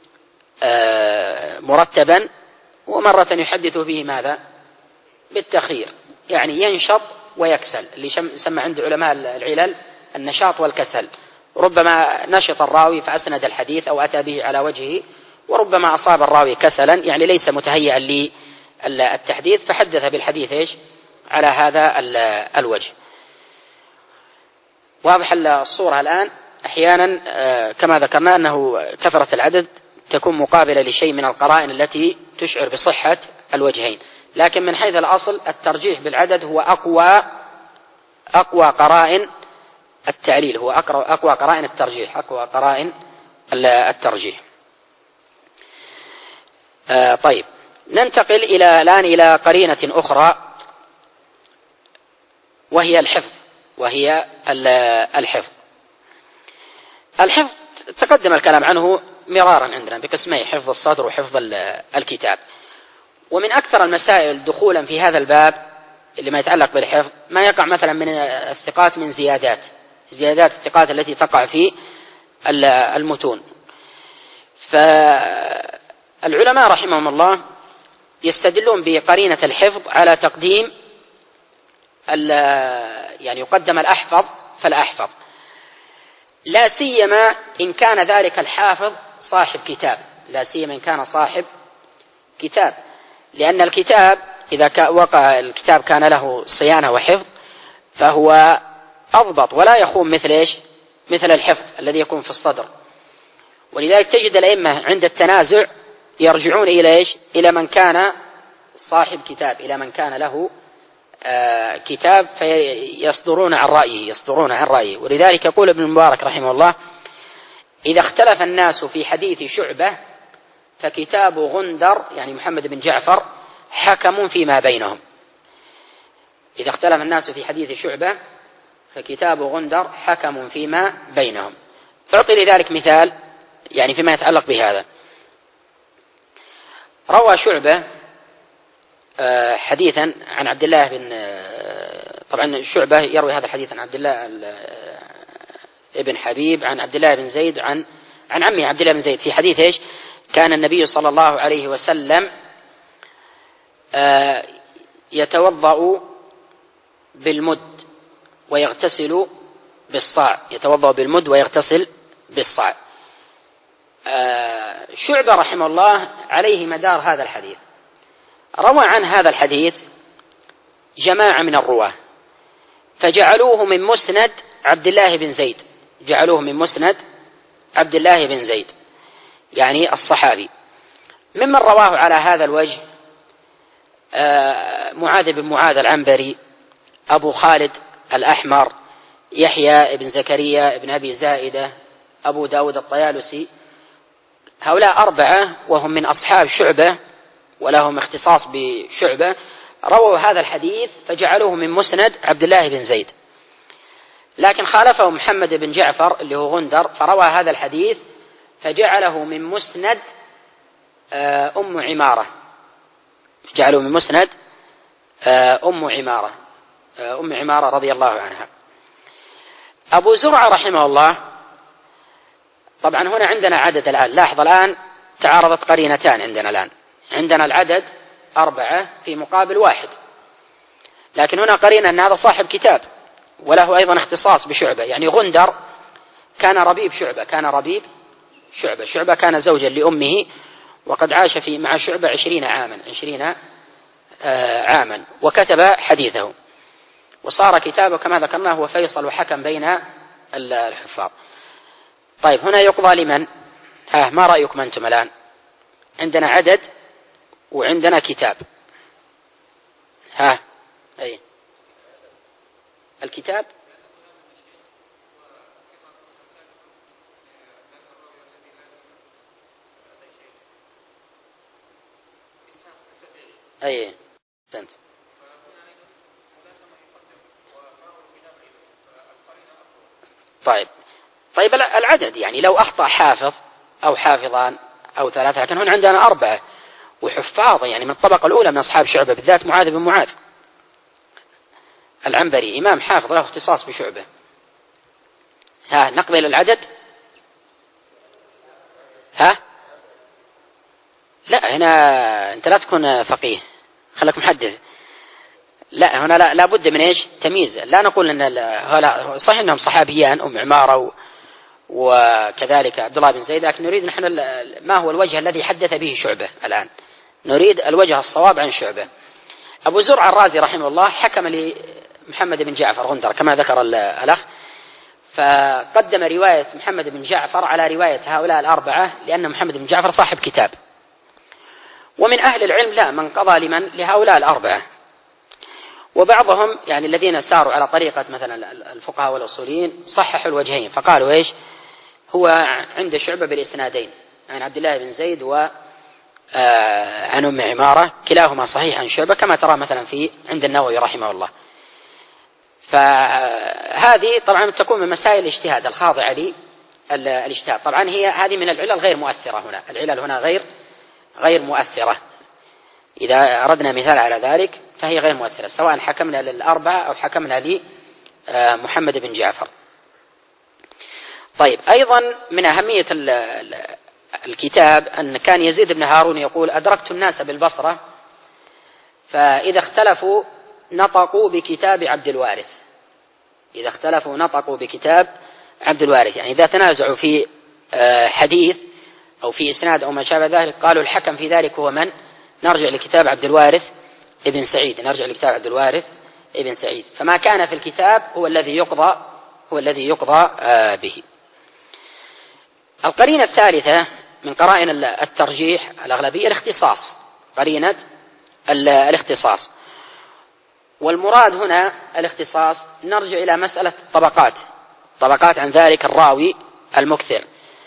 مرتبا ومرة يحدث به ماذا؟ بالتخيير، يعني ينشط ويكسل، اللي يسمى عند علماء العلل النشاط والكسل. ربما نشط الراوي فأسند الحديث أو أتى به على وجهه، وربما أصاب الراوي كسلا يعني ليس متهيئا للتحديث فحدث بالحديث إيش؟ على هذا الوجه. واضح الصورة الآن؟ أحيانا كما ذكرنا أنه كثرة العدد تكون مقابلة لشيء من القرائن التي تشعر بصحة الوجهين، لكن من حيث الأصل الترجيح بالعدد هو أقوى قرائن التعليل، هو أقوى قرائن الترجيح، أقوى قرائن الترجيح. طيب، ننتقل الآن إلى قرينة أخرى وهي الحفظ. الحفظ تقدم الكلام عنه مرارا عندنا بقسمي: حفظ الصدر وحفظ الكتاب. ومن أكثر المسائل دخولا في هذا الباب اللي ما يتعلق بالحفظ ما يقع مثلا من الثقات من زيادات الثقات التي تقع في المتون. فالعلماء رحمهم الله يستدلون بقرينة الحفظ على تقديم يعني يقدم الأحفظ فالأحفظ، لا سيما إن كان ذلك الحافظ صاحب كتاب، لأن الكتاب إذا وقع الكتاب كان له صيانة وحفظ فهو أضبط ولا يخون مثل إيش؟ مثل الحفظ الذي يكون في الصدر. ولذلك تجد الأئمة عند التنازع يرجعون إلى إيش؟ إلى من كان صاحب كتاب، إلى من كان له كتاب، فيصدرون عن رأيه. ولذلك يقول ابن المبارك رحمه الله: إذا اختلف الناس في حديث شعبة فكتاب غندر يعني محمد بن جعفر حكم فيما بينهم. إذا اختلف الناس في حديث شعبة فكتاب غندر حكم فيما بينهم. أعطي لذلك مثال يعني فيما يتعلق بهذا. روى شعبة حديثا عن عبد الله بن طبعا شعبة يروي هذا الحديث عن عبد الله ابن حبيب عن عبد الله بن زيد عن عمه عبد الله بن زيد في حديث إيش؟ كان النبي صلى الله عليه وسلم يتوضأ بالمد ويغتسل بالصاع، شعبة رحمه الله عليه مدار هذا الحديث. روى عن هذا الحديث جماعة من الرواة فجعلوه من مسند عبد الله بن زيد يعني الصحابي. ممن رواه على هذا الوجه معاذ بن معاذ العنبري، أبو خالد الأحمر، يحيى بن زكريا بن أبي زائدة، أبو داود الطيالسي. هؤلاء أربعة وهم من أصحاب شعبة ولهم اختصاص بشعبة رووا هذا الحديث فجعلوه من مسند عبد الله بن زيد. لكن خالفه محمد بن جعفر اللي هو غندر فروى هذا الحديث فجعله من مسند أم عمارة رضي الله عنها. أبو زرعة رحمه الله طبعا هنا عندنا عدد الآن، لاحظ الآن تعارضت قرينتان عندنا العدد 4 في مقابل 1، لكن هنا قرينا أن هذا صاحب كتاب وله أيضا اختصاص بشعبة. يعني غندر كان ربيب شعبة كان زوجا لأمه وقد عاش مع شعبة 20 عاما وكتب حديثه وصار كتابه كما ذكرناه هو فيصل وحكم بين الحفاظ. طيب هنا يقضى لمن؟ ما رأيكم أنتم الآن؟ عندنا عدد وعندنا كتاب. أي الكتاب أي سنت. طيب العدد يعني لو أخطأ حافظ أو حافظان أو 3، لكن هنا عندنا 4 وحفاظ يعني من الطبقة الأولى من أصحاب شعبة، بالذات معاذ بن معاذ العنبري إمام حافظ له اختصاص بشعبة. نقبل العدد؟ لا هنا أنت لا تكون فقيه، خلك محدث. لا هنا لا بد من إيش؟ تمييز. لا نقول أن صحيح أنهم صحابيان أم عمارة وكذلك عبد الله بن زيد، لكن نريد نحن ما هو الوجه الذي حدث به شعبة الآن، نريد الوجه الصواب عن شعبة. أبو زرع الرازي رحمه الله حكم لمحمد بن جعفر غندر كما ذكر الأخ، فقدم رواية محمد بن جعفر على رواية هؤلاء 4 لأن محمد بن جعفر صاحب كتاب. ومن أهل العلم لا من قضى لهؤلاء 4، وبعضهم يعني الذين ساروا على طريقة مثلا الفقهاء والأصوليين صححوا الوجهين فقالوا إيش؟ هو عند شعبة بالإسنادين عن عبد الله بن زيد وعن أم عمارة كلاهما صحيح عن شعبة كما ترى مثلا عند النووي رحمه الله. فهذه طبعا تكون من مسائل الاجتهاد الخاضعة للاجتهاد. طبعا هذه من العلل غير مؤثرة هنا، العلل هنا غير مؤثرة. إذا أردنا مثال على ذلك فهي غير مؤثرة سواء حكمنا لل4 أو حكمنا لمحمد بن جعفر. طيب أيضا من أهمية الكتاب أن كان يزيد بن هارون يقول: أدركت الناس بالبصرة فإذا اختلفوا نطقوا بكتاب عبد الوارث. يعني إذا تنازعوا في حديث أو في إسناد أو ما شابه ذلك قالوا الحكم في ذلك هو من؟ نرجع لكتاب عبد الوارث ابن سعيد، نرجع لكتاب عبد الوارث ابن سعيد، فما كان في الكتاب هو الذي يقضى به. القرينة الثالثة من قرائن الترجيح الأغلبية الاختصاص، قرينة الاختصاص. والمراد هنا الاختصاص نرجع إلى مسألة طبقات عن ذلك الراوي المكثر.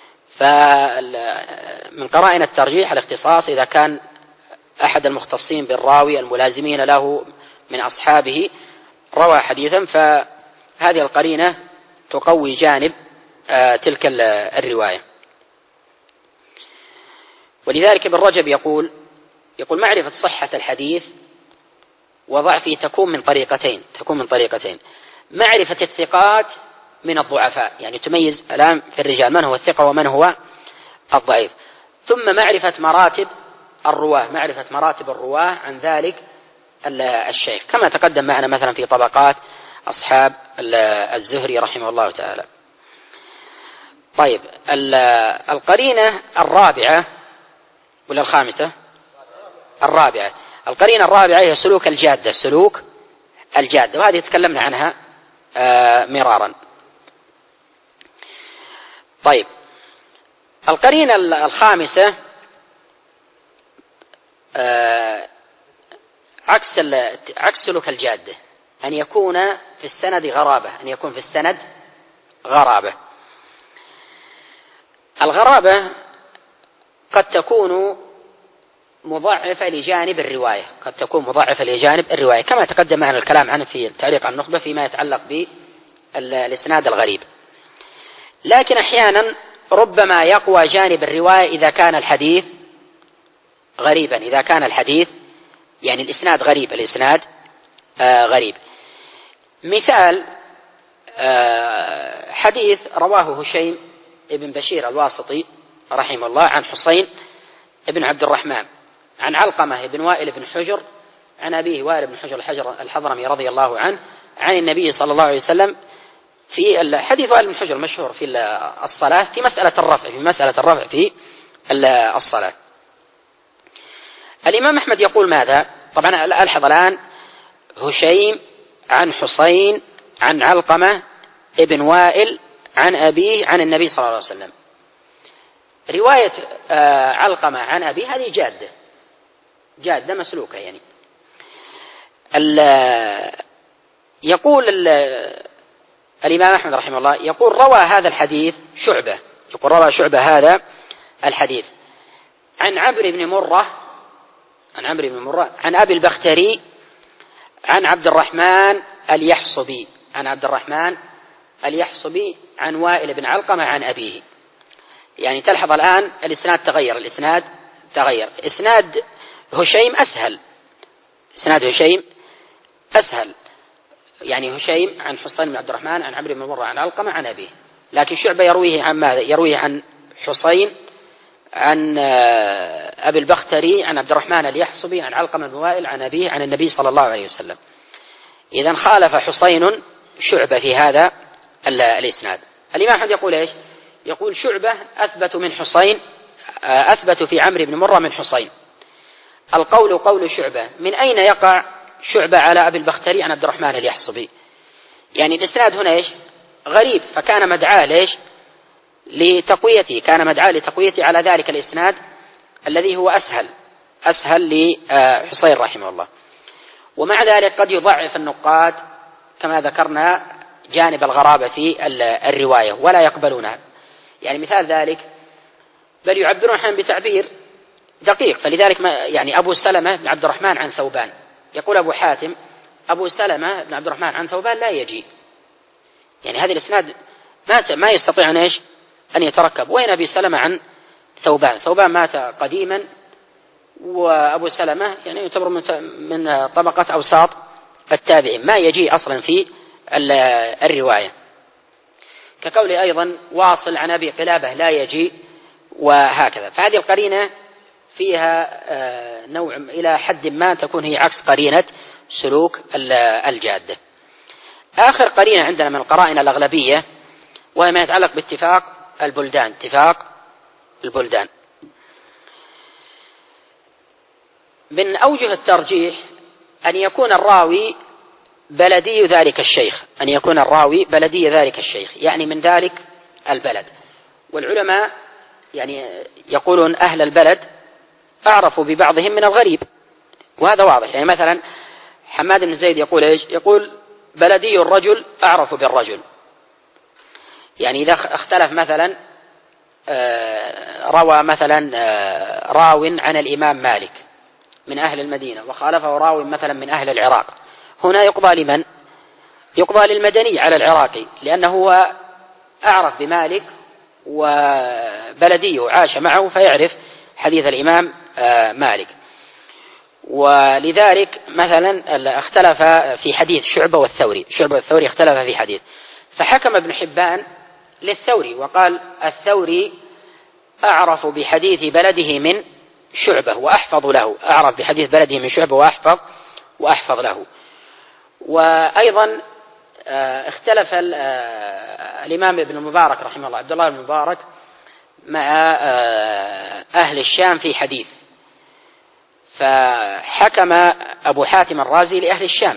فمن قرائن الترجيح الاختصاص إذا كان أحد المختصين بالراوي الملازمين له من أصحابه روى حديثا، فهذه القرينة تقوي جانب تلك الرواية. ولذلك ابن رجب يقول معرفة صحة الحديث وضعفه تكون من طريقتين. معرفة الثقات من الضعفاء، يعني تميز الآن في الرجال من هو الثقة ومن هو الضعيف، ثم معرفة مراتب الرواة عن ذلك الشيخ، كما تقدم معنا مثلا في طبقات أصحاب الزهري رحمه الله تعالى. طيب، القرينة الرابعة ولا الخامسة؟ الرابعة. القرينة الرابعة هي سلوك الجادة، وهذه تكلمنا عنها مرارا. طيب، القرينة الخامسة عكس سلوك الجادة، أن يكون في السند غرابة. الغرابة قد تكون مضاعفة لجانب الرواية، كما تقدم معنا الكلام عنه في تعليق النخبة فيما يتعلق بالإسناد الغريب. لكن أحيانا ربما يقوى جانب الرواية إذا كان الحديث غريبا، يعني الإسناد غريب. مثال حديث رواه هشيم ابن بشير الواسطي رحمه الله عن حسين ابن عبد الرحمن عن علقمة بن وائل بن حجر عن أبيه وائل بن حجر الحضرمي رضي الله عنه عن النبي صلى الله عليه وسلم في حديث وائل بن حجر المشهور في الصلاة في مسألة الرفع في الصلاة. الإمام أحمد يقول ماذا؟ طبعا ألحظ الآن هشيم عن حسين عن علقمة ابن وائل عن أبيه عن النبي صلى الله عليه وسلم. رواية علقمة عن أبيه هذه جادة مسلوكة، يعني يقول الإمام أحمد رحمه الله يقول روى هذا الحديث شعبة هذا الحديث عن عمرو بن مرة عن أبي البختري عن عبد الرحمن اليحصبي عن وائل بن علقمة عن أبيه. يعني تلحظ الآن الإسناد تغير. إسناد هشيم أسهل، يعني هشيم عن حسين بن عبد الرحمن عن عمرو بن مرة عن علقمة عن أبيه، لكن شعبة يرويه عن ماذا؟ يرويه عن حسين عن أبي البختري عن عبد الرحمن اليحصبي عن علقمة بن وائل عن أبيه عن النبي صلى الله عليه وسلم. إذن خالف حسين شعبة في هذا الإسناد. الإمام أحمد يقول إيش؟ يقول شعبة أثبت في عمرو بن مرة من حسين. القول قول شعبة. من أين يقع شعبة على أبي البختري عن عبد الرحمن اليحصبي؟ يعني الإسناد هنا إيش؟ غريب، فكان مدعاه ليش؟ لتقويته، على ذلك الإسناد الذي هو أسهل لحسين رحمه الله. ومع ذلك قد يضعف النقاد كما ذكرنا جانب الغرابة في الرواية ولا يقبلونها. يعني مثال ذلك بل يعبرون أحيانا بتعبير دقيق، فلذلك يعني أبو سلمة بن عبد الرحمن عن ثوبان، يقول أبو حاتم أبو سلمة بن عبد الرحمن عن ثوبان لا يجي، يعني هذه الإسناد ما يستطيع أن يتركب. وين أبي سلمة عن ثوبان مات قديما، وأبو سلمة يعني يعتبر من طبقة أوساط التابعين، ما يجي أصلا في الرواية. كقول أيضا واصل عن أبي قلابة لا يجي، وهكذا. فهذه القرينة فيها نوع إلى حد ما تكون هي عكس قرينة سلوك الجادة. آخر قرينة عندنا من القرائن الأغلبية وهي ما يتعلق باتفاق البلدان. من أوجه الترجيح أن يكون الراوي بلدي ذلك الشيخ، أن يكون الراوي بلدي ذلك الشيخ، يعني من ذلك البلد. والعلماء يعني يقولون أهل البلد أعرفوا ببعضهم من الغريب، وهذا واضح. يعني مثلا حماد بن زيد يقول إيش؟ يقول بلدي الرجل أعرف بالرجل. يعني إذا اختلف مثلا روى مثلا راو عن الإمام مالك من أهل المدينة وخالفه راو مثلا من أهل العراق، هنا يقضى لمن؟ يقضى للمدني على العراقي، لأنه هو أعرف بمالك وبلديه عاش معه فيعرف حديث الإمام مالك. ولذلك مثلا اختلف في حديث شعبة والثوري، شعبة والثوري اختلف في حديث، فحكم ابن حبان للثوري وقال الثوري أعرف بحديث بلده من شعبة وأحفظ له، أعرف بحديث بلده من شعبة وأحفظ له. وأيضا اختلف الإمام ابن المبارك رحمه الله، عبد الله بن المبارك، مع أهل الشام في حديث، فحكم أبو حاتم الرازي لأهل الشام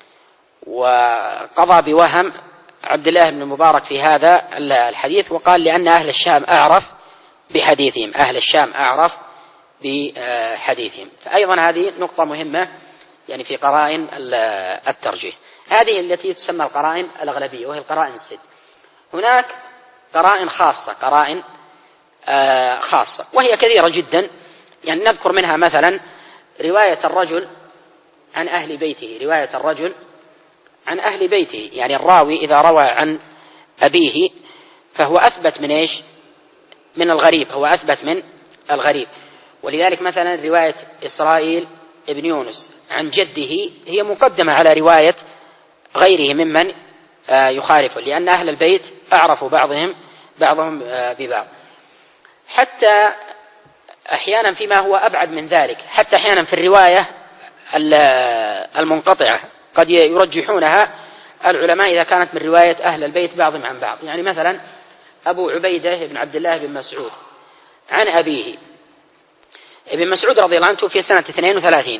وقضى بوهم عبد الله بن المبارك في هذا الحديث، وقال لأن أهل الشام أعرف بحديثهم، أهل الشام أعرف بحديثهم. فأيضا هذه نقطة مهمة يعني في قرائن الترجيح، هذه التي تسمى القرائن الأغلبية وهي القرائن الست. هناك قرائن خاصة، قرائن خاصة وهي كثيرة جدا، يعني نذكر منها مثلا رواية الرجل عن أهل بيته، رواية الرجل عن أهل بيته، يعني الراوي إذا روى عن أبيه فهو أثبت من إيش؟ من الغريب، هو أثبت من الغريب. ولذلك مثلا رواية إسرائيل ابن يونس عن جده هي مقدمة على رواية غيره ممن يخالفه، لأن أهل البيت أعرفوا بعضهم ببعض. حتى أحيانا فيما هو أبعد من ذلك، حتى أحيانا في الرواية المنقطعة قد يرجحونها العلماء إذا كانت من رواية أهل البيت بعضهم عن بعض. يعني مثلا أبو عبيدة بن عبد الله بن مسعود عن أبيه، ابن مسعود رضي الله عنه توفي سنة 32،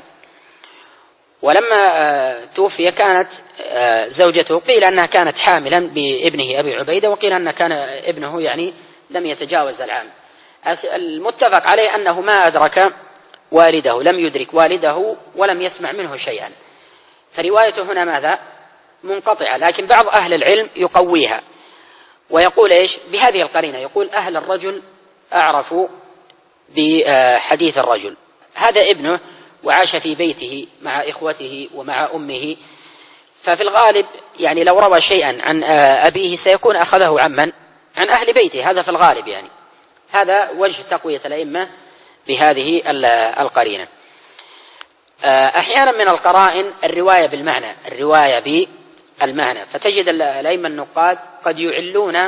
ولما توفي كانت زوجته قيل أنها كانت حاملا بابنه أبي عبيدة، وقيل أن كان ابنه يعني لم يتجاوز العام. المتفق عليه أنه ما أدرك والده، لم يدرك والده ولم يسمع منه شيئا، فروايته هنا ماذا؟ منقطعة. لكن بعض أهل العلم يقويها ويقول إيش؟ بهذه القرينة، يقول أهل الرجل أعرفوا بحديث الرجل، هذا ابنه وعاش في بيته مع إخوته ومع أمه، ففي الغالب يعني لو روى شيئا عن أبيه سيكون أخذه عمن؟ عن أهل بيته، هذا في الغالب. يعني هذا وجه تقوية الأئمة بهذه القرينة. أحيانا من القرائن الرواية بالمعنى، الرواية بالمعنى، فتجد الأئمة النقاد قد يعلون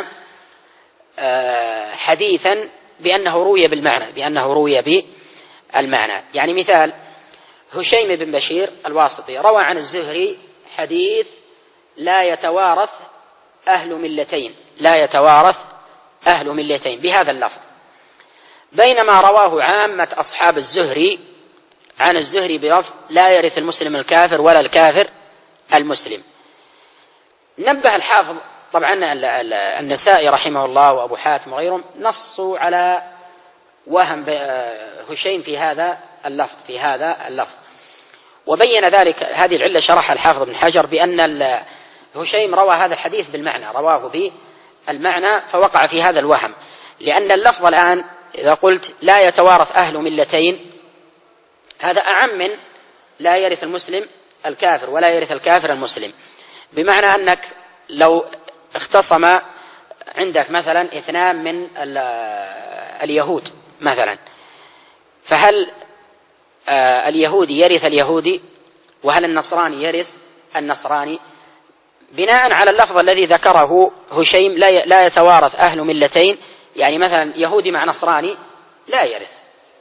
حديثا بأنه روي بالمعنى، بأنه روي بالمعنى. يعني مثال هشيم بن بشير الواسطي روى عن الزهري حديث لا يتوارث أهل ملتين، لا يتوارث أهل ملتين بهذا اللفظ، بينما رواه عامة أصحاب الزهري عن الزهري بلفظ لا يرث المسلم الكافر ولا الكافر المسلم. نبه الحافظ طبعا النسائي رحمه الله وأبو حاتم وغيرهم نصوا على وهم هشيم في هذا اللفظ، وبين ذلك هذه العلة شرح الحافظ بن حجر بأن هشيم روى هذا الحديث بالمعنى، رواه بالمعنى فوقع في هذا الوهم، لأن اللفظ الآن إذا قلت لا يتوارث أهل ملتين هذا أعم من لا يرث المسلم الكافر ولا يرث الكافر المسلم، بمعنى أنك لو اختصم عندك مثلا اثنان من اليهود مثلا، فهل اليهودي يرث اليهودي وهل النصراني يرث النصراني؟ بناء على اللفظ الذي ذكره هشيم لا يتوارث أهل ملتين، يعني مثلا يهودي مع نصراني لا يرث،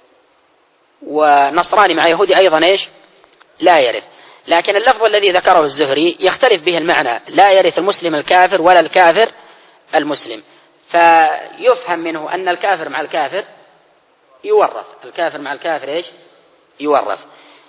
ونصراني مع يهودي أيضا إيش؟ لا يرث. لكن اللفظ الذي ذكره الزهري يختلف به المعنى، لا يرث المسلم الكافر ولا الكافر المسلم، فيفهم منه أن الكافر مع الكافر يورث، الكافر مع الكافر إيش؟ يورث.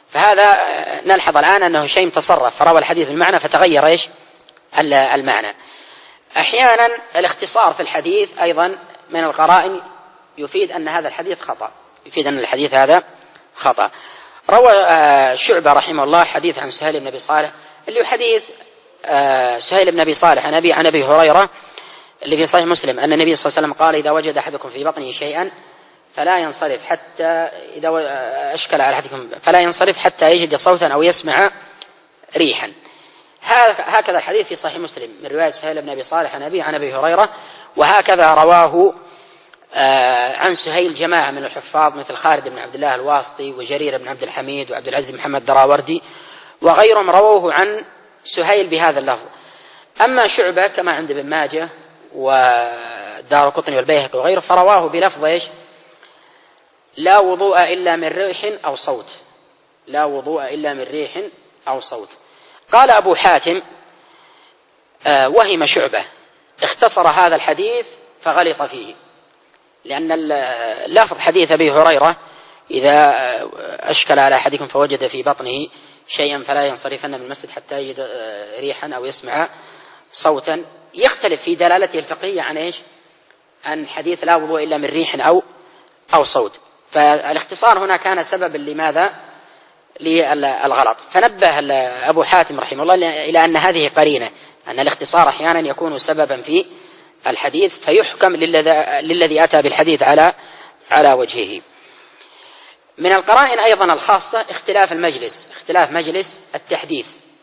فهذا نلحظ الآن أنه شيء تصرف فروى الحديث بالمعنى فتغير إيش المعنى. أحيانا الاختصار في الحديث أيضا من القرائن يفيد أن هذا الحديث خطأ، يفيد أن الحديث هذا خطأ. روى شعبة رحمه الله حديث عن سهيل بن أبي صالح، اللي هو حديث سهيل بن أبي صالح عن أبي هريرة اللي في صحيح مسلم أن النبي صلى الله عليه وسلم قال: إذا وجد أحدكم في بطنه شيئا فلا ينصرف حتى إذا أشكل على أحدكم فلا ينصرف حتى يجد صوتا أو يسمع ريحا. هكذا الحديث في صحيح مسلم من رواية سهيل بن أبي صالح عن أبي هريرة، وهكذا رواه عن سهيل جماعة من الحفاظ مثل خالد بن عبد الله الواسطي وجرير بن عبد الحميد وعبد العزيز محمد دراوردي وغيرهم رووه عن سهيل بهذا اللفظ. أما شعبة كما عند ابن ماجه ودارقطني والبيهقي وغيره فرواه بلفظ إيش؟ لا وضوء إلا من ريح أو صوت، لا وضوء إلا من ريح أو صوت. قال أبو حاتم: وهم شعبة، اختصر هذا الحديث فغلط فيه، لأن لفظ حديث أبي هريرة: إذا أشكل على أحدكم فوجد في بطنه شيئا فلا ينصرفن من المسجد حتى يجد ريحا أو يسمع صوتا، يختلف في دلالته الفقهية عن إيش؟ عن حديث لا وضوء إلا من ريح أو صوت. فالاختصار هنا كان سببا لماذا؟ للغلط. فنبه أبو حاتم رحمه الله إلى أن هذه قرينة، أن الاختصار أحيانا يكون سببا في الحديث فيحكم للذي أتى بالحديث على وجهه. من القرائن أيضا الخاصة اختلاف المجلس، اختلاف مجلس التحديث.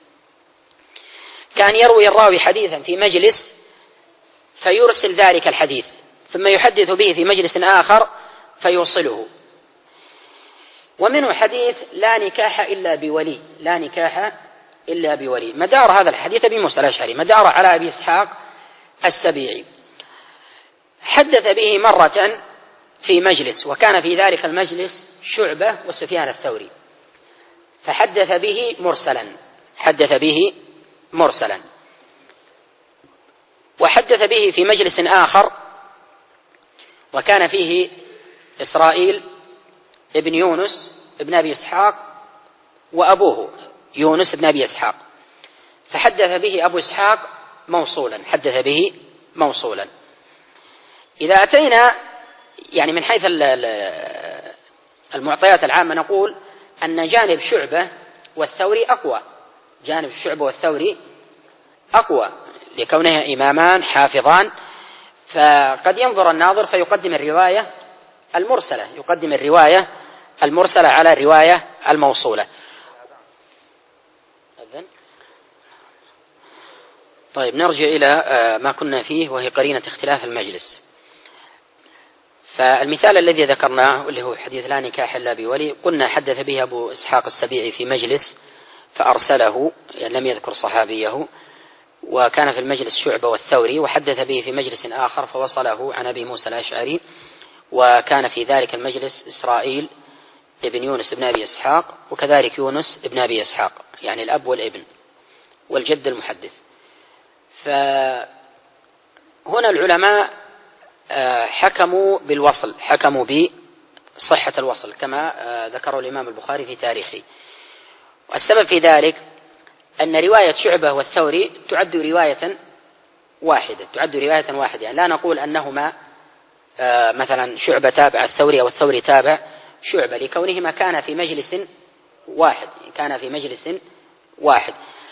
كان يروي الراوي حديثا في مجلس فيرسل ذلك الحديث ثم يحدث به في مجلس آخر فيوصله. ومنه حديث لا نكاح إلا بولي، لا نكاح إلا بولي. مدار هذا الحديث أبي موسى الأشعري، مدار على أبي إسحاق السبيعي، حدث به مرة في مجلس وكان في ذلك المجلس شعبة وسفيان الثوري، فحدث به مرسلا، حدث به مرسلا. وحدث به في مجلس آخر وكان فيه إسرائيل ابن يونس ابن أبي إسحاق وأبوه يونس ابن أبي إسحاق، فحدث به أبو إسحاق موصولا، حدث به موصولا. إذا أتينا يعني من حيث المعطيات العامة نقول أن جانب شعبة والثوري أقوى، جانب شعبة والثوري أقوى لكونها إمامان حافظان، فقد ينظر الناظر فيقدم الرواية المرسلة، يقدم الرواية المرسلة على الرواية الموصولة. طيب نرجع إلى ما كنا فيه وهي قرينة اختلاف المجلس. فالمثال الذي ذكرناه اللي هو حديث لا نكاح إلا بولي، قلنا حدث به أبو إسحاق السبيعي في مجلس فأرسله، يعني لم يذكر صحابيه، وكان في المجلس شعبة والثوري، وحدث به في مجلس آخر فوصله عن أبي موسى الأشعري، وكان في ذلك المجلس إسرائيل ابن يونس ابن أبي إسحاق وكذلك يونس ابن أبي إسحاق، يعني الأب والابن والجد المحدث. فهنا العلماء حكموا بالوصل، حكموا بصحة الوصل كما ذكره الإمام البخاري في تاريخه. والسبب في ذلك أن رواية شعبة والثوري تعد رواية واحدة، تعد رواية واحدة، يعني لا نقول أنهما مثلا شعبة تابع الثوري أو الثوري تابع شعبة، لكونهما كان في مجلس واحد، كان في مجلس واحد.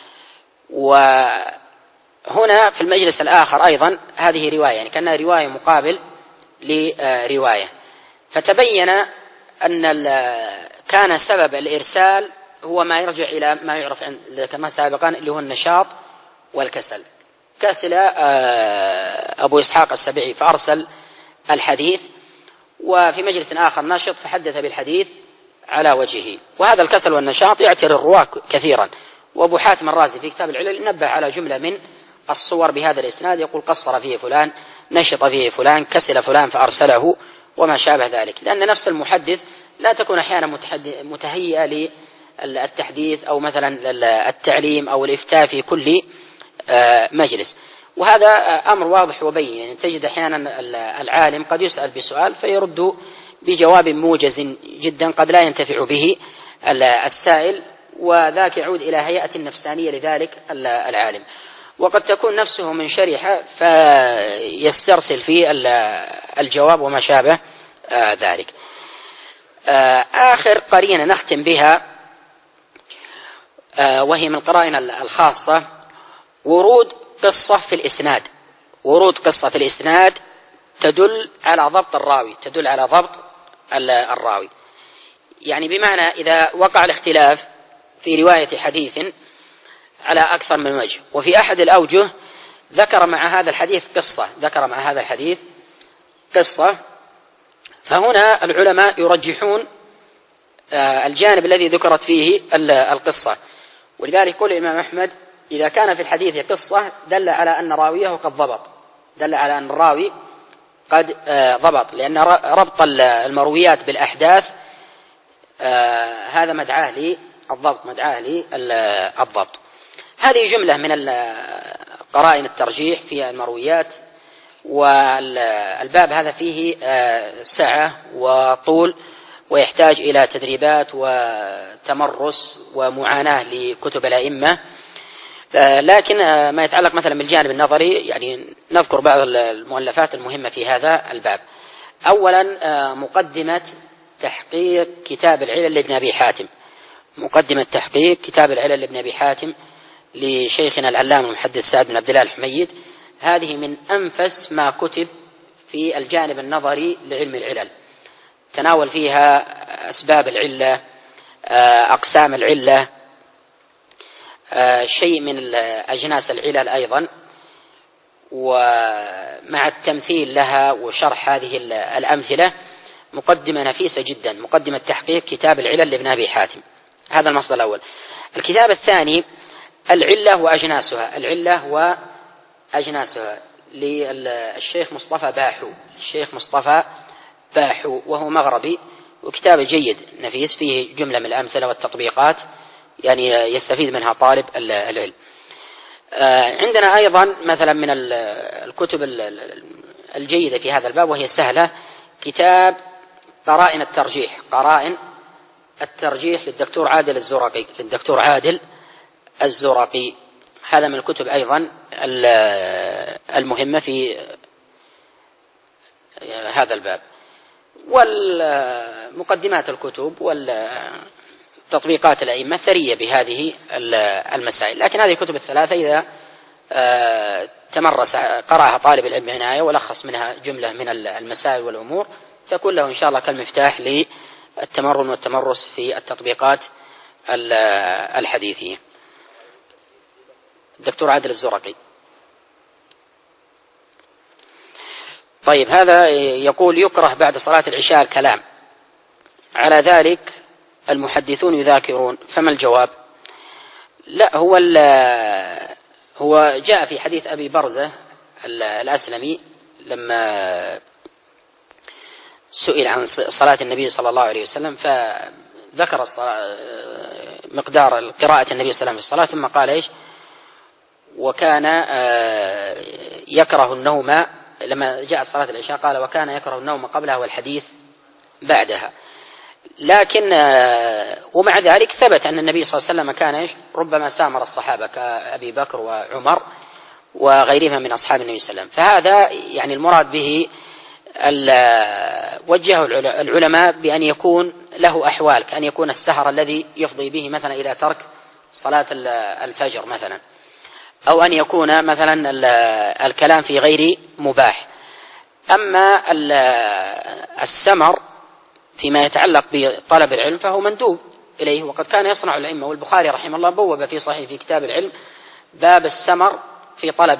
وهنا في المجلس الآخر أيضا هذه رواية، يعني كانها رواية مقابل لرواية. فتبين أن كان سبب الإرسال هو ما يرجع إلى ما يعرف كما سابقا اللي هو النشاط والكسل. كسل أبو إسحاق السبيعي فأرسل الحديث، وفي مجلس آخر نشط فحدث بالحديث على وجهه. وهذا الكسل والنشاط يعتري الرواة كثيرا. وأبو حاتم الرازي في كتاب العلل نبه على جملة من الصور بهذا الإسناد، يقول قصر فيه فلان، نشط فيه فلان، كسل فلان فأرسله وما شابه ذلك، لأن نفس المحدث لا تكون أحيانا متهيئة للتحديث أو مثلا التعليم أو الإفتاء في كل مجلس. وهذا أمر واضح وبين، يعني تجد أحيانا العالم قد يسأل بسؤال فيرد بجواب موجز جدا قد لا ينتفع به السائل، وذاك يعود إلى هيئة نفسانية لذلك العالم، وقد تكون نفسه منشرحة فيسترسل في الجواب وما شابه ذلك. آخر قرينة نختم بها وهي من القرائن الخاصة ورود قصة في الإسناد. ورود قصة في الإسناد تدل على ضبط الراوي، تدل على ضبط الراوي، يعني بمعنى إذا وقع الاختلاف في رواية حديث على أكثر من وجه، وفي أحد الأوجه ذكر مع هذا الحديث قصة، فهنا العلماء يرجحون الجانب الذي ذكرت فيه القصة. ولذلك يقول الإمام أحمد: إذا كان في الحديث قصة دل على أن راويه قد ضبط، دل على أن الراوي قد ضبط، لأن ربط المرويات بالأحداث هذا مدعاه للضبط. هذه جملة من قرائن الترجيح في المرويات، والباب هذا فيه سعة وطول، ويحتاج إلى تدريبات وتمرس ومعاناة لكتب الأئمة. لكن ما يتعلق مثلا بالجانب النظري، يعني نذكر بعض المؤلفات المهمة في هذا الباب. أولا مقدمة تحقيق كتاب العلل لابن أبي حاتم، مقدمة تحقيق كتاب العلل لابن أبي حاتم لشيخنا العلامة المحدث سعد بن عبد الله الحميد. هذه من أنفس ما كتب في الجانب النظري لعلم العلل، تناول فيها أسباب العلة، أقسام العلة، شيء من أجناس العلل أيضا، ومع التمثيل لها وشرح هذه الأمثلة. مقدمة نفيسة جدا، مقدمة تحقيق كتاب العلل لابن أبي حاتم. هذا المصدر الأول. الكتاب الثاني العلة وأجناسها، العلة وأجناسها للشيخ مصطفى باحو، وهو مغربي، وكتاب جيد نفيس فيه جملة من الأمثلة والتطبيقات، يعني يستفيد منها طالب العلم. عندنا أيضا مثلا من الكتب الجيدة في هذا الباب وهي سهلة، كتاب قرائن الترجيح للدكتور عادل الزرقي. هذا من الكتب أيضا المهمة في هذا الباب. والمقدمات الكتب والتطبيقات الأئمة ثرية بهذه المسائل، لكن هذه الكتب الثلاثة إذا تمرس قرأها طالب العلم بعناية ولخص منها جملة من المسائل والأمور، تكون له إن شاء الله كالمفتاح للتمرن والتمرس في التطبيقات الحديثية. الدكتور عادل الزرقي. طيب، هذا يقول: يكره بعد صلاة العشاء الكلام، على ذلك المحدثون يذاكرون، فما الجواب؟ لا، هو جاء في حديث أبي برزة الأسلمي لما سئل عن صلاة النبي صلى الله عليه وسلم، فذكر مقدار قراءة النبي صلى الله عليه وسلم في الصلاة، ثم قال إيش؟ وكان يكره النوم. لما جاءت صلاة العشاء قال: وكان يكره النوم قبلها والحديث بعدها. لكن ومع ذلك ثبت أن النبي صلى الله عليه وسلم كان ربما سامر الصحابة كأبي بكر وعمر وغيرهم من أصحاب النبي صلى الله عليه وسلم. فهذا يعني المراد به وجهه العلماء بأن يكون له أحوال، كأن يكون السهر الذي يفضي به مثلا إلى ترك صلاة الفجر مثلا، أو أن يكون مثلا الكلام في غير مباح. أما السمر فيما يتعلق بطلب العلم فهو مندوب إليه، وقد كان يصنع الأئمة. والبخاري رحمه الله بوب في صحيح في كتاب العلم باب السمر في طلب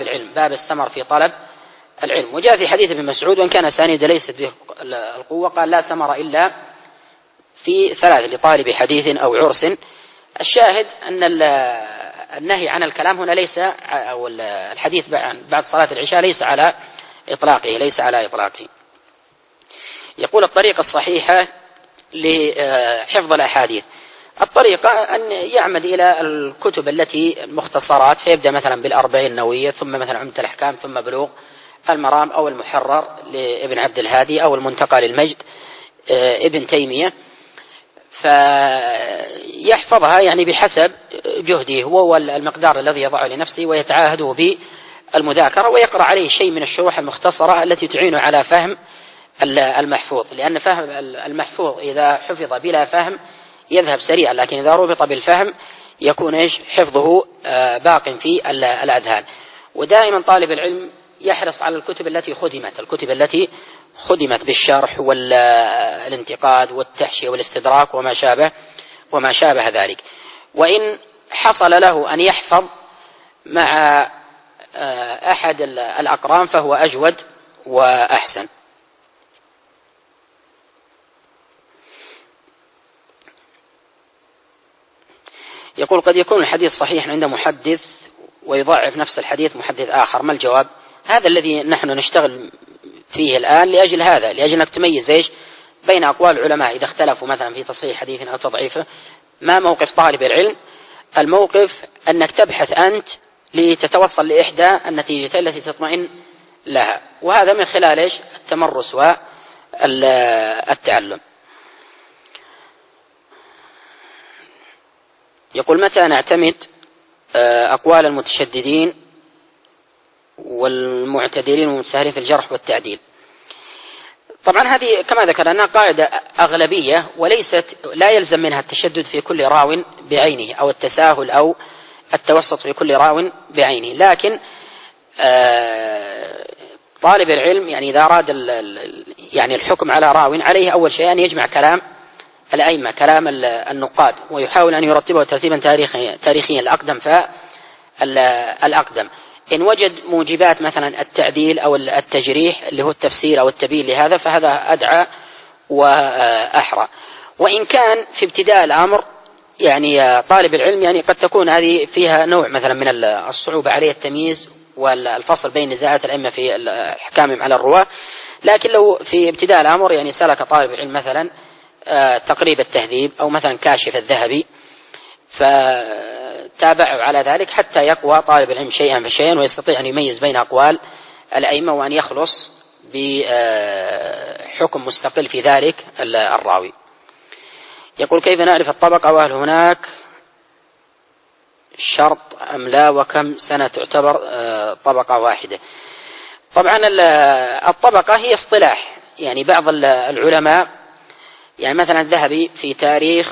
العلم. وجاء في حديث ابن مسعود: وإن كان سانيد ليست به القوة، قال: لا سمر إلا في 3 لطالب حديث أو عرس. الشاهد أن النهي عن الكلام هنا ليس، أو الحديث بعد صلاة العشاء ليس على إطلاقه. يقول: الطريقة الصحيحة لحفظ الأحاديث. الطريقة أن يعمد إلى الكتب التي المختصرات، فيبدأ مثلا بال40 النووية، ثم مثلا عمدة الأحكام، ثم بلوغ المرام، أو المحرر لابن عبد الهادي، أو المنتقى للمجد ابن تيمية. فيحفظها يعني بحسب جهده هو والمقدار الذي يضعه لنفسه، ويتعاهده بالمذاكرة، ويقرأ عليه شيء من الشروح المختصرة التي تعينه على فهم المحفوظ، لأن فهم المحفوظ إذا حفظ بلا فهم يذهب سريعا، لكن إذا ربط بالفهم يكون حفظه باق في الأذهان. ودائما طالب العلم يحرص على الكتب التي خدمت بالشرح والانتقاد والتحشية والاستدراك وما شابه ذلك. وإن حصل له أن يحفظ مع أحد الأقران فهو أجود وأحسن. يقول: قد يكون الحديث صحيح عند محدث ويضعف نفس الحديث محدث آخر، ما الجواب؟ هذا الذي نحن نشتغل فيه الآن لأجل أنك تميز بين أقوال العلماء إذا اختلفوا مثلا في تصحيح حديث أو تضعيفه. ما موقف طالب العلم؟ الموقف أنك تبحث أنت لتتوصل لإحدى النتيجتين التي تطمئن لها، وهذا من خلال التمرس والتعلم. يقول: متى نعتمد أقوال المتشددين والمعتدلين والمتساهلين في الجرح والتعديل؟ طبعا هذه كما ذكرنا قاعدة أغلبية، لا يلزم منها التشدد في كل راو بعينه أو التساهل أو التوسط في كل راو بعينه، لكن طالب العلم يعني إذا أراد الحكم على راو عليه أول شيء أن يجمع كلام الأئمة، كلام النقاد، ويحاول أن يرتبه ترتيبا تاريخيا الأقدم فالأقدم. إن وجد موجبات مثلا التعديل أو التجريح اللي هو التفسير أو التبيين لهذا فهذا أدعى وأحرى. وإن كان في ابتداء الأمر يعني طالب العلم قد تكون هذه فيها نوع مثلا من الصعوبة عليه التمييز والفصل بين نزاعات الأئمة في أحكامهم على الرواة، لكن لو في ابتداء الأمر سلك طالب العلم مثلا تقريب التهذيب أو مثلا كاشف الذهبي فتابعوا على ذلك حتى يقوى طالب العلم شيئا فشيئا ويستطيع أن يميز بين أقوال الأئمة وأن يخلص بحكم مستقل في ذلك الراوي. يقول: كيف نعرف الطبقة وهل هناك شرط أم لا، وكم سنة تعتبر طبقة واحدة؟ طبعا الطبقة هي اصطلاح، بعض العلماء مثلا الذهبي في تاريخ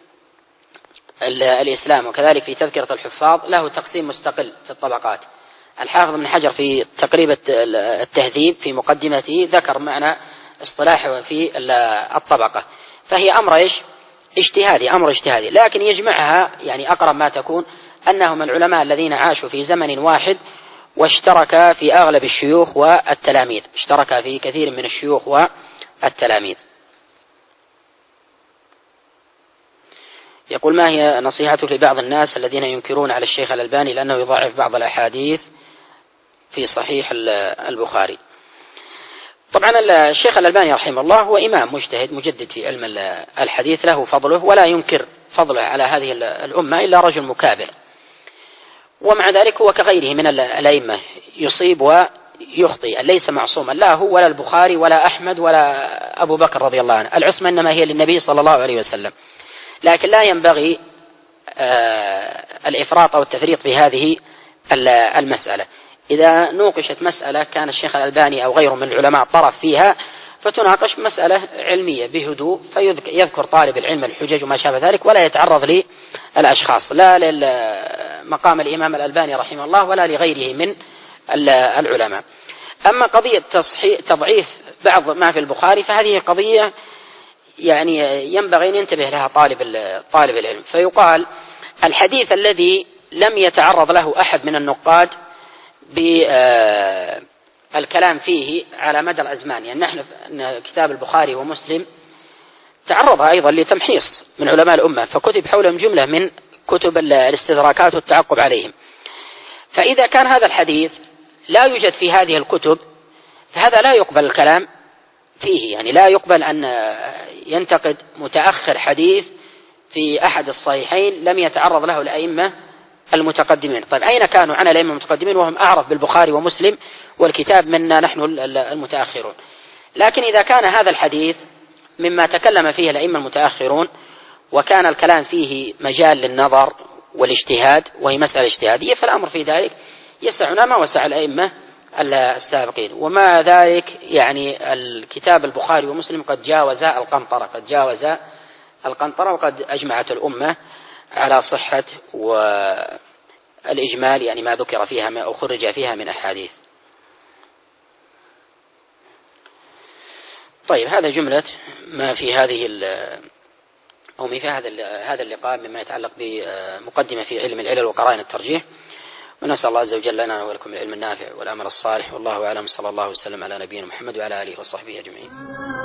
الإسلام وكذلك في تذكرة الحفاظ له تقسيم مستقل في الطبقات. الحافظ ابن حجر في تقريب التهذيب في مقدمته ذكر معنى اصطلاحه في الطبقة، فهي أمر اجتهادي، لكن يجمعها أقرب ما تكون أنهم العلماء الذين عاشوا في زمن واحد واشترك في أغلب الشيوخ والتلاميذ، اشترك في كثير من الشيوخ والتلاميذ. يقول: ما هي نصيحتك لبعض الناس الذين ينكرون على الشيخ الألباني لأنه يضعف بعض الأحاديث في صحيح البخاري؟ طبعا الشيخ الألباني رحمه الله هو إمام مجتهد مجدد في علم الحديث، له فضله ولا ينكر فضله على هذه الأمة إلا رجل مكابر، ومع ذلك هو كغيره من الأئمة يصيب ويخطئ، ليس معصوما، لا هو ولا البخاري ولا أحمد ولا أبو بكر رضي الله عنه، العصمة إنما هي للنبي صلى الله عليه وسلم، لكن لا ينبغي الإفراط أو التفريط في هذه المسألة. إذا نوقشت مسألة كان الشيخ الألباني أو غيره من العلماء طرف فيها فتناقش مسألة علمية بهدوء، فيذكر طالب العلم الحجج وما شابه ذلك، ولا يتعرض للأشخاص لا لمقام الإمام الألباني رحمه الله ولا لغيره من العلماء. أما قضية تضعيف بعض ما في البخاري فهذه قضية ينبغي أن ينتبه لها طالب العلم. فيقال: الحديث الذي لم يتعرض له أحد من النقاد بالكلام فيه على مدى الأزمان، نحن كتاب البخاري ومسلم تعرض أيضا لتمحيص من علماء الأمة، فكتب حولهم جملة من كتب الاستدراكات والتعقب عليهم، فإذا كان هذا الحديث لا يوجد في هذه الكتب فهذا لا يقبل الكلام فيه، لا يقبل أن ينتقد متأخر حديث في أحد الصحيحين لم يتعرض له الأئمة المتقدمين. طيب أين كانوا عن الأئمة المتقدمين وهم أعرف بالبخاري ومسلم والكتاب منا نحن المتأخرون؟ لكن إذا كان هذا الحديث مما تكلم فيه الأئمة المتأخرون وكان الكلام فيه مجال للنظر والاجتهاد وهي مسألة اجتهادية، فالأمر في ذلك يسعنا ما وسع الأئمة السابقين. وما ذلك يعني الكتاب البخاري ومسلم قد جاوز القنطرة، وقد أجمعت الأمة على صحة والإجمال يعني ما ذكر فيها أو خرج فيها من أحاديث. طيب، هذا جملة ما في هذا اللقاء مما يتعلق بمقدمة في علم العلل وقرائن الترجيح. ونسأل الله عز وجل لنا ولكم العلم النافع والعمل الصالح، والله أعلم. صلى الله وسلم على نبينا محمد وعلى آله وصحبه أجمعين.